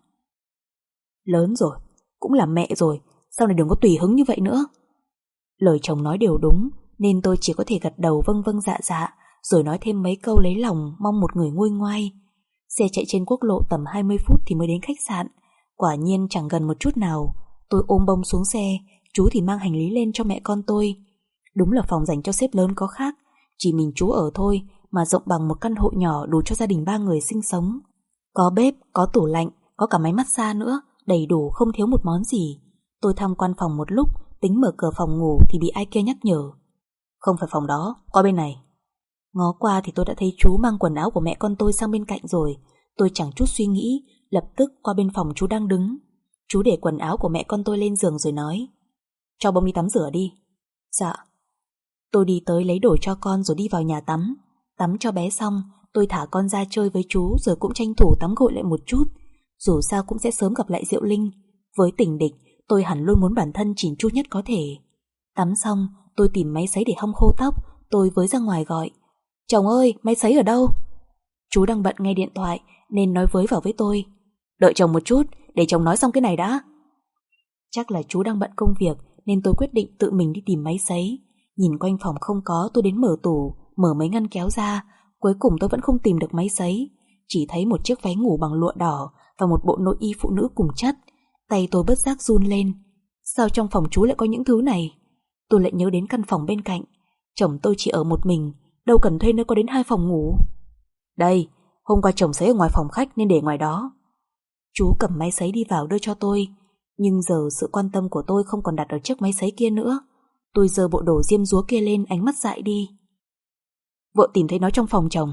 S1: Lớn rồi, cũng là mẹ rồi, sau này đừng có tùy hứng như vậy nữa. Lời chồng nói đều đúng, nên tôi chỉ có thể gật đầu vâng vâng dạ dạ, rồi nói thêm mấy câu lấy lòng mong một người nguôi ngoai. Xe chạy trên quốc lộ tầm 20 phút thì mới đến khách sạn. Quả nhiên chẳng gần một chút nào. Tôi ôm Bông xuống xe, chú thì mang hành lý lên cho mẹ con tôi. Đúng là phòng dành cho sếp lớn có khác, chỉ mình chú ở thôi mà rộng bằng một căn hộ nhỏ đủ cho gia đình 3 người sinh sống. Có bếp, có tủ lạnh, có cả máy massage nữa, đầy đủ không thiếu một món gì. Tôi tham quan phòng một lúc, tính mở cửa phòng ngủ thì bị ai kia nhắc nhở. Không phải phòng đó, qua bên này. Ngó qua thì tôi đã thấy chú mang quần áo của mẹ con tôi sang bên cạnh rồi. Tôi chẳng chút suy nghĩ, lập tức qua bên phòng chú đang đứng. Chú để quần áo của mẹ con tôi lên giường rồi nói: cho Bông đi tắm rửa đi. Dạ. Tôi đi tới lấy đồ cho con rồi đi vào nhà tắm. Tắm cho bé xong, tôi thả con ra chơi với chú rồi cũng tranh thủ tắm gội lại một chút. Dù sao cũng sẽ sớm gặp lại Diệu Linh. Với tình địch, tôi hẳn luôn muốn bản thân chỉn chu nhất có thể. Tắm xong, tôi tìm máy sấy để hong khô tóc. Tôi với ra ngoài gọi: chồng ơi, máy sấy ở đâu? Chú đang bận nghe điện thoại nên nói với vào với tôi: đợi chồng một chút, để chồng nói xong cái này đã. Chắc là chú đang bận công việc nên tôi quyết định tự mình đi tìm máy sấy. Nhìn quanh phòng không có, tôi đến mở tủ, mở mấy ngăn kéo ra. Cuối cùng tôi vẫn không tìm được máy sấy, chỉ thấy một chiếc váy ngủ bằng lụa đỏ và một bộ nội y phụ nữ cùng chất. Tay tôi bất giác run lên. Sao trong phòng chú lại có những thứ này? Tôi lại nhớ đến căn phòng bên cạnh. Chồng tôi chỉ ở một mình, đâu cần thuê nơi có đến 2 phòng ngủ. Đây, hôm qua chồng sấy ở ngoài phòng khách nên để ngoài đó. Chú cầm máy sấy đi vào đưa cho tôi. Nhưng giờ sự quan tâm của tôi không còn đặt ở chiếc máy sấy kia nữa. Tôi giơ bộ đồ diêm dúa kia lên, ánh mắt dại đi. Vợ tìm thấy nó trong phòng chồng.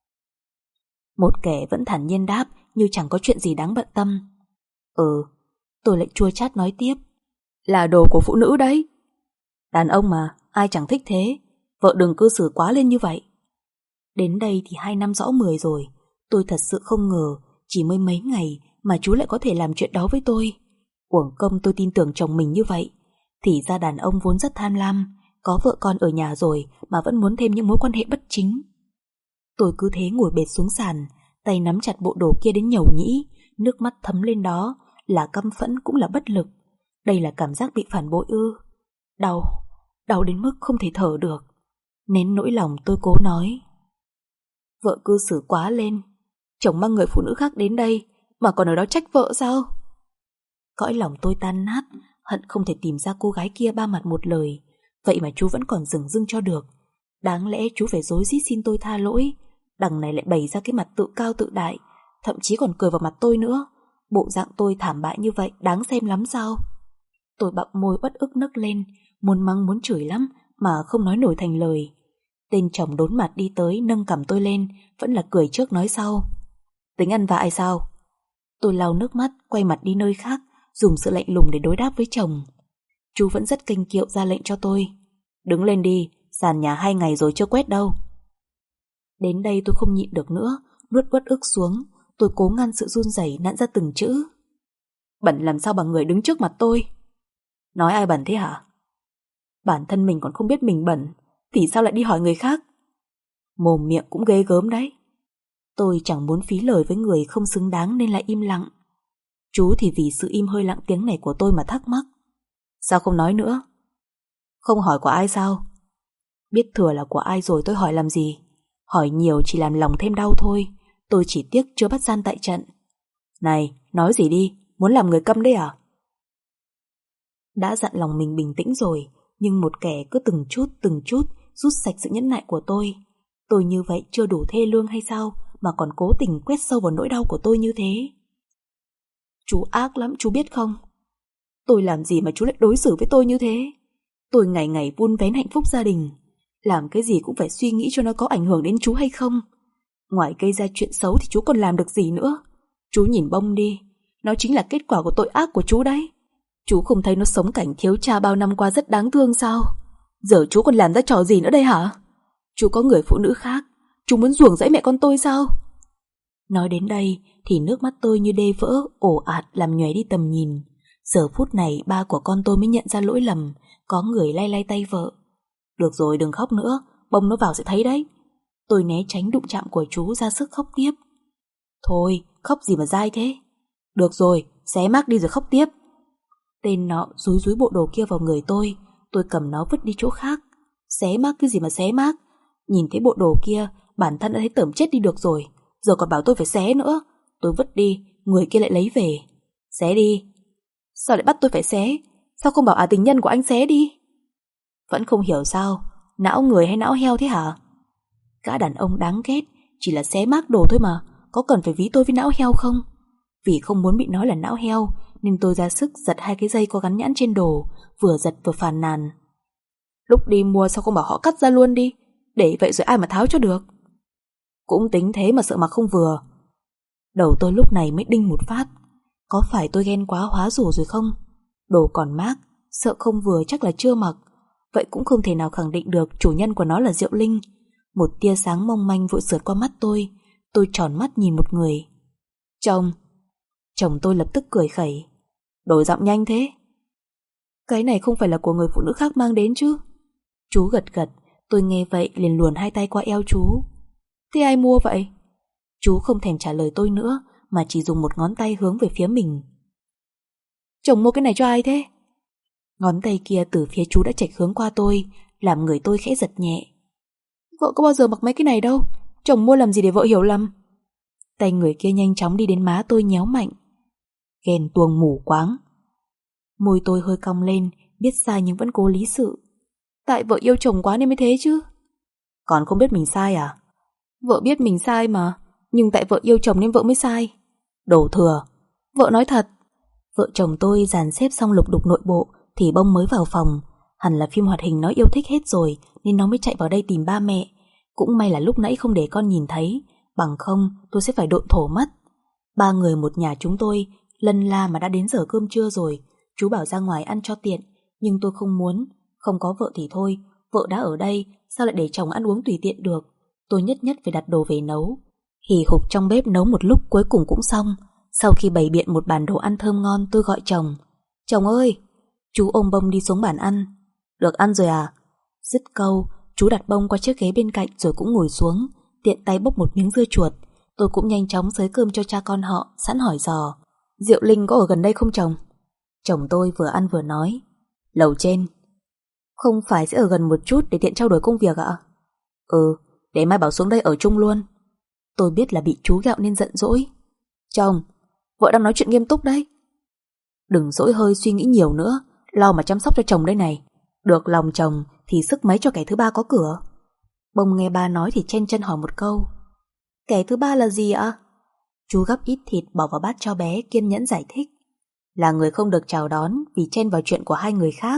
S1: Một kẻ vẫn thản nhiên đáp như chẳng có chuyện gì đáng bận tâm. Tôi lại chua chát nói tiếp. Là đồ của phụ nữ đấy. Đàn ông mà, ai chẳng thích thế. Vợ đừng cư xử quá lên như vậy. Đến đây thì 2 năm rõ 10 rồi. Tôi thật sự không ngờ chỉ mới mấy ngày mà chú lại có thể làm chuyện đó với tôi. Uổng công tôi tin tưởng chồng mình như vậy. Thì ra đàn ông vốn rất tham lam, có vợ con ở nhà rồi mà vẫn muốn thêm những mối quan hệ bất chính. Tôi cứ thế ngồi bệt xuống sàn, tay nắm chặt bộ đồ kia đến nhầu nhĩ, nước mắt thấm lên đó, là căm phẫn cũng là bất lực. Đây là cảm giác bị phản bội ư? Đau đến mức không thể thở được. Nén nỗi lòng tôi cố nói: vợ cư xử quá lên, chồng mang người phụ nữ khác đến đây mà còn ở đó trách vợ sao? Cõi lòng tôi tan nát, hận không thể tìm ra cô gái kia ba mặt một lời. Vậy mà chú vẫn còn dửng dưng cho được. Đáng lẽ chú phải rối rít xin tôi tha lỗi, đằng này lại bày ra cái mặt tự cao tự đại, thậm chí còn cười vào mặt tôi nữa. Bộ dạng tôi thảm bại như vậy đáng xem lắm sao? Tôi bặm môi uất ức nấc lên, muốn mắng muốn chửi lắm mà không nói nổi thành lời. Tên chồng đốn mặt đi tới nâng cằm tôi lên, vẫn là cười trước nói sau: tính ăn vạ ai sao? Tôi lau nước mắt, quay mặt đi nơi khác, dùng sự lạnh lùng để đối đáp với chồng. Chú vẫn rất kênh kiệu ra lệnh cho tôi: đứng lên đi, sàn nhà 2 ngày rồi chưa quét đâu. Đến đây tôi không nhịn được nữa, nuốt uất ức xuống. Tôi cố ngăn sự run rẩy nặn ra từng chữ: bẩn làm sao bằng người đứng trước mặt tôi? Nói ai bẩn thế hả? Bản thân mình còn không biết mình bẩn thì sao lại đi hỏi người khác? Mồm miệng cũng ghê gớm đấy. Tôi chẳng muốn phí lời với người không xứng đáng nên lại im lặng. Chú thì vì sự im hơi lặng tiếng này của tôi mà thắc mắc: sao không nói nữa? Không hỏi của ai sao? Biết thừa là của ai rồi tôi hỏi làm gì? Hỏi nhiều chỉ làm lòng thêm đau thôi. Tôi chỉ tiếc chưa bắt gian tại trận. Này, nói gì đi, muốn làm người câm đấy à? Đã dặn lòng mình bình tĩnh rồi, nhưng một kẻ cứ từng chút rút sạch sự nhẫn nại của tôi. Tôi như vậy chưa đủ thê lương hay sao mà còn cố tình quét sâu vào nỗi đau của tôi như thế? Chú ác lắm, chú biết không? Tôi làm gì mà chú lại đối xử với tôi như thế? Tôi ngày ngày vun vén hạnh phúc gia đình, làm cái gì cũng phải suy nghĩ cho nó có ảnh hưởng đến chú hay không. Ngoài gây ra chuyện xấu thì chú còn làm được gì nữa? Chú nhìn Bông đi, nó chính là kết quả của tội ác của chú đấy. Chú không thấy nó sống cảnh thiếu cha bao năm qua rất đáng thương sao? Giờ chú còn làm ra trò gì nữa đây hả? Chú có người phụ nữ khác, chú muốn ruồng rẫy mẹ con tôi sao? Nói đến đây thì nước mắt tôi như đê vỡ, ồ ạt làm nhòe đi tầm nhìn. Giờ phút này ba của con tôi mới nhận ra lỗi lầm, có người lay lay tay vợ. Được rồi, đừng khóc nữa, Bông nó vào sẽ thấy đấy. Tôi né tránh đụng chạm của chú, ra sức khóc tiếp. Thôi, khóc gì mà dai thế? Được rồi, xé mác đi rồi khóc tiếp. Tên nọ dúi dúi bộ đồ kia vào người tôi cầm nó vứt đi chỗ khác. Xé mác cái gì mà xé mác? Nhìn thấy bộ đồ kia, bản thân đã thấy tởm chết đi được rồi, giờ còn bảo tôi phải xé nữa. Tôi vứt đi, người kia lại lấy về. Xé đi. Sao lại bắt tôi phải xé? Sao không bảo tình nhân của anh xé đi? Vẫn không hiểu sao, não người hay não heo thế hả? Gã đàn ông đáng ghét, chỉ là xé mác đồ thôi mà, có cần phải ví tôi với não heo không? Vì không muốn bị nói là não heo nên tôi ra sức giật 2 cái dây có gắn nhãn trên đồ, vừa giật vừa phàn nàn. Lúc đi mua sao không bảo họ cắt ra luôn đi, để vậy rồi ai mà tháo cho được? Cũng tính thế mà sợ mặc không vừa. Đầu tôi lúc này mới đinh một phát. Có phải tôi ghen quá hóa rủ rồi không? Đồ còn mác, sợ không vừa chắc là chưa mặc. Vậy cũng không thể nào khẳng định được chủ nhân của nó là Diệu Linh. Một tia sáng mong manh vội sượt qua mắt tôi. Tôi tròn mắt nhìn một người. Chồng tôi lập tức cười khẩy. Đổi giọng nhanh thế. Cái này không phải là của người phụ nữ khác mang đến chứ? Chú gật gật. Tôi nghe vậy liền luồn 2 tay qua eo chú. Thế ai mua vậy? Chú không thèm trả lời tôi nữa, mà chỉ dùng một ngón tay hướng về phía mình. Chồng mua cái này cho ai thế? Ngón tay kia từ phía chú đã chệch hướng qua tôi, làm người tôi khẽ giật nhẹ. Vợ có bao giờ mặc mấy cái này đâu, chồng mua làm gì để vợ hiểu lầm? Tay người kia nhanh chóng đi đến má tôi nhéo mạnh. Ghen tuông mù quáng. Môi tôi hơi cong lên, biết sai nhưng vẫn cố lý sự. Tại vợ yêu chồng quá nên mới thế chứ. Còn không biết mình sai à? Vợ biết mình sai mà, nhưng tại vợ yêu chồng nên vợ mới sai. Đổ thừa. Vợ nói thật. Vợ chồng tôi dàn xếp xong lục đục nội bộ thì Bông mới vào phòng. Hẳn là phim hoạt hình nó yêu thích hết rồi nên nó mới chạy vào đây tìm ba mẹ. Cũng may là lúc nãy không để con nhìn thấy, bằng không tôi sẽ phải độn thổ mất. 3 người một nhà chúng tôi lân la mà đã đến giờ cơm trưa rồi. Chú bảo ra ngoài ăn cho tiện, nhưng tôi không muốn. Không có vợ thì thôi, vợ đã ở đây, sao lại để chồng ăn uống tùy tiện được? Tôi nhất phải đặt đồ về nấu. Hì hục trong bếp nấu một lúc cuối cùng cũng xong. Sau khi bày biện một bàn đồ ăn thơm ngon, tôi gọi chồng. Chồng ơi! Chú ôm Bông đi xuống bàn ăn. Được ăn rồi à? Dứt câu, chú đặt bông qua chiếc ghế bên cạnh rồi cũng ngồi xuống, tiện tay bốc một miếng dưa chuột. Tôi cũng nhanh chóng xới cơm cho cha con họ, sẵn hỏi dò: Diệu Linh có ở gần đây không chồng? Chồng tôi vừa ăn vừa nói: Lầu trên. Không phải sẽ ở gần một chút để tiện trao đổi công việc ạ? Ừ, để mai bảo xuống đây ở chung luôn. Tôi biết là bị chú ghẹo nên giận dỗi: Chồng, vợ đang nói chuyện nghiêm túc đấy. Đừng dỗi hơi suy nghĩ nhiều nữa, lo mà chăm sóc cho chồng đây này. Được lòng chồng thì sức mấy cho kẻ thứ ba có cửa. Bông nghe ba nói thì chen chân hỏi một câu: Kẻ thứ ba là gì ạ? Chú gắp ít thịt bỏ vào bát cho bé, kiên nhẫn giải thích: Là người không được chào đón vì chen vào chuyện của hai người khác.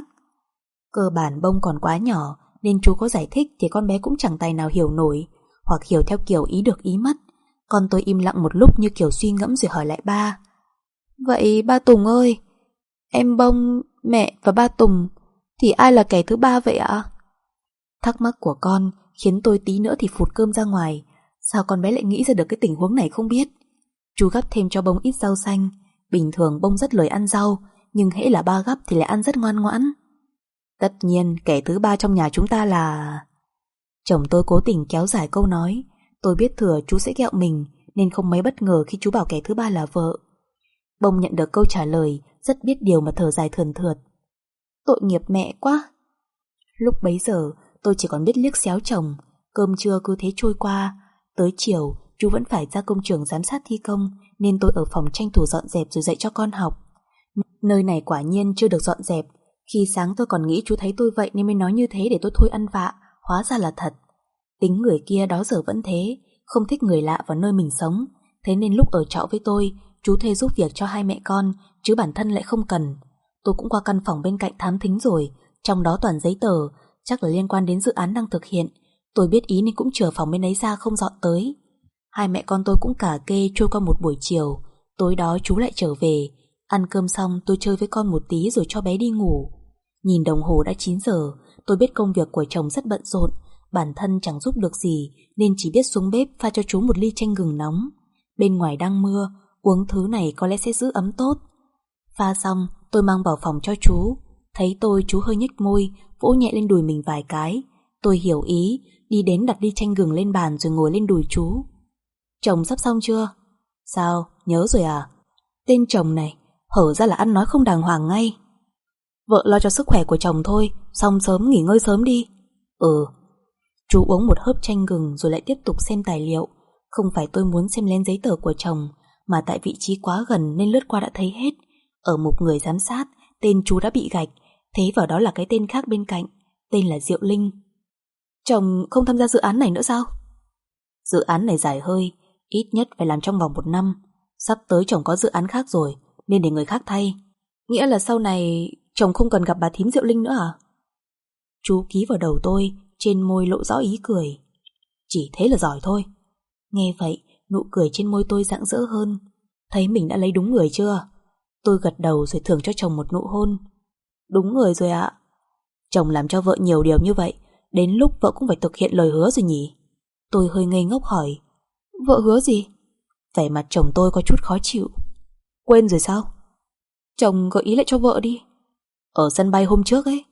S1: Cơ bản Bông còn quá nhỏ nên chú có giải thích thì con bé cũng chẳng tài nào hiểu nổi, hoặc hiểu theo kiểu ý được ý mất. Con tôi im lặng một lúc như kiểu suy ngẫm rồi hỏi lại ba: Vậy ba Tùng ơi, em Bông, mẹ và ba Tùng thì ai là kẻ thứ ba vậy ạ? Thắc mắc của con khiến tôi tí nữa thì phụt cơm ra ngoài. Sao con bé lại nghĩ ra được cái tình huống này không biết. Chú gắp thêm cho Bông ít rau xanh. Bình thường Bông rất lười ăn rau, nhưng hễ là ba gắp thì lại ăn rất ngoan ngoãn. Tất nhiên kẻ thứ ba trong nhà chúng ta là... Chồng tôi cố tình kéo dài câu nói. Tôi biết thừa chú sẽ ghẹo mình nên không mấy bất ngờ khi chú bảo kẻ thứ ba là vợ. Bông nhận được câu trả lời rất biết điều mà thở dài thườn thượt: Tội nghiệp mẹ quá. Lúc bấy giờ tôi chỉ còn biết liếc xéo chồng. Cơm trưa cứ thế trôi qua. Tới chiều chú vẫn phải ra công trường giám sát thi công, nên tôi ở phòng tranh thủ dọn dẹp rồi dạy cho con học. Nơi này quả nhiên chưa được dọn dẹp. Khi sáng tôi còn nghĩ chú thấy tôi vậy nên mới nói như thế để tôi thôi ăn vạ, hóa ra là thật. Tính người kia đó giờ vẫn thế, không thích người lạ vào nơi mình sống. Thế nên lúc ở trọ với tôi, chú thuê giúp việc cho hai mẹ con, chứ bản thân lại không cần. Tôi cũng qua căn phòng bên cạnh thám thính rồi, trong đó toàn giấy tờ, chắc là liên quan đến dự án đang thực hiện. Tôi biết ý nên cũng chờ phòng bên ấy ra không dọn tới. Hai mẹ con tôi cũng cả kê trôi qua một buổi chiều. Tối đó chú lại trở về. Ăn cơm xong tôi chơi với con một tí rồi cho bé đi ngủ. Nhìn đồng hồ đã 9 giờ. Tôi biết công việc của chồng rất bận rộn, bản thân chẳng giúp được gì nên chỉ biết xuống bếp pha cho chú một ly chanh gừng nóng. Bên ngoài đang mưa, uống thứ này có lẽ sẽ giữ ấm tốt. Pha xong tôi mang vào phòng cho chú. Thấy tôi chú hơi nhếch môi, vỗ nhẹ lên đùi mình vài cái. Tôi hiểu ý, đi đến đặt ly chanh gừng lên bàn rồi ngồi lên đùi chú. Chồng sắp xong chưa? Sao, nhớ rồi à? Tên chồng này, hở ra là ăn nói không đàng hoàng ngay. Vợ lo cho sức khỏe của chồng thôi, xong sớm nghỉ ngơi sớm đi. Ừ. Chú uống một hớp chanh gừng rồi lại tiếp tục xem tài liệu. Không phải tôi muốn xem lên giấy tờ của chồng, mà tại vị trí quá gần nên lướt qua đã thấy hết. Ở mục người giám sát, tên chú đã bị gạch, thế vào đó là cái tên khác bên cạnh, tên là Diệu Linh. Chồng không tham gia dự án này nữa sao? Dự án này dài hơi, ít nhất phải làm trong vòng 1 năm. Sắp tới chồng có dự án khác rồi, nên để người khác thay. Nghĩa là sau này chồng không cần gặp bà thím Diệu Linh nữa à? Chú ký vào đầu tôi, trên môi lộ rõ ý cười. Chỉ thế là giỏi thôi. Nghe vậy, nụ cười trên môi tôi rạng rỡ hơn. Thấy mình đã lấy đúng người chưa? Tôi gật đầu rồi thưởng cho chồng một nụ hôn. Đúng người rồi ạ. Chồng làm cho vợ nhiều điều như vậy, đến lúc vợ cũng phải thực hiện lời hứa rồi nhỉ? Tôi hơi ngây ngốc hỏi. Vợ hứa gì? Vẻ mặt chồng tôi có chút khó chịu. Quên rồi sao? Chồng gợi ý lại cho vợ đi. Ở sân bay hôm trước ấy.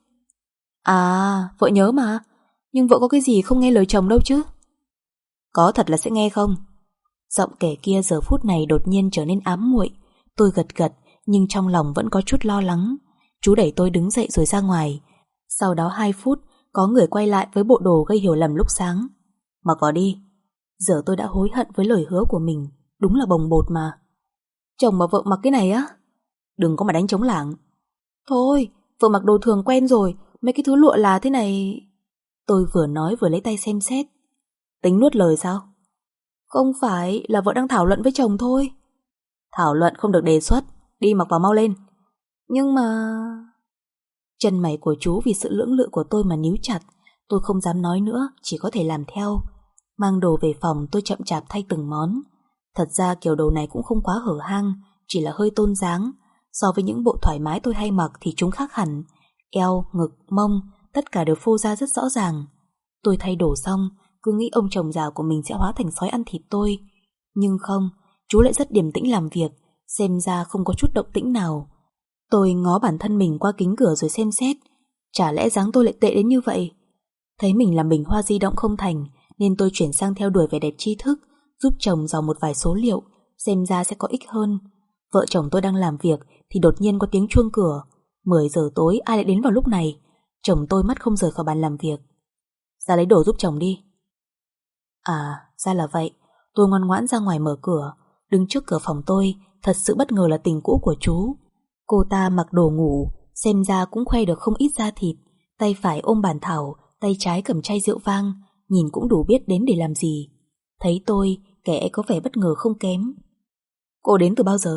S1: À, vợ nhớ mà. Nhưng vợ có cái gì không nghe lời chồng đâu chứ? Có thật là sẽ nghe không? Giọng kẻ kia giờ phút này đột nhiên trở nên ám muội. Tôi gật gật, nhưng trong lòng vẫn có chút lo lắng. Chú đẩy tôi đứng dậy rồi ra ngoài. Sau đó 2 phút, có người quay lại với bộ đồ gây hiểu lầm lúc sáng. Mặc vào đi. Giờ tôi đã hối hận với lời hứa của mình. Đúng là bồng bột mà. Chồng mà vợ mặc cái này á? Đừng có mà đánh trống lảng. Thôi, vợ mặc đồ thường quen rồi. Mấy cái thứ lụa là thế này. Tôi vừa nói vừa lấy tay xem xét. Tính nuốt lời sao? Không phải, là vợ đang thảo luận với chồng thôi. Thảo luận không được đề xuất. Đi mặc vào mau lên. Nhưng mà... Chân mày của chú vì sự lưỡng lự của tôi mà níu chặt. Tôi không dám nói nữa, chỉ có thể làm theo. Mang đồ về phòng tôi chậm chạp thay từng món. Thật ra kiểu đồ này cũng không quá hở hang, chỉ là hơi tôn dáng. So với những bộ thoải mái tôi hay mặc thì chúng khác hẳn. Eo, ngực, mông, tất cả đều phô ra rất rõ ràng. Tôi thay đồ xong, cứ nghĩ ông chồng già của mình sẽ hóa thành sói ăn thịt tôi. Nhưng không, chú lại rất điềm tĩnh làm việc, xem ra không có chút động tĩnh nào. Tôi ngó bản thân mình qua kính cửa rồi xem xét. Chả lẽ dáng tôi lại tệ đến như vậy? Thấy mình làm bình hoa di động không thành, nên tôi chuyển sang theo đuổi vẻ đẹp tri thức, giúp chồng dò một vài số liệu, xem ra sẽ có ích hơn. Vợ chồng tôi đang làm việc thì đột nhiên có tiếng chuông cửa. 10 giờ tối ai lại đến vào lúc này? Chồng tôi mắt không rời khỏi bàn làm việc. Ra lấy đồ giúp chồng đi. À, ra là vậy. Tôi ngoan ngoãn ra ngoài mở cửa. Đứng trước cửa phòng tôi, thật sự bất ngờ là tình cũ của chú. Cô ta mặc đồ ngủ, xem ra cũng khoe được không ít da thịt. Tay phải ôm bàn thảo, tay trái cầm chai rượu vang, nhìn cũng đủ biết đến để làm gì. Thấy tôi, kẻ có vẻ bất ngờ không kém. Cô đến từ bao giờ?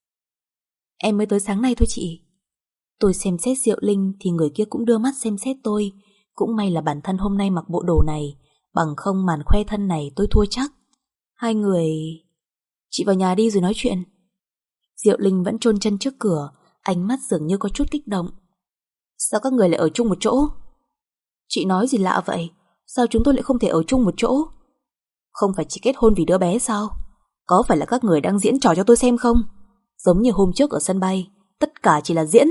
S1: Em mới tới sáng nay thôi chị. Tôi xem xét Diệu Linh thì người kia cũng đưa mắt xem xét tôi. Cũng may là bản thân hôm nay mặc bộ đồ này, bằng không màn khoe thân này tôi thua chắc. Hai người... Chị vào nhà đi rồi nói chuyện. Diệu Linh vẫn chôn chân trước cửa, ánh mắt dường như có chút kích động. Sao các người lại ở chung một chỗ? Chị nói gì lạ vậy? Sao chúng tôi lại không thể ở chung một chỗ? Không phải chỉ kết hôn vì đứa bé sao? Có phải là các người đang diễn trò cho tôi xem không? Giống như hôm trước ở sân bay, tất cả chỉ là diễn.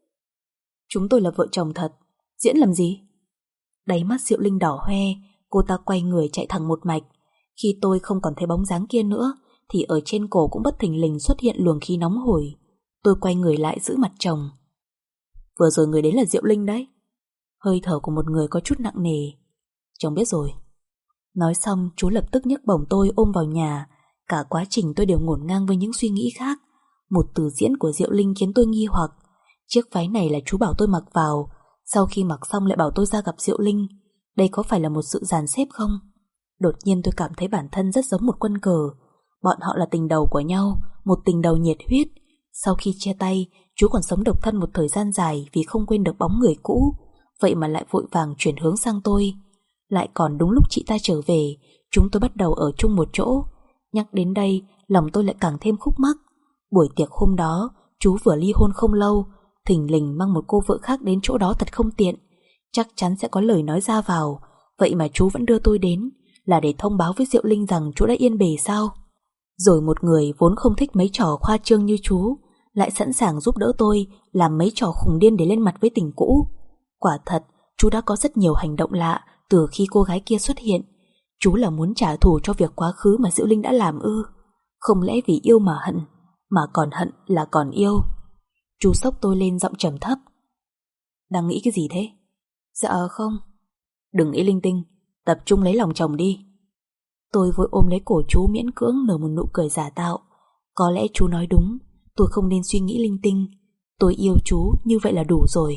S1: Chúng tôi là vợ chồng thật. Diễn làm gì? Đáy mắt Diệu Linh đỏ hoe, cô ta quay người chạy thẳng một mạch. Khi tôi không còn thấy bóng dáng kia nữa thì ở trên cổ cũng bất thình lình xuất hiện luồng khí nóng hổi. Tôi quay người lại giữ mặt chồng. Vừa rồi người đến là Diệu Linh đấy. Hơi thở của một người có chút nặng nề. Chồng biết rồi. Nói xong chú lập tức nhấc bổng tôi ôm vào nhà. Cả quá trình tôi đều ngổn ngang với những suy nghĩ khác. Một từ diễn của Diệu Linh khiến tôi nghi hoặc. Chiếc váy này là chú bảo tôi mặc vào, sau khi mặc xong lại bảo tôi ra gặp Diệu Linh. Đây có phải là một sự dàn xếp không? Đột nhiên tôi cảm thấy bản thân rất giống một quân cờ. Bọn họ là tình đầu của nhau, một tình đầu nhiệt huyết. Sau khi chia tay, chú còn sống độc thân một thời gian dài vì không quên được bóng người cũ. Vậy mà lại vội vàng chuyển hướng sang tôi. Lại còn đúng lúc chị ta trở về, chúng tôi bắt đầu ở chung một chỗ. Nhắc đến đây, lòng tôi lại càng thêm khúc mắc. Buổi tiệc hôm đó, chú vừa ly hôn không lâu, thình lình mang một cô vợ khác đến chỗ đó thật không tiện. Chắc chắn sẽ có lời nói ra vào. Vậy mà chú vẫn đưa tôi đến, là để thông báo với Diệu Linh rằng chú đã yên bề sao? Rồi một người vốn không thích mấy trò khoa trương như chú lại sẵn sàng giúp đỡ tôi làm mấy trò khùng điên để lên mặt với tình cũ. Quả thật, chú đã có rất nhiều hành động lạ từ khi cô gái kia xuất hiện. Chú là muốn trả thù cho việc quá khứ mà Diệu Linh đã làm ư? Không lẽ vì yêu mà hận, mà còn hận là còn yêu? Chú xốc tôi lên giọng trầm thấp. Đang nghĩ cái gì thế? Dạ không. Đừng nghĩ linh tinh, tập trung lấy lòng chồng đi. Tôi vội ôm lấy cổ chú miễn cưỡng nở một nụ cười giả tạo. Có lẽ chú nói đúng, tôi không nên suy nghĩ linh tinh. Tôi yêu chú như vậy là đủ rồi.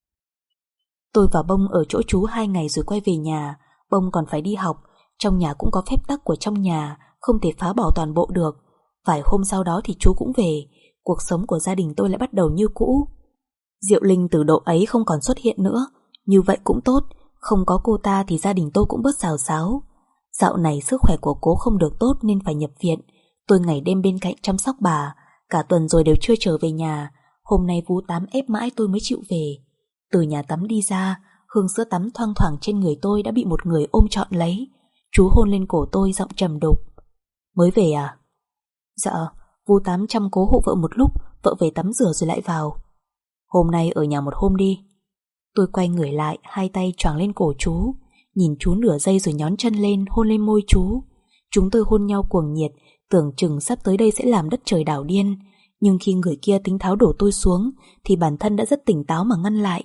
S1: Tôi và Bông ở chỗ chú 2 ngày rồi quay về nhà. Bông còn phải đi học, trong nhà cũng có phép tắc của trong nhà, không thể phá bỏ toàn bộ được. Vài hôm sau đó thì chú cũng về. Cuộc sống của gia đình tôi lại bắt đầu như cũ. Diệu Linh từ độ ấy không còn xuất hiện nữa. Như vậy cũng tốt, không có cô ta thì gia đình tôi cũng bớt xào xáo. Dạo này sức khỏe của cố không được tốt nên phải nhập viện. Tôi ngày đêm bên cạnh chăm sóc bà. Cả tuần rồi đều chưa trở về nhà. Hôm nay Vú Tám ép mãi tôi mới chịu về. Từ nhà tắm đi ra, hương sữa tắm thoang thoảng trên người tôi đã bị một người ôm trọn lấy. Chú hôn lên cổ tôi giọng trầm đục. Mới về à? Dạ, Vú Tám chăm cố hộ vợ một lúc, vợ về tắm rửa rồi lại vào. Hôm nay ở nhà một hôm đi. Tôi quay người lại, hai tay choàng lên cổ chú, nhìn chú nửa giây rồi nhón chân lên hôn lên môi chú. Chúng tôi hôn nhau cuồng nhiệt, tưởng chừng sắp tới đây sẽ làm đất trời đảo điên. Nhưng khi người kia tính tháo đổ tôi xuống thì bản thân đã rất tỉnh táo mà ngăn lại.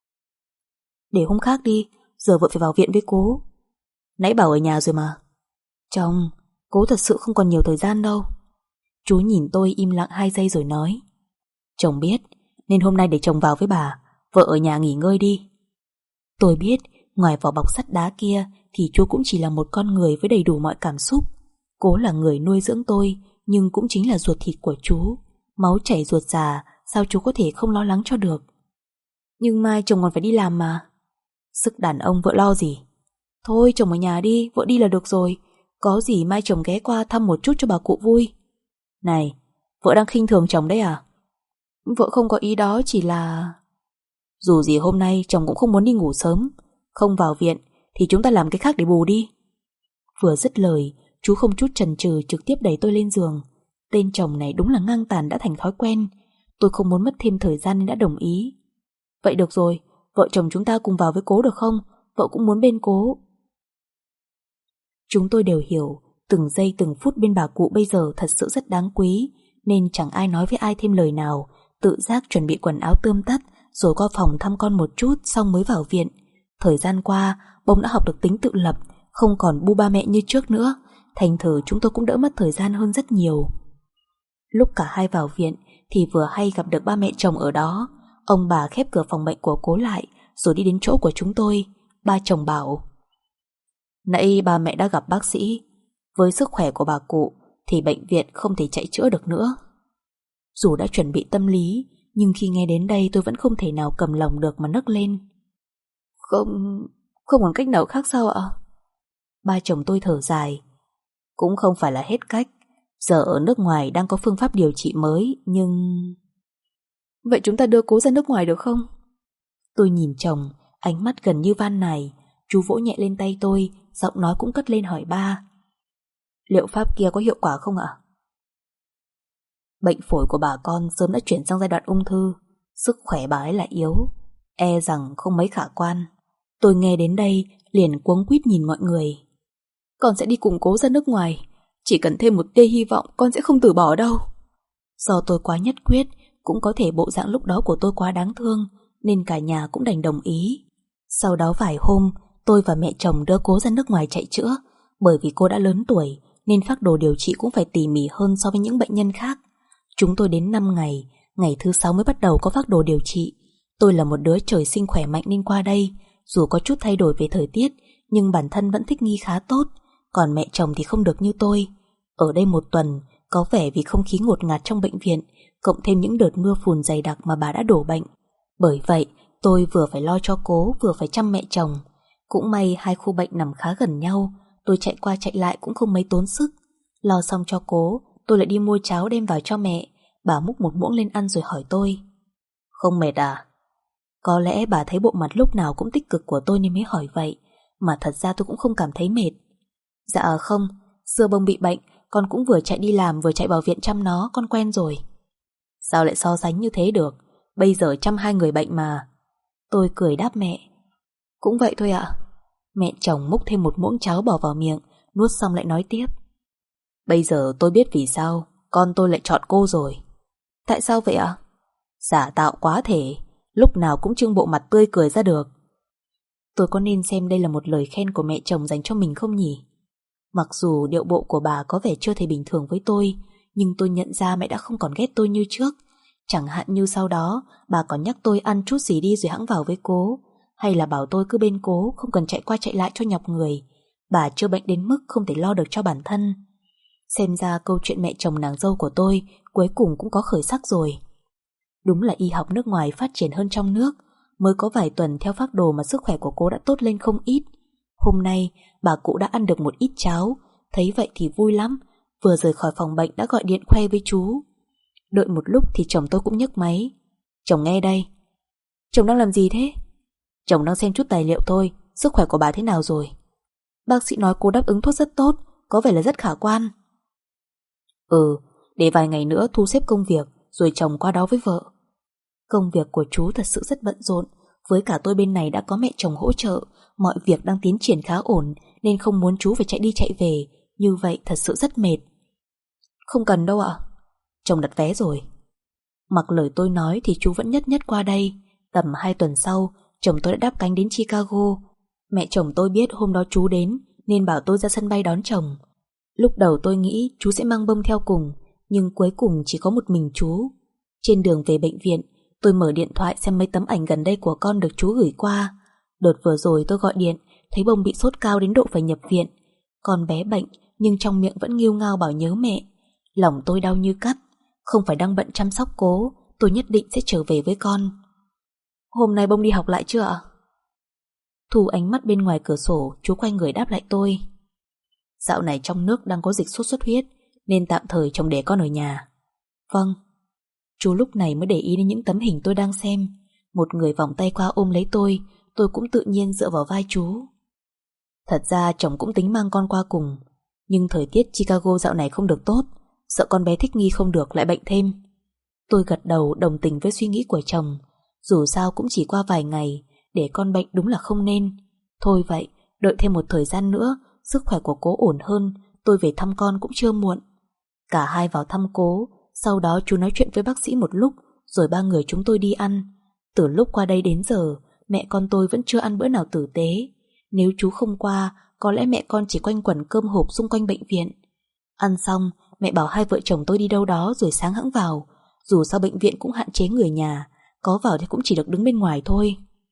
S1: Để hôm khác đi, giờ vợ phải vào viện với cố. Nãy bảo ở nhà rồi mà. Chồng, cố thật sự không còn nhiều thời gian đâu. Chú nhìn tôi im lặng 2 giây rồi nói. Chồng biết, nên hôm nay để chồng vào với bà, vợ ở nhà nghỉ ngơi đi. Tôi biết, ngoài vỏ bọc sắt đá kia thì chú cũng chỉ là một con người với đầy đủ mọi cảm xúc. Cố là người nuôi dưỡng tôi, nhưng cũng chính là ruột thịt của chú. Máu chảy ruột già, sao chú có thể không lo lắng cho được? Nhưng mai chồng còn phải đi làm mà. Sức đàn ông vợ lo gì? Thôi chồng ở nhà đi, vợ đi là được rồi. Có gì mai chồng ghé qua thăm một chút cho bà cụ vui. Này, vợ đang khinh thường chồng đấy à? Vợ không có ý đó, chỉ là... Dù gì hôm nay chồng cũng không muốn đi ngủ sớm. Không vào viện thì chúng ta làm cái khác để bù đi. Vừa dứt lời, chú không chút chần chừ trực tiếp đẩy tôi lên giường. Tên chồng này đúng là ngang tàn đã thành thói quen. Tôi không muốn mất thêm thời gian nên đã đồng ý. Vậy được rồi, vợ chồng chúng ta cùng vào với cố được không? vợ cũng muốn bên cố. Chúng tôi đều hiểu từng giây từng phút bên bà cụ bây giờ thật sự rất đáng quý, nên chẳng ai nói với ai thêm lời nào, tự giác chuẩn bị quần áo tươm tất rồi qua phòng thăm con một chút xong mới vào viện. Thời gian qua, bông đã học được tính tự lập, không còn bu ba mẹ như trước nữa, thành thử chúng tôi cũng đỡ mất thời gian hơn rất nhiều. Lúc cả hai vào viện thì vừa hay gặp được ba mẹ chồng ở đó. Ông bà khép cửa phòng bệnh của cố lại rồi đi đến chỗ của chúng tôi. Ba chồng bảo: nãy ba mẹ đã gặp bác sĩ, với sức khỏe của bà cụ thì bệnh viện không thể chạy chữa được nữa. Dù đã chuẩn bị tâm lý, nhưng khi nghe đến đây tôi vẫn không thể nào cầm lòng được mà nấc lên. Không còn cách nào khác sao ạ? Ba chồng tôi thở dài. Cũng không phải là hết cách. Giờ ở nước ngoài đang có phương pháp điều trị mới, nhưng... Vậy chúng ta đưa cố ra nước ngoài được không? Tôi nhìn chồng, ánh mắt gần như van nài. Chú vỗ nhẹ lên tay tôi, giọng nói cũng cất lên hỏi ba: liệu pháp kia có hiệu quả không ạ? Bệnh phổi của bà con sớm đã chuyển sang giai đoạn ung thư, sức khỏe bà ấy lại yếu, e rằng không mấy khả quan. Tôi nghe đến đây liền cuống quýt nhìn mọi người. Con sẽ đi cùng cố ra nước ngoài, chỉ cần thêm một tia hy vọng con sẽ không từ bỏ đâu. Do tôi quá nhất quyết, cũng có thể bộ dạng lúc đó của tôi quá đáng thương, nên cả nhà cũng đành đồng ý. Sau đó vài hôm, tôi và mẹ chồng đưa cố ra nước ngoài chạy chữa. Bởi vì cô đã lớn tuổi nên phác đồ điều trị cũng phải tỉ mỉ hơn so với những bệnh nhân khác. Chúng tôi đến 5 ngày, ngày thứ 6 mới bắt đầu có phác đồ điều trị. Tôi là một đứa trời sinh khỏe mạnh nên qua đây, dù có chút thay đổi về thời tiết, nhưng bản thân vẫn thích nghi khá tốt. Còn mẹ chồng thì không được như tôi. Ở đây một tuần, có vẻ vì không khí ngột ngạt trong bệnh viện, cộng thêm những đợt mưa phùn dày đặc mà bà đã đổ bệnh. Bởi vậy, tôi vừa phải lo cho cố, vừa phải chăm mẹ chồng. Cũng may hai khu bệnh nằm khá gần nhau, tôi chạy qua chạy lại cũng không mấy tốn sức. Lo xong cho cố, tôi lại đi mua cháo đem vào cho mẹ. Bà múc một muỗng lên ăn rồi hỏi tôi: không mệt à? Có lẽ bà thấy bộ mặt lúc nào cũng tích cực của tôi nên mới hỏi vậy, mà thật ra tôi cũng không cảm thấy mệt. Dạ không, xưa bông bị bệnh, con cũng vừa chạy đi làm vừa chạy vào viện chăm nó, con quen rồi. Sao lại so sánh như thế được? Bây giờ chăm hai người bệnh mà. Tôi cười đáp mẹ: cũng vậy thôi ạ. Mẹ chồng múc thêm một muỗng cháo bỏ vào miệng, nuốt xong lại nói tiếp: bây giờ tôi biết vì sao con tôi lại chọn cô rồi. Tại sao vậy ạ? Giả tạo quá thể, lúc nào cũng trưng bộ mặt tươi cười ra được. Tôi có nên xem đây là một lời khen của mẹ chồng dành cho mình không nhỉ? Mặc dù điệu bộ của bà có vẻ chưa thể bình thường với tôi, nhưng tôi nhận ra mẹ đã không còn ghét tôi như trước. Chẳng hạn như sau đó bà còn nhắc tôi ăn chút gì đi rồi hẵng vào với cố, hay là bảo tôi cứ bên cố, không cần chạy qua chạy lại cho nhọc người. Bà chưa bệnh đến mức không thể lo được cho bản thân. Xem ra câu chuyện mẹ chồng nàng dâu của tôi cuối cùng cũng có khởi sắc rồi. Đúng là y học nước ngoài phát triển hơn trong nước. Mới có vài tuần theo phác đồ mà sức khỏe của cô đã tốt lên không ít. Hôm nay bà cụ đã ăn được một ít cháo, thấy vậy thì vui lắm. Vừa rời khỏi phòng bệnh đã gọi điện khoe với chú. Đợi một lúc thì chồng tôi cũng nhấc máy. Chồng nghe đây. Chồng đang làm gì thế? Chồng đang xem chút tài liệu thôi. Sức khỏe của bà thế nào rồi? Bác sĩ nói cô đáp ứng thuốc rất tốt, có vẻ là rất khả quan. Để vài ngày nữa thu xếp công việc rồi chồng qua đó với vợ. Công việc của chú thật sự rất bận rộn. Với cả tôi bên này đã có mẹ chồng hỗ trợ, mọi việc đang tiến triển khá ổn, nên không muốn chú phải chạy đi chạy về. Như vậy thật sự rất mệt. Không cần đâu ạ. Chồng đặt vé rồi. Mặc lời tôi nói thì chú vẫn nhất nhất qua đây. Tầm 2 tuần sau, chồng tôi đã đáp cánh đến Chicago. Mẹ chồng tôi biết hôm đó chú đến nên bảo tôi ra sân bay đón chồng. Lúc đầu tôi nghĩ chú sẽ mang bông theo cùng, nhưng cuối cùng chỉ có một mình chú. Trên đường về bệnh viện, tôi mở điện thoại xem mấy tấm ảnh gần đây của con được chú gửi qua. Đợt vừa rồi tôi gọi điện, thấy bông bị sốt cao đến độ phải nhập viện. Con bé bệnh nhưng trong miệng vẫn nghêu ngao bảo nhớ mẹ. Lòng tôi đau như cắt. Không phải đang bận chăm sóc cố, tôi nhất định sẽ trở về với con. Hôm nay bông đi học lại chưa ạ? Thu ánh mắt bên ngoài cửa sổ, chú quay người đáp lại tôi. Dạo này trong nước đang có dịch sốt xuất huyết, nên tạm thời chồng để con ở nhà. Vâng. Chú lúc này mới để ý đến những tấm hình tôi đang xem. Một người vòng tay qua ôm lấy tôi cũng tự nhiên dựa vào vai chú. Thật ra chồng cũng tính mang con qua cùng, nhưng thời tiết Chicago dạo này không được tốt, sợ con bé thích nghi không được lại bệnh thêm. Tôi gật đầu đồng tình với suy nghĩ của chồng. Dù sao cũng chỉ qua vài ngày, để con bệnh đúng là không nên. Thôi vậy, đợi thêm một thời gian nữa, sức khỏe của cố ổn hơn, tôi về thăm con cũng chưa muộn. Cả hai vào thăm cố, sau đó chú nói chuyện với bác sĩ một lúc, rồi ba người chúng tôi đi ăn. Từ lúc qua đây đến giờ, mẹ con tôi vẫn chưa ăn bữa nào tử tế. Nếu chú không qua, có lẽ mẹ con chỉ quanh quẩn cơm hộp xung quanh bệnh viện. Ăn xong, mẹ bảo hai vợ chồng tôi đi đâu đó rồi sáng hẵng vào. Dù sao bệnh viện cũng hạn chế người nhà, có vào thì cũng chỉ được đứng bên ngoài thôi.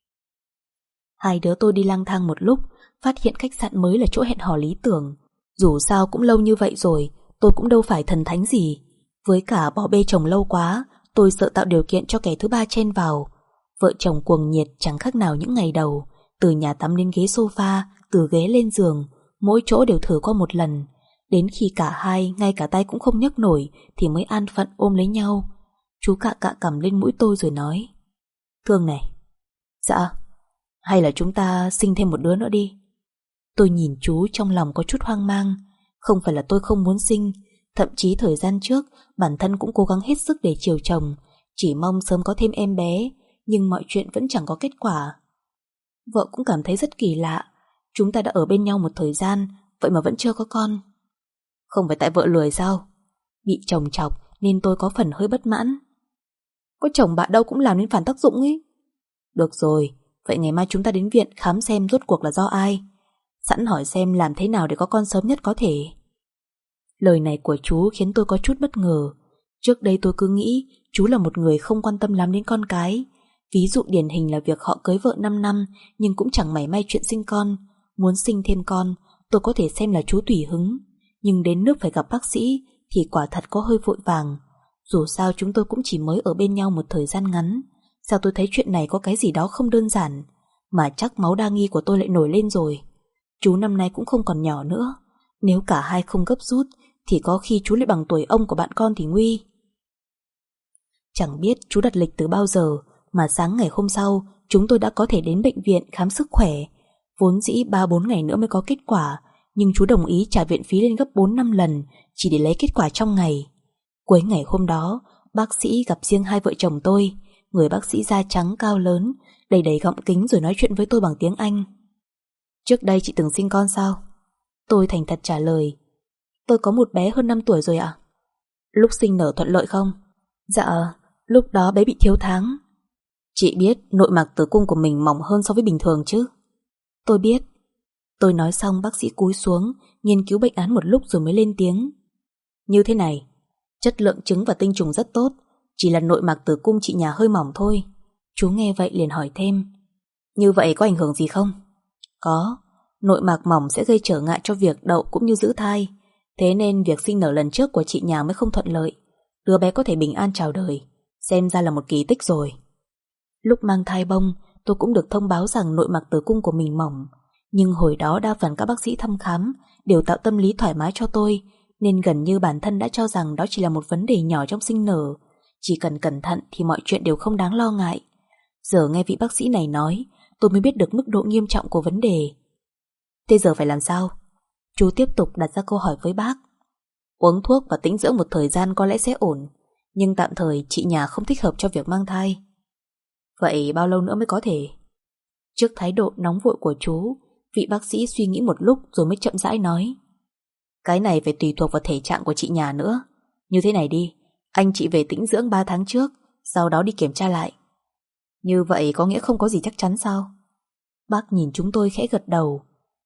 S1: Hai đứa tôi đi lang thang một lúc, phát hiện khách sạn mới là chỗ hẹn hò lý tưởng. Dù sao cũng lâu như vậy rồi, tôi cũng đâu phải thần thánh gì. Với cả bỏ bê chồng lâu quá, tôi sợ tạo điều kiện cho kẻ thứ ba chen vào. Vợ chồng cuồng nhiệt chẳng khác nào những ngày đầu. Từ nhà tắm đến ghế sofa, từ ghế lên giường, mỗi chỗ đều thử qua một lần. Đến khi cả hai ngay cả tay cũng không nhấc nổi thì mới an phận ôm lấy nhau. Chú cạ cạ cằm lên mũi tôi rồi nói: Thương này. Dạ. Hay là chúng ta sinh thêm một đứa nữa đi. Tôi nhìn chú trong lòng có chút hoang mang. Không phải là tôi không muốn sinh, thậm chí thời gian trước bản thân cũng cố gắng hết sức để chiều chồng, chỉ mong sớm có thêm em bé. Nhưng mọi chuyện vẫn chẳng có kết quả. Vợ cũng cảm thấy rất kỳ lạ. Chúng ta đã ở bên nhau một thời gian, vậy mà vẫn chưa có con. Không phải tại vợ lười sao? Bị chồng chọc nên tôi có phần hơi bất mãn. Có chồng bạn đâu cũng làm nên phản tác dụng ấy. Được rồi, vậy ngày mai chúng ta đến viện khám xem rốt cuộc là do ai. Sẵn hỏi xem làm thế nào để có con sớm nhất có thể. Lời này của chú khiến tôi có chút bất ngờ. Trước đây tôi cứ nghĩ chú là một người không quan tâm lắm đến con cái. Ví dụ điển hình là việc họ cưới vợ 5 năm nhưng cũng chẳng mảy may chuyện sinh con. Muốn sinh thêm con, tôi có thể xem là chú tùy hứng. Nhưng đến nước phải gặp bác sĩ thì quả thật có hơi vội vàng. Dù sao chúng tôi cũng chỉ mới ở bên nhau một thời gian ngắn. Sao tôi thấy chuyện này có cái gì đó không đơn giản. Mà chắc máu đa nghi của tôi lại nổi lên rồi. Chú năm nay cũng không còn nhỏ nữa. Nếu cả hai không gấp rút thì có khi chú lại bằng tuổi ông của bạn con thì nguy. Chẳng biết chú đặt lịch từ bao giờ mà sáng ngày hôm sau chúng tôi đã có thể đến bệnh viện khám sức khỏe. Vốn dĩ 3-4 ngày nữa mới có kết quả, nhưng chú đồng ý trả viện phí lên gấp 4-5 lần chỉ để lấy kết quả trong ngày. Cuối ngày hôm đó, bác sĩ gặp riêng hai vợ chồng tôi. Người bác sĩ da trắng cao lớn, đầy đầy gọng kính rồi nói chuyện với tôi bằng tiếng Anh. Trước đây chị từng sinh con sao? Tôi thành thật trả lời. Tôi có một bé hơn 5 tuổi rồi ạ. Lúc sinh nở thuận lợi không? Dạ, lúc đó bé bị thiếu tháng. Chị biết nội mạc tử cung của mình mỏng hơn so với bình thường chứ? Tôi biết. Tôi nói xong bác sĩ cúi xuống, nghiên cứu bệnh án một lúc rồi mới lên tiếng. Như thế này, chất lượng trứng và tinh trùng rất tốt, chỉ là nội mạc tử cung chị nhà hơi mỏng thôi. Chú nghe vậy liền hỏi thêm. Như vậy có ảnh hưởng gì không? Có, nội mạc mỏng sẽ gây trở ngại cho việc đậu cũng như giữ thai. Thế nên việc sinh nở lần trước của chị nhà mới không thuận lợi. Đứa bé có thể bình an chào đời, xem ra là một kỳ tích rồi. Lúc mang thai bông, tôi cũng được thông báo rằng nội mạc tử cung của mình mỏng. Nhưng hồi đó đa phần các bác sĩ thăm khám đều tạo tâm lý thoải mái cho tôi, nên gần như bản thân đã cho rằng đó chỉ là một vấn đề nhỏ trong sinh nở. Chỉ cần cẩn thận thì mọi chuyện đều không đáng lo ngại. Giờ nghe vị bác sĩ này nói, tôi mới biết được mức độ nghiêm trọng của vấn đề. Thế giờ phải làm sao? Chú tiếp tục đặt ra câu hỏi với bác. Uống thuốc và tĩnh dưỡng một thời gian có lẽ sẽ ổn, nhưng tạm thời chị nhà không thích hợp cho việc mang thai. Vậy bao lâu nữa mới có thể? Trước thái độ nóng vội của chú, vị bác sĩ suy nghĩ một lúc rồi mới chậm rãi nói. Cái này phải tùy thuộc vào thể trạng của chị nhà nữa. Như thế này đi, anh chị về tĩnh dưỡng 3 tháng trước, sau đó đi kiểm tra lại. Như vậy có nghĩa không có gì chắc chắn sao? Bác nhìn chúng tôi khẽ gật đầu.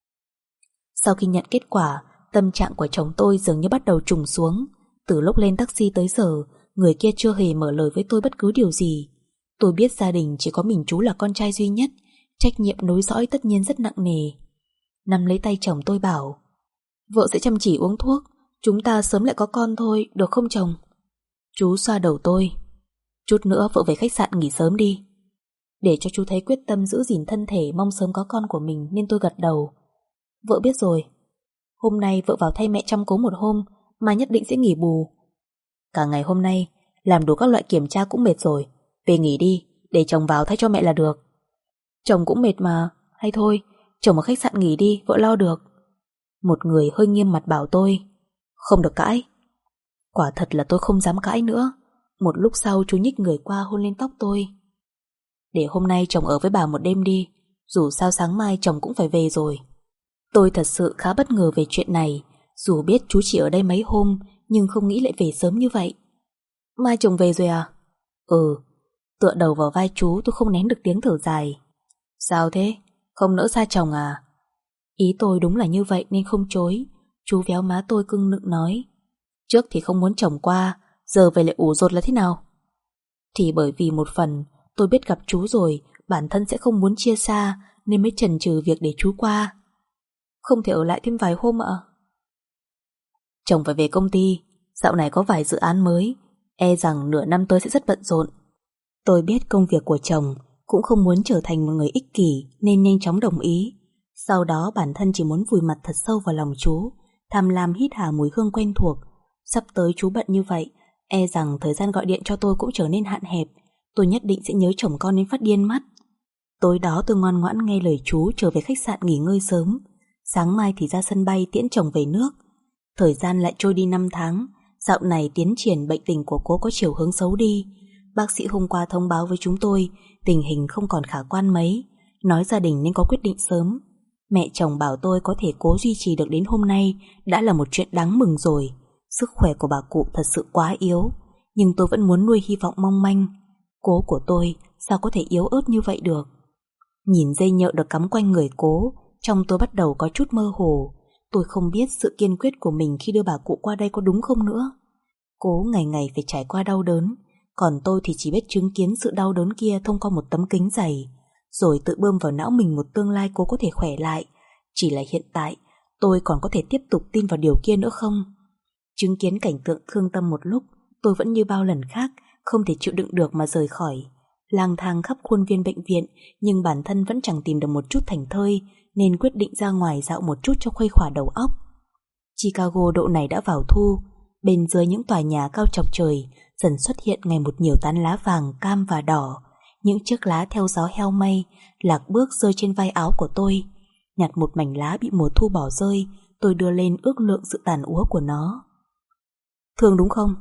S1: Sau khi nhận kết quả, tâm trạng của chồng tôi dường như bắt đầu trùng xuống. Từ lúc lên taxi tới giờ, người kia chưa hề mở lời với tôi bất cứ điều gì. Tôi biết gia đình chỉ có mình chú là con trai duy nhất, trách nhiệm nối dõi tất nhiên rất nặng nề. Nắm lấy tay chồng tôi bảo, vợ sẽ chăm chỉ uống thuốc, chúng ta sớm lại có con thôi, được không chồng? Chú xoa đầu tôi. Chút nữa vợ về khách sạn nghỉ sớm đi. Để cho chú thấy quyết tâm giữ gìn thân thể, mong sớm có con của mình nên tôi gật đầu. Vợ biết rồi. Hôm nay vợ vào thay mẹ chăm cố một hôm, mai nhất định sẽ nghỉ bù. Cả ngày hôm nay làm đủ các loại kiểm tra cũng mệt rồi, về nghỉ đi, để chồng vào thay cho mẹ là được. Chồng cũng mệt mà, hay thôi chồng ở khách sạn nghỉ đi, vợ lo được. Một người hơi nghiêm mặt bảo tôi, không được cãi. Quả thật là tôi không dám cãi nữa. Một lúc sau chú nhích người qua hôn lên tóc tôi. Để hôm nay chồng ở với bà một đêm đi, Dù sao sáng mai chồng cũng phải về rồi. Tôi thật sự khá bất ngờ về chuyện này. Dù biết chú chỉ ở đây mấy hôm, nhưng không nghĩ lại về sớm như vậy. Mai chồng về rồi à? Ừ. Tựa đầu vào vai chú, tôi không nén được tiếng thở dài. Sao thế? Không nỡ xa chồng à? Ý tôi đúng là như vậy nên không chối. Chú véo má tôi cưng nựng nói. Trước thì không muốn chồng qua, giờ về lại ủ rột là thế nào? Thì bởi vì một phần tôi biết gặp chú rồi, bản thân sẽ không muốn chia xa, nên mới chần chừ việc để chú qua. Không thể ở lại thêm vài hôm ạ? Chồng phải về công ty, dạo này có vài dự án mới, e rằng nửa năm tới sẽ rất bận rộn. Tôi biết công việc của chồng, cũng không muốn trở thành một người ích kỷ nên nhanh chóng đồng ý. Sau đó bản thân chỉ muốn vùi mặt thật sâu vào lòng chú, tham lam hít hà mùi hương quen thuộc. Sắp tới chú bận như vậy, e rằng thời gian gọi điện cho tôi cũng trở nên hạn hẹp. Tôi nhất định sẽ nhớ chồng con đến phát điên mất. Tối đó tôi ngoan ngoãn nghe lời chú trở về khách sạn nghỉ ngơi sớm. Sáng mai thì ra sân bay tiễn chồng về nước. Thời gian lại trôi đi 5 tháng. Dạo này tiến triển bệnh tình của cô có chiều hướng xấu đi. Bác sĩ hôm qua thông báo với chúng tôi tình hình không còn khả quan mấy, nói gia đình nên có quyết định sớm. Mẹ chồng bảo tôi có thể cố duy trì được đến hôm nay đã là một chuyện đáng mừng rồi. Sức khỏe của bà cụ thật sự quá yếu, nhưng tôi vẫn muốn nuôi hy vọng mong manh. Cố của tôi sao có thể yếu ớt như vậy được? Nhìn dây nhợ được cắm quanh người cố, trong tôi bắt đầu có chút mơ hồ. Tôi không biết sự kiên quyết của mình khi đưa bà cụ qua đây có đúng không nữa. Cố ngày ngày phải trải qua đau đớn, còn tôi thì chỉ biết chứng kiến sự đau đớn kia thông qua một tấm kính dày, rồi tự bơm vào não mình một tương lai cố có thể khỏe lại. Chỉ là hiện tại, tôi còn có thể tiếp tục tin vào điều kia nữa không? Chứng kiến cảnh tượng thương tâm một lúc, tôi vẫn như bao lần khác, không thể chịu đựng được mà rời khỏi. Lang thang khắp khuôn viên bệnh viện, nhưng bản thân vẫn chẳng tìm được một chút thành thơi, nên quyết định ra ngoài dạo một chút cho khuây khỏa đầu óc. Chicago độ này đã vào thu, bên dưới những tòa nhà cao chọc trời dần xuất hiện ngày một nhiều tán lá vàng, cam và đỏ. Những chiếc lá theo gió heo mây lạc bước rơi trên vai áo của tôi. Nhặt một mảnh lá bị mùa thu bỏ rơi, tôi đưa lên ước lượng sự tàn úa của nó. Thương đúng không?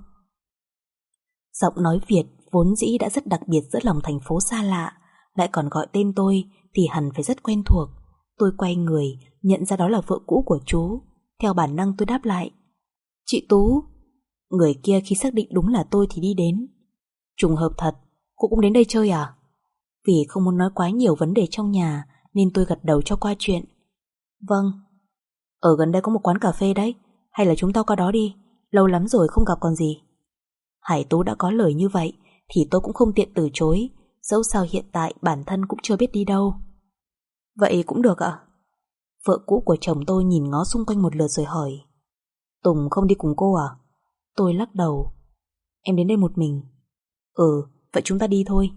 S1: Giọng nói Việt vốn dĩ đã rất đặc biệt giữa lòng thành phố xa lạ, lại còn gọi tên tôi thì hẳn phải rất quen thuộc. Tôi quay người, nhận ra đó là vợ cũ của chú. Theo bản năng tôi đáp lại. Chị Tú. Người kia khi xác định đúng là tôi thì đi đến. Trùng hợp thật, cô cũng đến đây chơi à? Vì không muốn nói quá nhiều vấn đề trong nhà nên tôi gật đầu cho qua chuyện. Vâng. Ở gần đây có một quán cà phê đấy, hay là chúng ta qua đó đi, lâu lắm rồi không gặp còn gì. Hải Tú đã có lời như vậy thì tôi cũng không tiện từ chối, dẫu sao hiện tại bản thân cũng chưa biết đi đâu. Vậy cũng được ạ. Vợ cũ của chồng tôi nhìn ngó xung quanh một lượt rồi hỏi. Tùng không đi cùng cô à? Tôi lắc đầu. Em đến đây một mình. Ừ, vậy chúng ta đi thôi.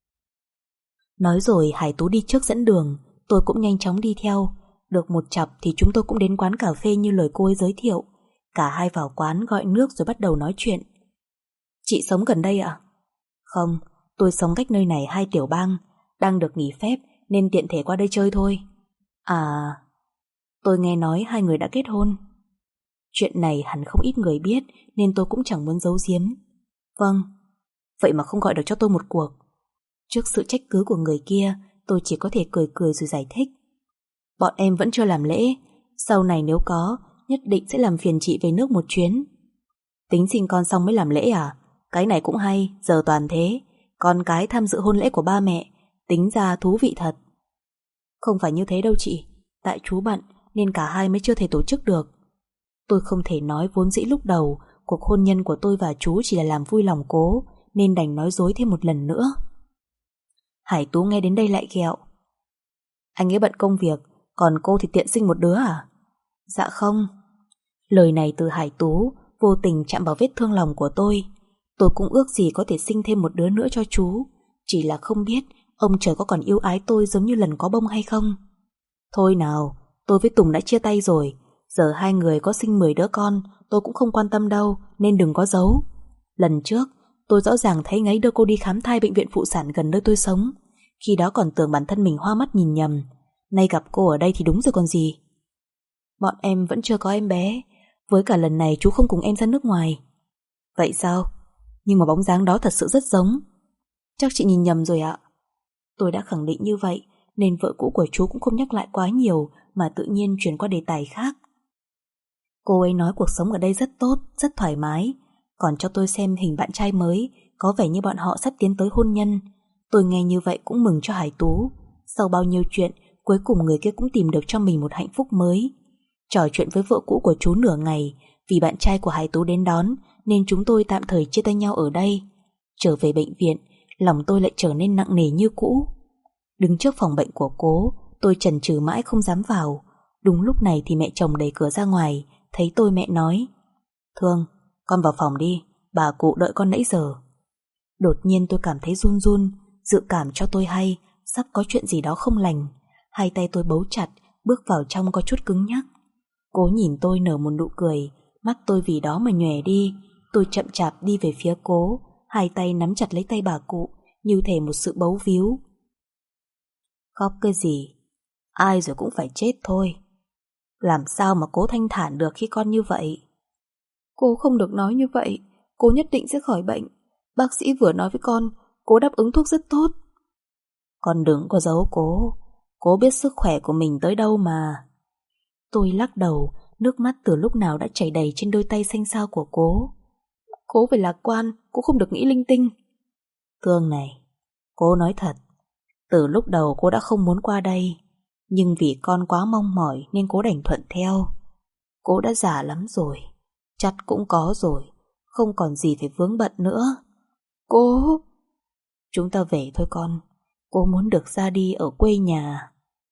S1: Nói rồi Hải Tú đi trước dẫn đường, tôi cũng nhanh chóng đi theo. Được một chặp thì chúng tôi cũng đến quán cà phê như lời cô ấy giới thiệu. Cả hai vào quán gọi nước rồi bắt đầu nói chuyện. Chị sống gần đây ạ? Không, tôi sống cách nơi này 2 tiểu bang, đang được nghỉ phép nên tiện thể qua đây chơi thôi. À, tôi nghe nói hai người đã kết hôn. Chuyện này hẳn không ít người biết nên tôi cũng chẳng muốn giấu giếm. Vâng. Vậy mà không gọi được cho tôi một cuộc. Trước sự trách cứ của người kia, tôi chỉ có thể cười cười rồi giải thích. Bọn em vẫn chưa làm lễ, sau này nếu có, nhất định sẽ làm phiền chị về nước một chuyến. Tính sinh con xong mới làm lễ à? Cái này cũng hay, giờ toàn thế. Con cái tham dự hôn lễ của ba mẹ, tính ra thú vị thật. Không phải như thế đâu chị, tại chú bận nên cả hai mới chưa thể tổ chức được. Tôi không thể nói vốn dĩ lúc đầu cuộc hôn nhân của tôi và chú chỉ là làm vui lòng cố, nên đành nói dối thêm một lần nữa. Hải Tú nghe đến đây lại ghẹo. Anh ấy bận công việc, còn cô thì tiện sinh một đứa à? Dạ không. Lời này từ Hải Tú vô tình chạm vào vết thương lòng của tôi. Tôi cũng ước gì có thể sinh thêm một đứa nữa cho chú, chỉ là không biết ông trời có còn yêu ái tôi giống như lần có bông hay không. Thôi nào, tôi với Tùng đã chia tay rồi, giờ hai người có sinh 10 đứa con tôi cũng không quan tâm đâu, nên đừng có giấu. Lần trước tôi rõ ràng thấy ngấy đưa cô đi khám thai bệnh viện phụ sản gần nơi tôi sống. Khi đó còn tưởng bản thân mình hoa mắt nhìn nhầm, nay gặp cô ở đây thì đúng rồi còn gì. Bọn em vẫn chưa có em bé, với cả lần này chú không cùng em ra nước ngoài. Vậy sao? Nhưng mà bóng dáng đó thật sự rất giống. Chắc chị nhìn nhầm rồi ạ. Tôi đã khẳng định như vậy nên vợ cũ của chú cũng không nhắc lại quá nhiều mà tự nhiên chuyển qua đề tài khác. Cô ấy nói cuộc sống ở đây rất tốt, rất thoải mái, còn cho tôi xem hình bạn trai mới, có vẻ như bọn họ sắp tiến tới hôn nhân. Tôi nghe như vậy cũng mừng cho Hải Tú. Sau bao nhiêu chuyện, cuối cùng người kia cũng tìm được cho mình một hạnh phúc mới. Trò chuyện với vợ cũ của chú nửa ngày, vì bạn trai của Hải Tú đến đón nên chúng tôi tạm thời chia tay nhau ở đây. Trở về bệnh viện, lòng tôi lại trở nên nặng nề như cũ. Đứng trước phòng bệnh của cố, tôi chần chừ mãi không dám vào. Đúng lúc này thì mẹ chồng đẩy cửa ra ngoài, thấy tôi mẹ nói: Thương, con vào phòng đi, bà cụ đợi con nãy giờ. Đột nhiên tôi cảm thấy run run, dự cảm cho tôi hay sắp có chuyện gì đó không lành. Hai tay tôi bấu chặt, bước vào trong có chút cứng nhắc. Cố nhìn tôi nở một nụ cười, mắt tôi vì đó mà nhòe đi. Tôi chậm chạp đi về phía cố, hai tay nắm chặt lấy tay bà cụ, như thể một sự bấu víu. Khóc cái gì? Ai rồi cũng phải chết thôi. Làm sao mà cố thanh thản được khi con như vậy? Cô không được nói như vậy, cô nhất định sẽ khỏi bệnh. Bác sĩ vừa nói với con, cố đáp ứng thuốc rất tốt. Con đừng có giấu cố biết sức khỏe của mình tới đâu mà. Tôi lắc đầu, nước mắt từ lúc nào đã chảy đầy trên đôi tay xanh xao của cố. Cố phải lạc quan, cố không được nghĩ linh tinh. Thương này, cố nói thật, từ lúc đầu cô đã không muốn qua đây, nhưng vì con quá mong mỏi nên cố đành thuận theo. Cố đã già lắm rồi, chắt cũng có rồi, không còn gì phải vướng bận nữa. Cố... Chúng ta về thôi con, cô muốn được ra đi ở quê nhà.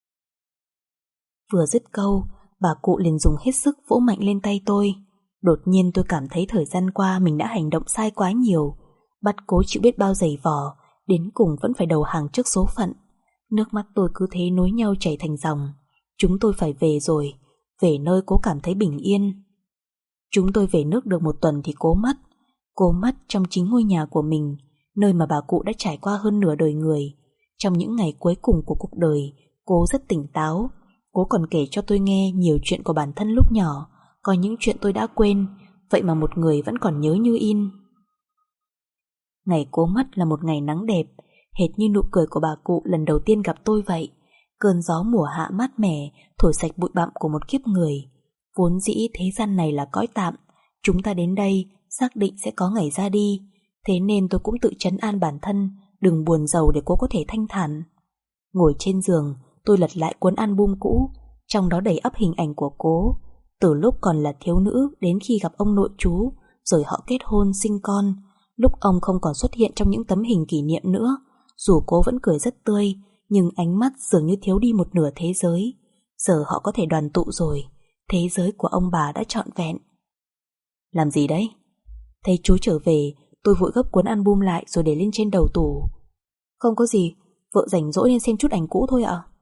S1: Vừa dứt câu, bà cụ liền dùng hết sức vỗ mạnh lên tay tôi. Đột nhiên tôi cảm thấy thời gian qua mình đã hành động sai quá nhiều, bắt cố chịu biết bao giày vò, đến cùng vẫn phải đầu hàng trước số phận. Nước mắt tôi cứ thế nối nhau chảy thành dòng. Chúng tôi phải về rồi, về nơi cố cảm thấy bình yên. Chúng tôi về nước được 1 tuần thì cố mất. Cố mất trong chính ngôi nhà của mình, nơi mà bà cụ đã trải qua hơn nửa đời người. Trong những ngày cuối cùng của cuộc đời, cố rất tỉnh táo. Cố còn kể cho tôi nghe nhiều chuyện của bản thân lúc nhỏ, có những chuyện tôi đã quên, vậy mà một người vẫn còn nhớ như in. Ngày cố mất là một ngày nắng đẹp, hệt như nụ cười của bà cụ lần đầu tiên gặp tôi vậy. Cơn gió mùa hạ mát mẻ thổi sạch bụi bặm của một kiếp người. Vốn dĩ thế gian này là cõi tạm, chúng ta đến đây xác định sẽ có ngày ra đi, thế nên tôi cũng tự trấn an bản thân đừng buồn rầu để cố có thể thanh thản. Ngồi trên giường, tôi lật lại cuốn album cũ, trong đó đầy ắp hình ảnh của cố, từ lúc còn là thiếu nữ đến khi gặp ông nội chú, rồi họ kết hôn sinh con. Lúc ông không còn xuất hiện trong những tấm hình kỷ niệm nữa, dù cố vẫn cười rất tươi, nhưng ánh mắt dường như thiếu đi một nửa thế giới. Giờ họ có thể đoàn tụ rồi, thế giới của ông bà đã trọn vẹn. Làm gì đấy? Thấy chú trở về, tôi vội gấp cuốn album lại rồi để lên trên đầu tủ. Không có gì, vợ rảnh rỗi nên xem chút ảnh cũ thôi ạ.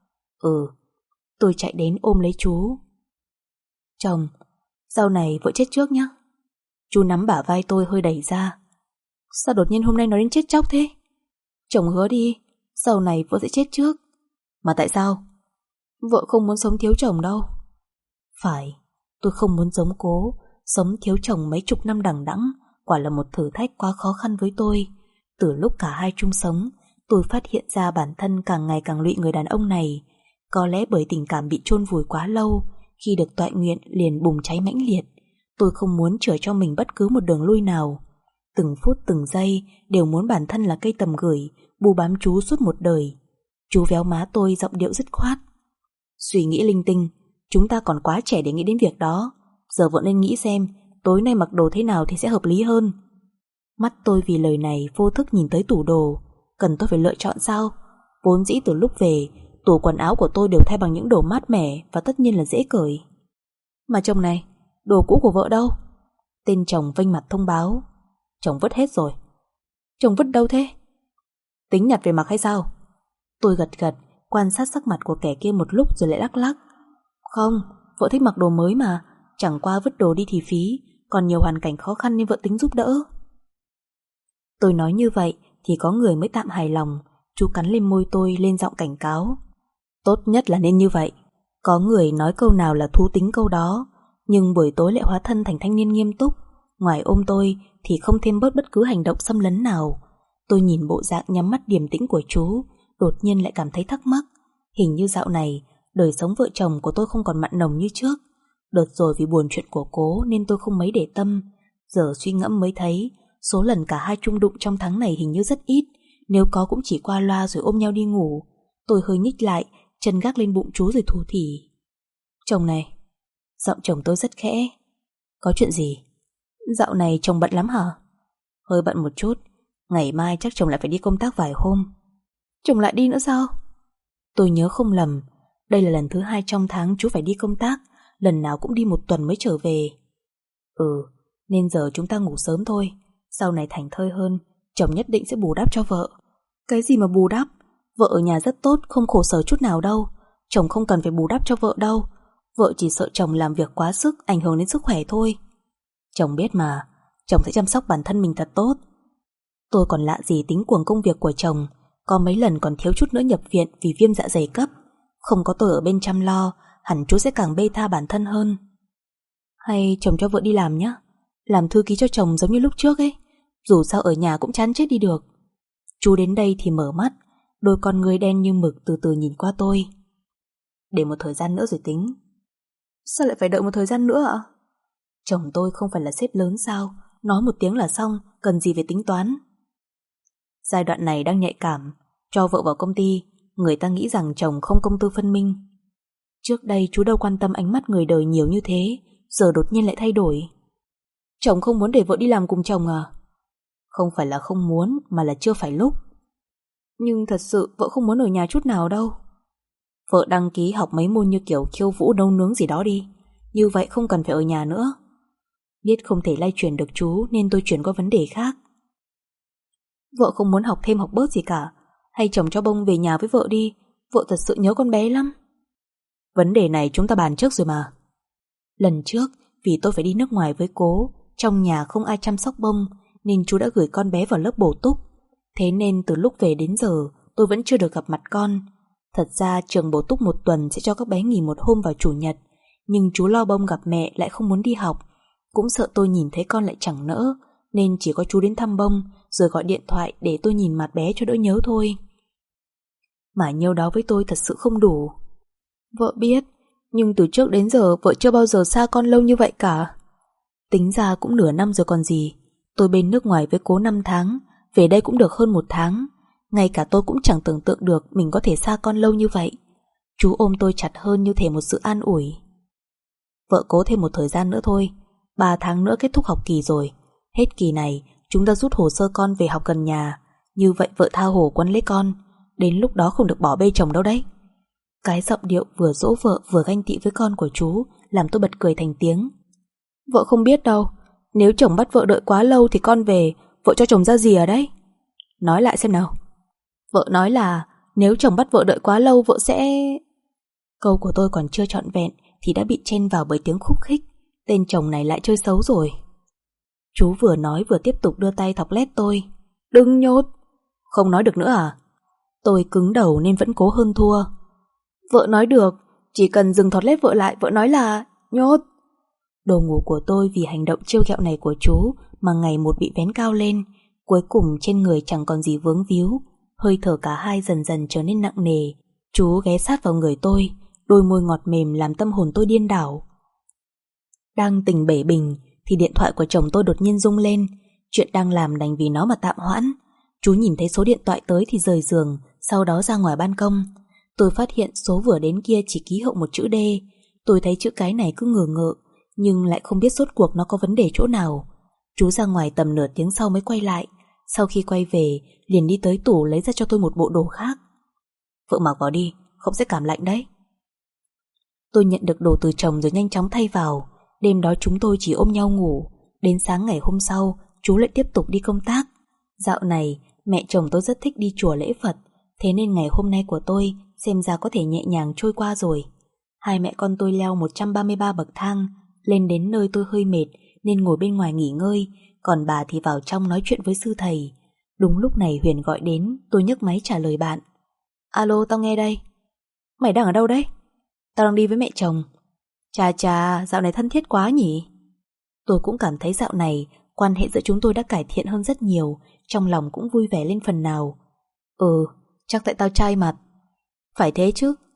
S1: Tôi chạy đến ôm lấy chú. Chồng, sau này vợ chết trước nhé. Chú nắm bả vai tôi hơi đẩy ra. Sao đột nhiên hôm nay nói đến chết chóc thế? Chồng hứa đi, sau này vợ sẽ chết trước. Mà tại sao? Vợ không muốn sống thiếu chồng đâu. Phải, tôi không muốn giống cố, sống thiếu chồng mấy chục năm đằng đẵng, quả là một thử thách quá khó khăn với tôi. Từ lúc cả hai chung sống, tôi phát hiện ra bản thân càng ngày càng lụy người đàn ông này. Có lẽ bởi tình cảm bị chôn vùi quá lâu, khi được toại nguyện liền bùng cháy mãnh liệt. Tôi không muốn chừa cho mình bất cứ một đường lui nào. Từng phút từng giây đều muốn bản thân là cây tầm gửi, bù bám chú suốt một đời. Chú véo má tôi giọng điệu dứt khoát. Suy nghĩ linh tinh, chúng ta còn quá trẻ để nghĩ đến việc đó. Giờ vợ nên nghĩ xem tối nay mặc đồ thế nào thì sẽ hợp lý hơn. Mắt tôi vì lời này vô thức nhìn tới tủ đồ. Cần tôi phải lựa chọn sao? Vốn dĩ từ lúc về, tủ quần áo của tôi đều thay bằng những đồ mát mẻ và tất nhiên là dễ cởi. Mà chồng này, đồ cũ của vợ đâu? Tên chồng vênh mặt thông báo. Chồng vứt hết rồi. Chồng vứt đâu thế? Tính nhặt về mặc hay sao? Tôi gật gật, quan sát sắc mặt của kẻ kia một lúc rồi lại lắc lắc. Không, vợ thích mặc đồ mới mà, chẳng qua vứt đồ đi thì phí, còn nhiều hoàn cảnh khó khăn nên vợ tính giúp đỡ. Tôi nói như vậy thì có người mới tạm hài lòng. Chú cắn lên môi tôi lên giọng cảnh cáo. Tốt nhất là nên như vậy. Có người nói câu nào là thú tính câu đó, nhưng buổi tối lại hóa thân thành thanh niên nghiêm túc. Ngoài ôm tôi thì không thêm bớt bất cứ hành động xâm lấn nào. Tôi nhìn bộ dạng nhắm mắt điềm tĩnh của chú, đột nhiên lại cảm thấy thắc mắc. Hình như dạo này đời sống vợ chồng của tôi không còn mặn nồng như trước. Đợt rồi vì buồn chuyện của Cố nên tôi không mấy để tâm. Giờ suy ngẫm mới thấy số lần cả hai chung đụng trong tháng này hình như rất ít. Nếu có cũng chỉ qua loa rồi ôm nhau đi ngủ. Tôi hơi nhích lại, chân gác lên bụng chú rồi thủ thỉ. Chồng này. Giọng chồng tôi rất khẽ. Có chuyện gì? Dạo này chồng bận lắm hả? Hơi bận một chút. Ngày mai chắc chồng lại phải đi công tác vài hôm. Chồng lại đi nữa sao? Tôi nhớ không lầm, đây là lần thứ 2 trong tháng chú phải đi công tác. Lần nào cũng đi 1 tuần mới trở về. Nên giờ chúng ta ngủ sớm thôi. Sau này thành thơi hơn, chồng nhất định sẽ bù đắp cho vợ. Cái gì mà bù đắp? Vợ ở nhà rất tốt, không khổ sở chút nào đâu. Chồng không cần phải bù đắp cho vợ đâu. Vợ chỉ sợ chồng làm việc quá sức, ảnh hưởng đến sức khỏe thôi. Chồng biết mà, chồng sẽ chăm sóc bản thân mình thật tốt. Tôi còn lạ gì tính cuồng công việc của chồng. Có mấy lần còn thiếu chút nữa nhập viện vì viêm dạ dày cấp. Không có tôi ở bên chăm lo, hẳn chú sẽ càng bê tha bản thân hơn. Hay chồng cho vợ đi làm nhé. Làm thư ký cho chồng giống như lúc trước ấy. Dù sao ở nhà cũng chán chết đi được. Chú đến đây thì mở mắt, đôi con ngươi đen như mực từ từ nhìn qua tôi. Để một thời gian nữa rồi tính. Sao lại phải đợi một thời gian nữa ạ? Chồng tôi không phải là sếp lớn sao? Nói một tiếng là xong, cần gì phải tính toán. Giai đoạn này đang nhạy cảm. Cho vợ vào công ty, người ta nghĩ rằng chồng không công tư phân minh. Trước đây chú đâu quan tâm ánh mắt người đời nhiều như thế, giờ đột nhiên lại thay đổi. Chồng không muốn để vợ đi làm cùng chồng à? Không phải là không muốn, mà là chưa phải lúc. Nhưng thật sự vợ không muốn ở nhà chút nào đâu. Vợ đăng ký học mấy môn như kiểu khiêu vũ, nấu nướng gì đó đi. Như vậy không cần phải ở nhà nữa. Biết không thể lay chuyển được chú nên tôi chuyển qua vấn đề khác. Vợ không muốn học thêm học bớt gì cả. Hay chồng cho bông về nhà với vợ đi. Vợ thật sự nhớ con bé lắm. Vấn đề này chúng ta bàn trước rồi mà. Lần trước vì tôi phải đi nước ngoài với Cố, trong nhà không ai chăm sóc bông, nên chú đã gửi con bé vào lớp bổ túc. Thế nên từ lúc về đến giờ tôi vẫn chưa được gặp mặt con. Thật ra trường bổ túc 1 tuần sẽ cho các bé nghỉ 1 hôm vào chủ nhật. Nhưng chú lo bông gặp mẹ lại không muốn đi học. Cũng sợ tôi nhìn thấy con lại chẳng nỡ, nên chỉ có chú đến thăm bông rồi gọi điện thoại để tôi nhìn mặt bé cho đỡ nhớ thôi. Mà nhiêu đó với tôi thật sự không đủ. Vợ biết, nhưng từ trước đến giờ vợ chưa bao giờ xa con lâu như vậy cả. Tính ra cũng nửa năm rồi còn gì. Tôi bên nước ngoài với Cố 5 tháng, về đây cũng được hơn 1 tháng. Ngay cả tôi cũng chẳng tưởng tượng được mình có thể xa con lâu như vậy. Chú ôm tôi chặt hơn như thể một sự an ủi. Vợ cố thêm một thời gian nữa thôi. 3 tháng nữa kết thúc học kỳ rồi. Hết kỳ này chúng ta rút hồ sơ con về học gần nhà. Như vậy vợ tha hồ quấn lấy con. Đến lúc đó không được bỏ bê chồng đâu đấy. Cái giọng điệu vừa dỗ vợ vừa ganh tị với con của chú làm tôi bật cười thành tiếng. Vợ không biết đâu. Nếu chồng bắt vợ đợi quá lâu thì con về, vợ cho chồng ra gì ở đấy? Nói lại xem nào. Vợ nói là nếu chồng bắt vợ đợi quá lâu vợ sẽ... Câu của tôi còn chưa trọn vẹn thì đã bị chen vào bởi tiếng khúc khích. Tên chồng này lại chơi xấu rồi. Chú vừa nói vừa tiếp tục đưa tay thọc lét tôi. Đừng nhốt. Không nói được nữa à? Tôi cứng đầu nên vẫn cố hơn thua. Vợ nói được, chỉ cần dừng thọt lét vợ lại, vợ nói là nhốt. Đồ ngủ của tôi vì hành động trêu ghẹo này của chú mà ngày một bị vén cao lên. Cuối cùng trên người chẳng còn gì vướng víu. Hơi thở cả hai dần dần trở nên nặng nề. Chú ghé sát vào người tôi, đôi môi ngọt mềm làm tâm hồn tôi điên đảo. Đang tỉnh bể bình thì điện thoại của chồng tôi đột nhiên rung lên. Chuyện đang làm đành vì nó mà tạm hoãn. Chú nhìn thấy số điện thoại tới thì rời giường, sau đó ra ngoài ban công. Tôi phát hiện số vừa đến kia chỉ ký hậu một chữ D. Tôi thấy chữ cái này cứ ngờ ngợ, nhưng lại không biết rốt cuộc nó có vấn đề chỗ nào. Chú ra ngoài tầm nửa tiếng sau mới quay lại. Sau khi quay về liền đi tới tủ lấy ra cho tôi một bộ đồ khác. Vợ mặc vào đi, không sẽ cảm lạnh đấy. Tôi nhận được đồ từ chồng rồi nhanh chóng thay vào. Đêm đó chúng tôi chỉ ôm nhau ngủ. Đến sáng ngày hôm sau chú lại tiếp tục đi công tác. Dạo này mẹ chồng tôi rất thích đi chùa lễ Phật, thế nên ngày hôm nay của tôi xem ra có thể nhẹ nhàng trôi qua rồi. Hai mẹ con tôi leo 133 bậc thang. Lên đến nơi tôi hơi mệt nên ngồi bên ngoài nghỉ ngơi, còn bà thì vào trong nói chuyện với sư thầy. Đúng lúc này Huyền gọi đến, tôi nhấc máy trả lời bạn. Alo, tao nghe đây. Mày đang ở đâu đấy? Tao đang đi với mẹ chồng. Chà chà, dạo này thân thiết quá nhỉ? Tôi cũng cảm thấy dạo này quan hệ giữa chúng tôi đã cải thiện hơn rất nhiều, trong lòng cũng vui vẻ lên phần nào. Chắc tại tao trai mặt. Phải thế chứ,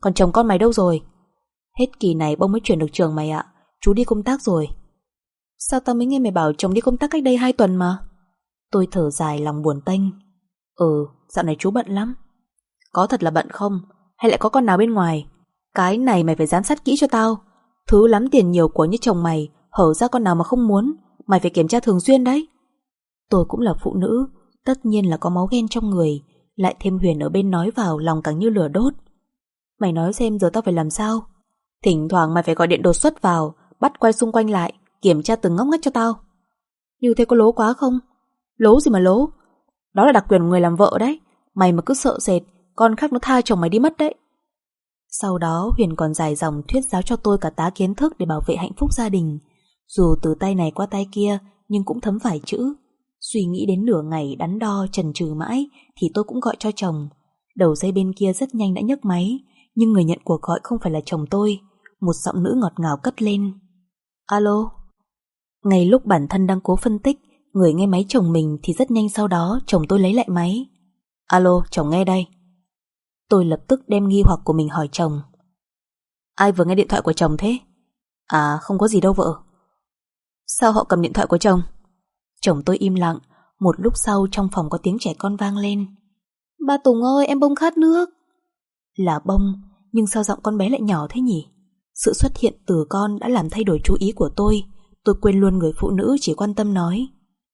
S1: Còn chồng con mày đâu rồi? Hết kỳ này bông mới chuyển được trường mày ạ. Chú đi công tác rồi. Sao tao mới nghe mày bảo chồng đi công tác cách đây 2 tuần mà? Tôi thở dài lòng buồn tênh. Dạo này chú bận lắm. Có thật là bận không? Hay lại có con nào bên ngoài? Cái này mày phải giám sát kỹ cho tao. Thứ lắm tiền nhiều của như chồng mày hở ra con nào mà không muốn. Mày phải kiểm tra thường xuyên đấy. Tôi cũng là phụ nữ, tất nhiên là có máu ghen trong người. Lại thêm Huyền ở bên nói vào, lòng càng như lửa đốt. Mày nói xem giờ tao phải làm sao? Thỉnh thoảng mày phải gọi điện đột xuất vào, bắt quay xung quanh lại, kiểm tra từng ngóc ngách cho tao. Như thế có lố quá không? Lố gì mà lố? Đó là đặc quyền của người làm vợ đấy. Mày mà cứ sợ sệt, con khác nó tha chồng mày đi mất đấy. Sau đó Huyền còn dài dòng thuyết giáo cho tôi cả tá kiến thức để bảo vệ hạnh phúc gia đình. Dù từ tay này qua tay kia, nhưng cũng thấm phải chữ. Suy nghĩ đến nửa ngày đắn đo chần chừ mãi thì tôi cũng gọi cho chồng. Đầu dây bên kia rất nhanh đã nhấc máy, nhưng người nhận cuộc gọi không phải là chồng tôi. Một giọng nữ ngọt ngào cất lên. Alo. Ngay lúc bản thân đang cố phân tích, người nghe máy chồng mình thì rất nhanh sau đó chồng tôi lấy lại máy. Alo, chồng nghe đây. Tôi lập tức đem nghi hoặc của mình hỏi chồng. Ai vừa nghe điện thoại của chồng thế? À, không có gì đâu vợ. Sao họ cầm điện thoại của chồng? Chồng tôi im lặng. Một lúc sau trong phòng có tiếng trẻ con vang lên. Bà Tùng ơi, em bông khát nước. Là bông, nhưng sao giọng con bé lại nhỏ thế nhỉ? Sự xuất hiện từ con đã làm thay đổi chú ý của tôi. Tôi quên luôn người phụ nữ chỉ quan tâm nói.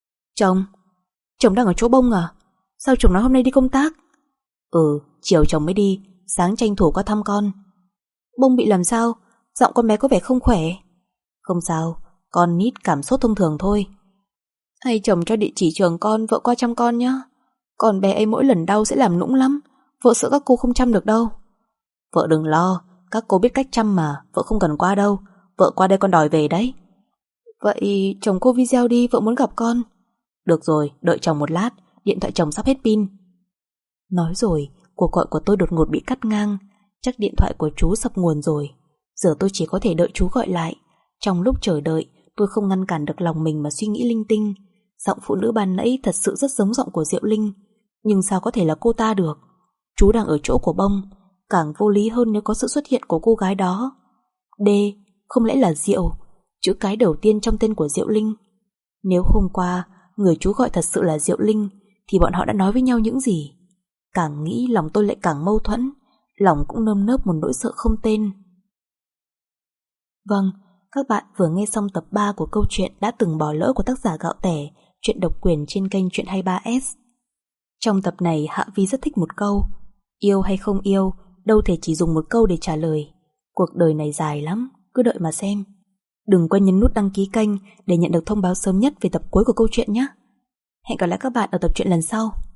S1: Chồng đang ở chỗ bông à? Sao chồng nói hôm nay đi công tác? Chiều chồng mới đi, sáng tranh thủ qua thăm con. Bông bị làm sao? Giọng con bé có vẻ không khỏe. Không sao, con nít cảm sốt thông thường thôi. Hay chồng cho địa chỉ trường con, vợ qua chăm con nhé. Con bé ấy mỗi lần đau sẽ làm nũng lắm. Vợ sợ các cô không chăm được đâu. Vợ đừng lo, các cô biết cách chăm mà, vợ không cần qua đâu. Vợ qua đây con đòi về đấy. Vậy chồng cô video đi, vợ muốn gặp con. Được rồi, đợi chồng một lát, điện thoại chồng sắp hết pin. Nói rồi, cuộc gọi của tôi đột ngột bị cắt ngang. Chắc điện thoại của chú sập nguồn rồi. Giờ tôi chỉ có thể đợi chú gọi lại. Trong lúc chờ đợi, tôi không ngăn cản được lòng mình mà suy nghĩ linh tinh. Giọng phụ nữ ban nãy thật sự rất giống giọng của Diệu Linh. Nhưng sao có thể là cô ta được? Chú đang ở chỗ của bông. Càng vô lý hơn nếu có sự xuất hiện của cô gái đó. D, không lẽ là Diệu? Chữ cái đầu tiên trong tên của Diệu Linh. Nếu hôm qua người chú gọi thật sự là Diệu Linh thì bọn họ đã nói với nhau những gì? Càng nghĩ lòng tôi lại càng mâu thuẫn. Lòng cũng nơm nớp một nỗi sợ không tên. Vâng, các bạn vừa nghe xong tập 3 của câu chuyện Đã từng bỏ lỡ của tác giả Gạo Tẻ, truyện độc quyền trên kênh Truyện 23S. Trong tập này Hạ Vi rất thích một câu: yêu hay không yêu, đâu thể chỉ dùng một câu để trả lời. Cuộc đời này dài lắm, cứ đợi mà xem. Đừng quên nhấn nút đăng ký kênh để nhận được thông báo sớm nhất về tập cuối của câu chuyện nhé. Hẹn gặp lại các bạn ở tập truyện lần sau.